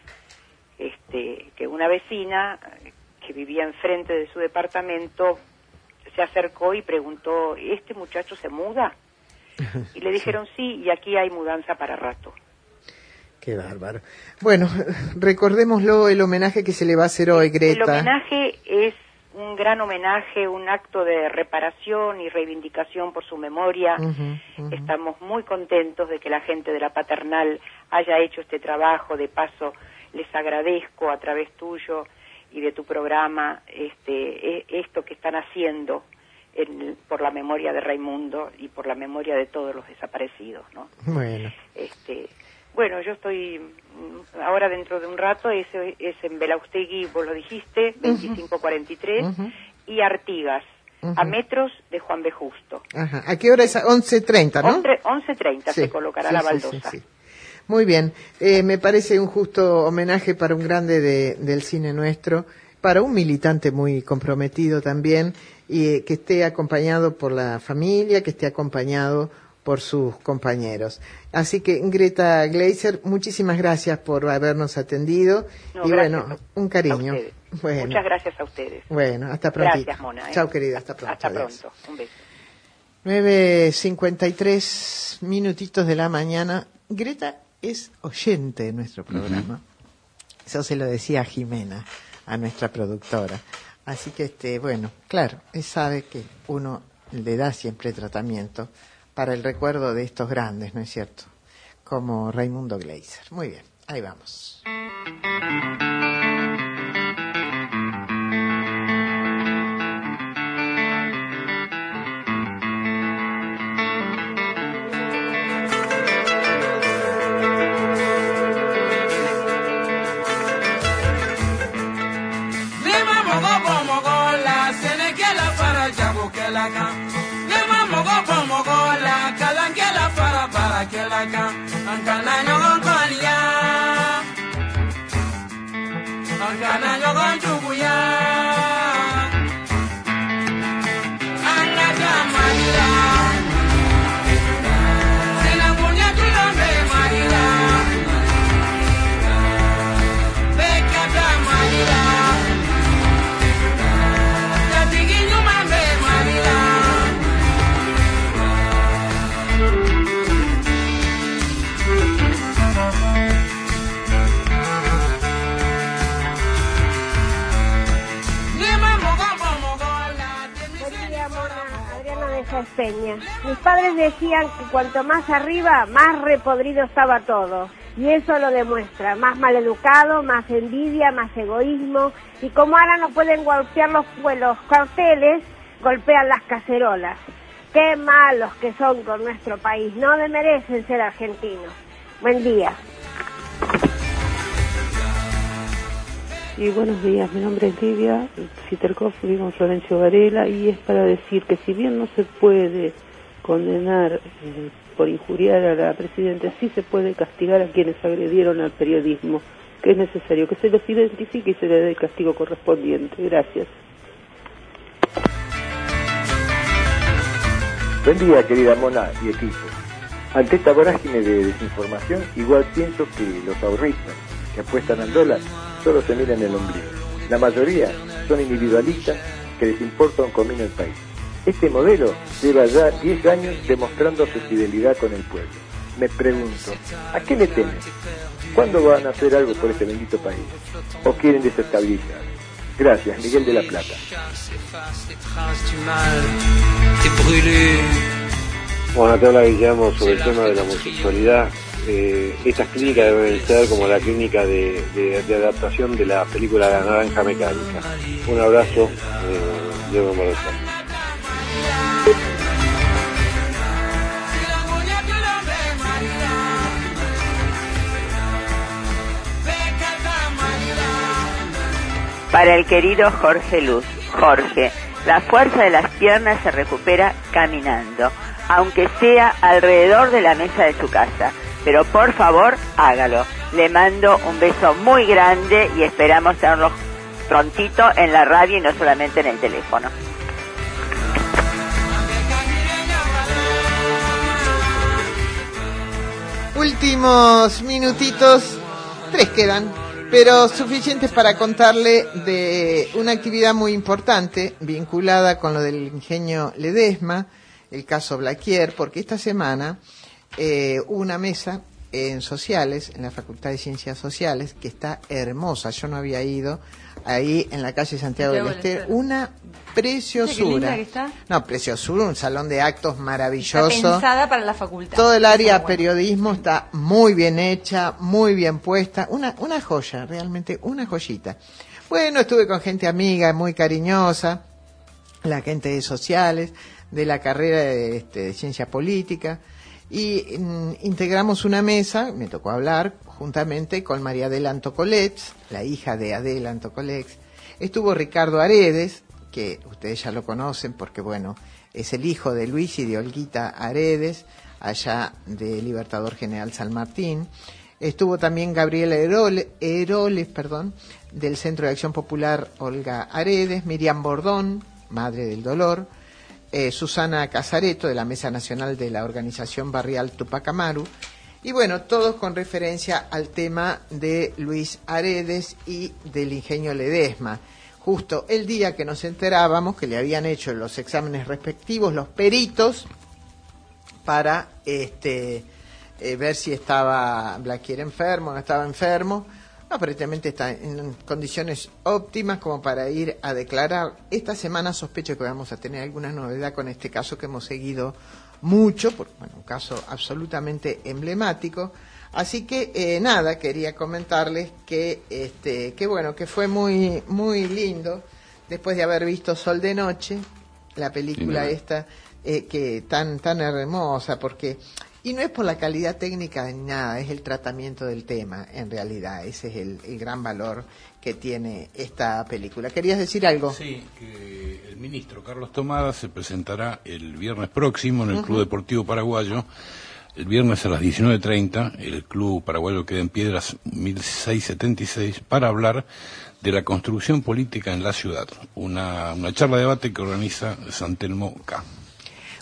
Que una vecina que vivía enfrente de su departamento se acercó y preguntó, ¿este muchacho se muda? Y le dijeron sí, y aquí hay mudanza para rato. Qué bárbaro. Bueno, recordémoslo, el homenaje que se le va a hacer hoy, Greta. El homenaje es un gran homenaje, un acto de reparación y reivindicación por su memoria. Estamos muy contentos de que la gente de la Paternal haya hecho este trabajo. De paso, les agradezco a través tuyo y de tu programa esto que están haciendo por la memoria de Raimundo y por la memoria de todos los desaparecidos, ¿no? Bueno. Bueno, yo estoy ahora dentro de un rato, es en Belaustegui, vos lo dijiste, 2543, y Artigas, a metros de Juan B. Justo. Ajá. ¿A qué hora es? 11:30, ¿no? 11:30 se colocará la baldosa. Sí. Muy bien, me parece un justo homenaje para un grande del cine nuestro, para un militante muy comprometido también, y que esté acompañado por la familia, que esté acompañado por sus compañeros. Así que, Greta Gleiser, muchísimas gracias por habernos atendido. Y bueno, un cariño. Bueno. Muchas gracias a ustedes. Bueno, hasta pronto. Gracias, Mona. Chao, querida, hasta pronto. Hasta pronto. Un beso. 9:53 minutitos de la mañana. Greta es oyente de nuestro programa. Eso se lo decía a Jimena, a nuestra productora. Así que, bueno, claro, él sabe que uno le da siempre tratamiento para el recuerdo de estos grandes, ¿no es cierto? Como Raimundo Gleiser. Muy bien, ahí vamos. Peña. Mis padres decían que cuanto más arriba, más repodrido estaba todo. Y eso lo demuestra. Más maleducado, más envidia, más egoísmo. Y como ahora no pueden golpear los cuarteles, golpean las cacerolas. Qué malos que son con nuestro país. No merecen ser argentinos. Buen día. Y buenos días, mi nombre es Livia Sitterkoff, vivo en Florencio Varela, y es para decir que si bien no se puede condenar por injuriar a la presidenta, sí se puede castigar a quienes agredieron al periodismo, que es necesario que se los identifique y se les dé el castigo correspondiente. Gracias. Buen día, querida Mona y equipo. Ante esta vorágine de desinformación, igual pienso que los ahorristas que apuestan al dólar solo se miran el ombligo. La mayoría son individualistas que les importa un comino el país. Este modelo lleva ya 10 años demostrando su fidelidad con el pueblo. Me pregunto, ¿a qué le temen? ¿Cuándo van a hacer algo por este bendito país? ¿O quieren desestabilizar? Gracias, Miguel de la Plata. Bueno, te habla Guillermo sobre el tema de la homosexualidad. Estas clínicas deben ser como la clínica de adaptación de la película La Naranja Mecánica. Un abrazo, Diego Morozán. Para el querido Jorge Luz. Jorge, la fuerza de las piernas se recupera caminando, aunque sea alrededor de la mesa de su casa. Pero por favor, hágalo. Le mando un beso muy grande y esperamos tenerlo prontito en la radio y no solamente en el teléfono. Últimos minutitos, 3 quedan, pero suficientes para contarle de una actividad muy importante vinculada con lo del ingenio Ledesma, el caso Blaquier, porque esta semana hubo una mesa en sociales, en la Facultad de Ciencias Sociales, que está hermosa. Yo no había ido, ahí en la calle Santiago del Estero, una preciosura. ¿Qué linda que está? No, preciosura, un salón de actos maravilloso. Está pensada para la facultad. Todo el área periodismo está muy bien hecha, muy bien puesta, una joya, realmente una joyita. Bueno, estuve con gente amiga, muy cariñosa, la gente de sociales, de la carrera de ciencia política, y integramos una mesa, me tocó hablar juntamente con María Adela Antocolets, la hija de Adela Antocolets. Estuvo Ricardo Aredes, que ustedes ya lo conocen porque, bueno, es el hijo de Luis y de Olguita Aredes, allá de Libertador General San Martín. Estuvo también Gabriela Heroles, del Centro de Acción Popular Olga Aredes, Miriam Bordón, Madre del Dolor, Susana Casareto, de la Mesa Nacional de la Organización Barrial Tupac Amaru, y bueno, todos con referencia al tema de Luis Aredes y del ingenio Ledesma. Justo el día que nos enterábamos que le habían hecho los exámenes respectivos los peritos para ver si estaba Blaquier enfermo o no estaba enfermo. Aparentemente está en condiciones óptimas como para ir a declarar. Esta semana sospecho que vamos a tener alguna novedad con este caso que hemos seguido mucho, porque, bueno, un caso absolutamente emblemático. Así que nada, quería comentarles que bueno, que fue muy muy lindo después de haber visto Sol de Noche, la película esta que tan hermosa, porque y no es por la calidad técnica ni nada, es el tratamiento del tema, en realidad. Ese es el gran valor que tiene esta película. ¿Querías decir algo? Sí, que el ministro Carlos Tomada se presentará el viernes próximo en el Club Deportivo Paraguayo. El viernes a las 19:30, el Club Paraguayo queda en Piedras 1676, para hablar de la construcción política en la ciudad. Una charla de debate que organiza San Telmo K.